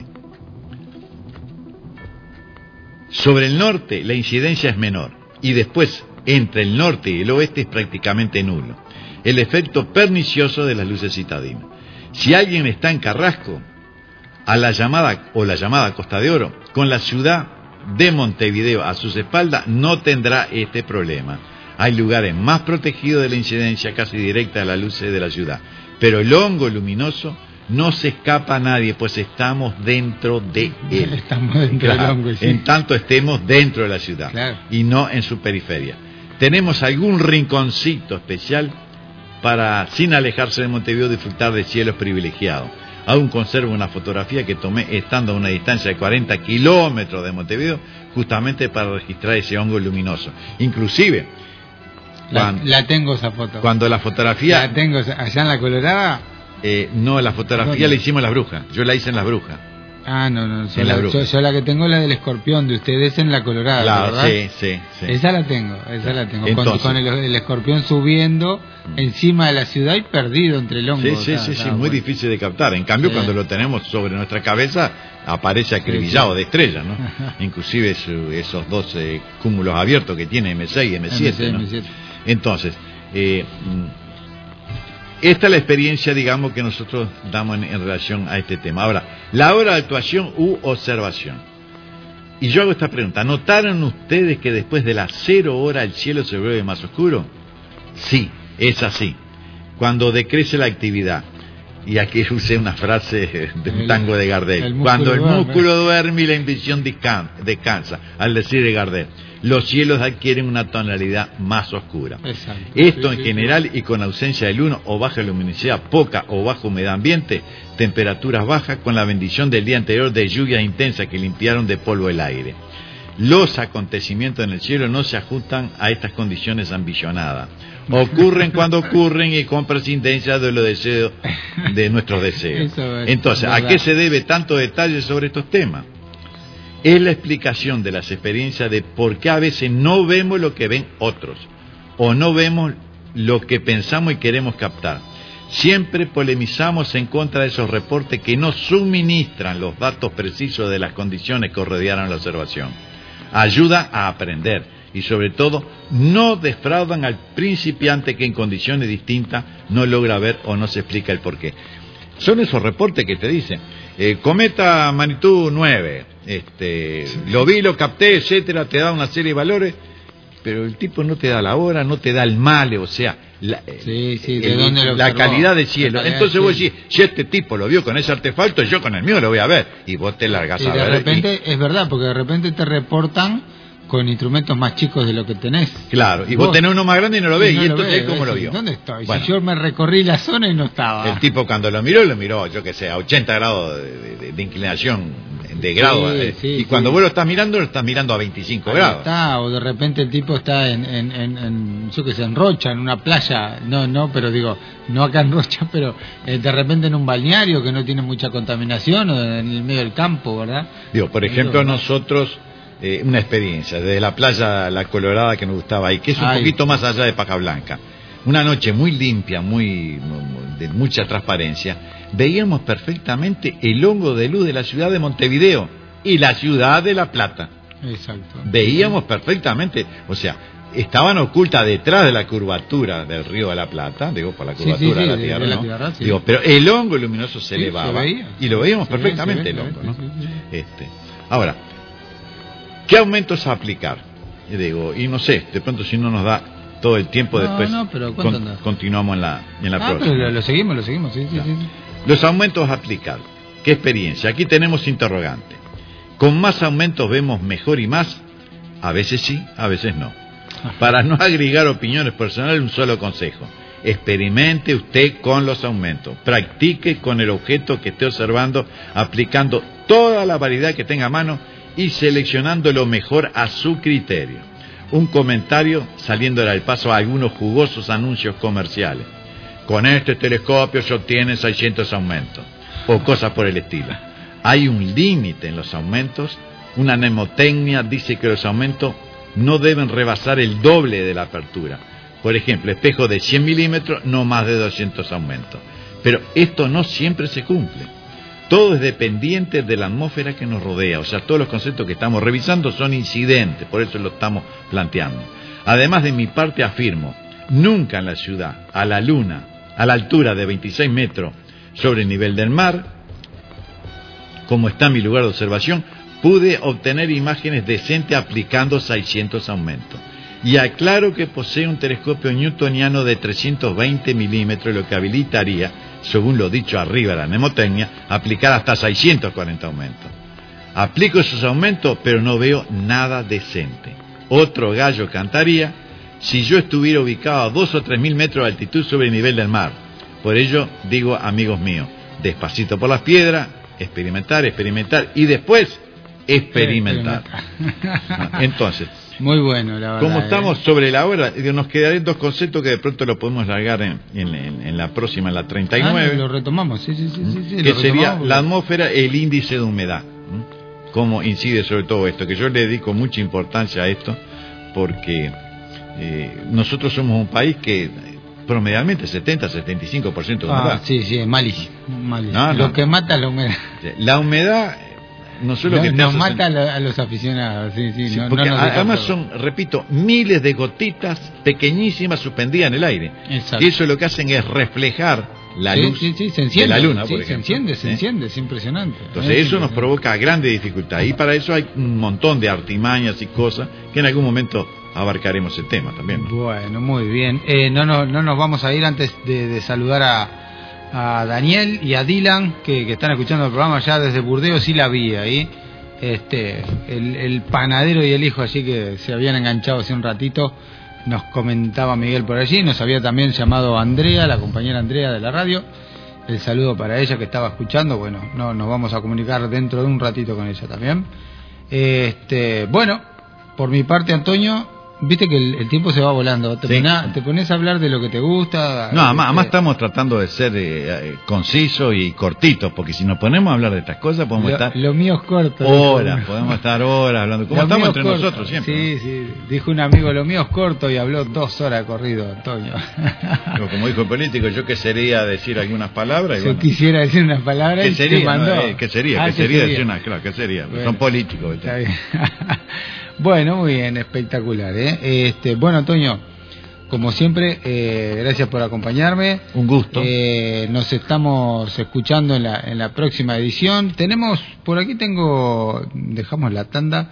Sobre el norte la incidencia es menor, y después entre el norte y el oeste es prácticamente nulo. El efecto pernicioso de las luces citadinas. Si alguien está en Carrasco, a la llamada o la llamada Costa de Oro, con la ciudad de Montevideo a sus espaldas, no tendrá este problema. Hay lugares más protegidos de la incidencia casi directa de las luces de la ciudad, pero el hongo luminoso no se escapa a nadie, pues estamos dentro de él. Estamos dentro Claro, del hongo, sí. en tanto estemos dentro de la ciudad, Claro. y no en su periferia. Tenemos algún rinconcito especial para, sin alejarse de Montevideo, disfrutar de cielos privilegiados. Aún conservo una fotografía que tomé estando a una distancia de cuarenta kilómetros de Montevideo, justamente para registrar ese hongo luminoso. Inclusive, La, cuando, la tengo esa foto. Cuando la fotografía... La tengo allá en la Colorada. Eh, no, la fotografía ¿Dónde? la hicimos en Las Brujas. Yo la hice en Las Brujas. Ah, no, no. Yo En la, La Bruja. yo, yo la que tengo es la del escorpión de ustedes en la Colorada, Claro, ¿verdad? sí, sí, sí. Esa la tengo, esa la tengo. Con, Entonces- con el, el escorpión subiendo encima de la ciudad y perdido entre el hongo. Sí, sí, Está- sí, está sí, muy bueno. difícil de captar. En cambio, Sí. cuando lo tenemos sobre nuestra cabeza, aparece acribillado sí. de estrellas, ¿no? Inclusive su- esos dos eh, cúmulos abiertos que tiene eme seis y eme siete, ¿no? eme siete. Entonces, eh, mm, esta es la experiencia, digamos, que nosotros damos en, en relación a este tema. Ahora, la hora de actuación u observación. Y yo hago esta pregunta: ¿notaron ustedes que después de las cero hora el cielo se vuelve más oscuro? Sí, es así. Cuando decrece la actividad, y aquí usé una frase de un El- tango de Gardel, el músculo cuando el duerme. músculo duerme y la intuición descan- descansa, al decir de Gardel, los cielos adquieren una tonalidad más oscura. Exacto. Esto Sí, en sí, general y con ausencia de luna o baja luminosidad, poca o baja humedad ambiente, temperaturas bajas con la bendición del día anterior de lluvias intensas que limpiaron de polvo el aire. Los acontecimientos en el cielo no se ajustan a estas condiciones ambicionadas. Ocurren cuando ocurren y con presidencia de los deseos, de nuestros deseos. Eso es Entonces, ¿a verdad. qué se debe tanto detalle sobre estos temas? Es la explicación de las experiencias de por qué a veces no vemos lo que ven otros, o no vemos lo que pensamos y queremos captar. Siempre polemizamos en contra de esos reportes que no suministran los datos precisos de las condiciones que rodearon la observación. Ayuda a aprender y sobre todo no defraudan al principiante que en condiciones distintas no logra ver o no se explica el porqué. Son esos reportes que te dicen, eh, cometa magnitud nueve, este, lo vi, lo capté, etcétera, te da una serie de valores, pero el tipo no te da la hora, no te da el male, o sea, la, Sí, sí, ¿de el- dónde lo la observó? calidad del cielo. La calidad Entonces del vos cielo. decís, si este tipo lo vio con ese artefacto, yo con el mío lo voy a ver, y vos te largas Y a de ver. repente, es verdad, porque de repente te reportan con instrumentos más chicos de lo que tenés. Claro, y vos, tenés uno más grande y no lo ves, no y lo entonces ves, ¿cómo lo decís, vio? ¿Dónde estoy? Bueno. Si yo me recorrí la zona y no estaba. El tipo cuando lo miró, lo miró, yo que sé, a ochenta grados de, de- de inclinación, de grado, Sí, eh, sí, y sí. cuando vos lo estás mirando, lo estás mirando a veinticinco Ahí grados. está, o de repente el tipo está en, en, en, en, yo que sé, en Rocha, en una playa, no, no, pero digo, no acá en Rocha, pero eh, de repente en un balneario que no tiene mucha contaminación, o en el medio del campo, ¿verdad? Digo, por ejemplo, nosotros, eh, una experiencia, desde la playa La Colorada que nos gustaba ahí, que es un Ay. poquito más allá de Paja Blanca, una noche muy limpia, muy de mucha transparencia, veíamos perfectamente el hongo de luz de la ciudad de Montevideo y la ciudad de La Plata. Exacto. Veíamos perfectamente, o sea, estaban ocultas detrás de la curvatura del río de la Plata, digo, por la Sí, curvatura sí, sí, de la de- Tierra, de la ¿no? Tierra, sí. Digo, pero el hongo luminoso se Sí, elevaba se veía. y lo veíamos Se ve, perfectamente se el ve, hongo, se ¿no? ve, sí, sí, sí. Este, ahora, ¿qué aumentos a aplicar? Y digo, y no sé, de pronto si no nos da todo el tiempo, No, después no, pero ¿cuánto con- anda? continuamos en la, en la Ah, próxima. pero lo, lo seguimos, lo seguimos, sí, sí, sí. Los aumentos a aplicar. ¿Qué experiencia? Aquí tenemos interrogante. ¿Con más aumentos vemos mejor y más? A veces sí, a veces no. Para no agregar opiniones personales, un solo consejo. Experimente usted con los aumentos. Practique con el objeto que esté observando, aplicando toda la variedad que tenga a mano y seleccionando lo mejor a su criterio. Un comentario saliéndole al paso a algunos jugosos anuncios comerciales. Con este telescopio se obtienen seiscientos aumentos, o cosas por el estilo. Hay un límite en los aumentos. Una mnemotecnia dice que los aumentos no deben rebasar el doble de la apertura. Por ejemplo, espejo de cien milímetros, no más de doscientos aumentos. Pero esto no siempre se cumple. Todo es dependiente de la atmósfera que nos rodea. O sea, todos los conceptos que estamos revisando son incidentes, por eso lo estamos planteando. Además, de mi parte afirmo, nunca en la ciudad, a la luna, a la altura de veintiséis metros sobre el nivel del mar, como está mi lugar de observación, pude obtener imágenes decentes aplicando seiscientos aumentos. Y aclaro que posee un telescopio newtoniano de trescientos veinte milímetros, lo que habilitaría, según lo dicho arriba de la mnemotecnia, aplicar hasta seiscientos cuarenta aumentos. Aplico esos aumentos, pero no veo nada decente. Otro gallo cantaría si yo estuviera ubicado a dos o tres mil metros de altitud sobre el nivel del mar. Por ello, digo, amigos míos, despacito por las piedras, experimentar, experimentar y después experimentar. experimentar. Entonces, muy bueno, la verdad. Como estamos eh. sobre la hora, nos quedarían dos conceptos que de pronto lo podemos largar en, en, en la próxima, en la treinta y nueve. Ah, lo retomamos, sí, sí, sí. sí, sí que lo sería porque... la atmósfera, el índice de humedad. Cómo incide sobre todo esto, que yo le dedico mucha importancia a esto, porque eh, nosotros somos un país que promedialmente setenta a setenta y cinco por ciento de humedad. Ah, sí, sí, malísimo. malísimo. No, no. Lo que mata es la humedad. La humedad no solo no, que nos te mata hace... a los aficionados, sí, sí. sí no, porque no además son, repito, miles de gotitas pequeñísimas suspendidas en el aire. Exacto. Y eso lo que hacen es reflejar la sí, luz sí, sí, se enciende, de la luna, sí, por ejemplo. Se enciende, se ¿Eh? enciende, es impresionante. Entonces es eso nos provoca grandes dificultades y para eso hay un montón de artimañas y cosas que en algún momento abarcaremos el tema también, ¿no? Bueno, muy bien. Eh, no, no, no nos vamos a ir antes de, de saludar a, a Daniel y a Dylan que, que están escuchando el programa ya desde Burdeos y la vía ahí. Este, el, el panadero y el hijo allí que se habían enganchado hace un ratito. Nos comentaba Miguel por allí, nos había también llamado Andrea, la compañera Andrea de la radio. El saludo para ella que estaba escuchando. Bueno, no nos vamos a comunicar dentro de un ratito con ella también. Este, bueno, por mi parte, Antonio, viste que el, el tiempo se va volando. Te, sí. pones, te pones a hablar de lo que te gusta. No, además, este... además estamos tratando de ser eh, concisos y cortitos, porque si nos ponemos a hablar de estas cosas podemos lo, estar lo mío es corto, horas, podemos estar horas hablando, como lo estamos entre corto. nosotros siempre. Sí, sí, dijo un amigo, lo mío es corto y habló dos horas de corrido, Antonio. Pero como dijo el político, yo qué sería decir algunas palabras. Y yo bueno, quisiera decir unas palabras ¿qué y sería? te mandó. No, eh, ¿Qué sería? Ah, ¿Qué ¿qué sería sería? decir una? Claro, ¿qué sería? Bueno, son políticos. Está bien. Bueno, muy bien, espectacular, ¿eh? Este, bueno, Antonio, como siempre, eh, gracias por acompañarme. Un gusto. Eh, nos estamos escuchando en la, en la próxima edición. Tenemos, por aquí tengo, dejamos la tanda,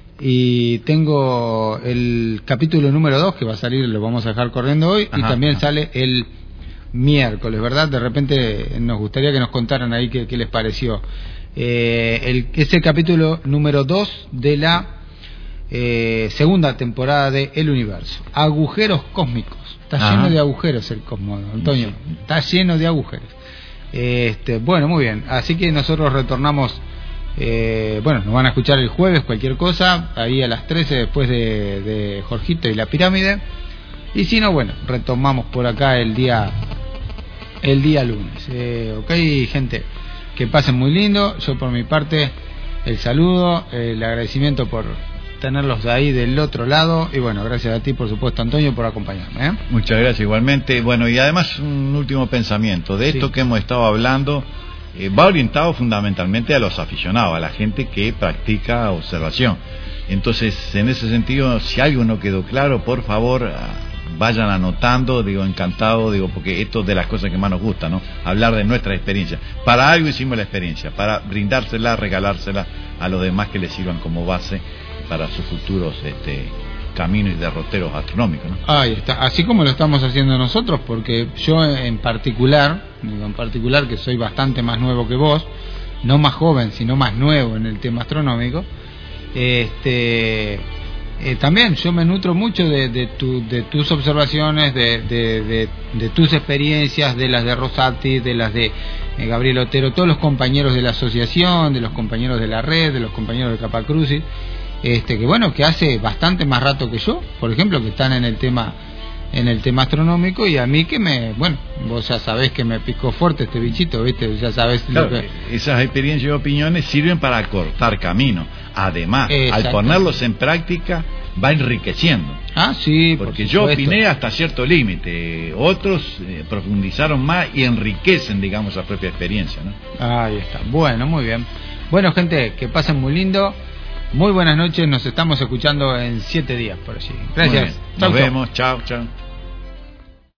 y tengo el capítulo número dos que va a salir, lo vamos a dejar corriendo hoy, Ajá, y también ajá. sale el miércoles, ¿verdad? De repente nos gustaría que nos contaran ahí qué, qué les pareció. Eh, el, es el capítulo número dos de la Eh, segunda temporada de El Universo. Agujeros cósmicos. Está Ajá. lleno de agujeros el cosmos, Antonio. Sí. Está lleno de agujeros. Este, bueno, muy bien. Así que nosotros retornamos. Eh, bueno, nos van a escuchar el jueves, cualquier cosa, ahí a las trece después de, de Jorgito y la pirámide. Y si no, bueno, retomamos por acá el día el día lunes. Eh, ok, gente, que pasen muy lindo. Yo por mi parte, el saludo, el agradecimiento por tenerlos ahí del otro lado y bueno, gracias a ti por supuesto, Antonio, por acompañarme, ¿eh? Muchas gracias igualmente. Bueno, y además un último pensamiento de esto sí. que hemos estado hablando, eh, va orientado fundamentalmente a los aficionados, a la gente que practica observación. Entonces, en ese sentido, si algo no quedó claro, por favor, vayan anotando, digo, encantado, digo, porque esto es de las cosas que más nos gusta, ¿no? Hablar de nuestra experiencia. Para algo hicimos la experiencia, para brindársela, regalársela a los demás que les sirvan como base para sus futuros este, caminos y derroteros astronómicos, ¿no? Ahí está, así como lo estamos haciendo nosotros, porque yo en particular, digo en particular que soy bastante más nuevo que vos, no más joven, sino más nuevo en el tema astronómico, este, eh, también yo me nutro mucho de, de, tu, de tus observaciones, de, de, de, de tus experiencias, de las de Rosati, de las de eh, Gabriel Otero, todos los compañeros de la asociación, de los compañeros de la red, de los compañeros de Capacrucis. Este, que bueno, que hace bastante más rato que yo, por ejemplo, que están en el tema en el tema astronómico, y a mí que me, bueno, vos ya sabés que me picó fuerte este bichito, ¿viste? Ya sabés claro, lo que... esas experiencias y opiniones sirven para cortar camino. Además, al ponerlos en práctica va enriqueciendo. Ah, sí, porque por yo supuesto. opiné hasta cierto límite, otros eh, profundizaron más y enriquecen, digamos, la propia experiencia, ¿no? Ahí está. Bueno, muy bien. Bueno, gente, que pasen muy lindo. Muy buenas noches, nos estamos escuchando en siete días por allí. Gracias. Nos vemos, chao, chao.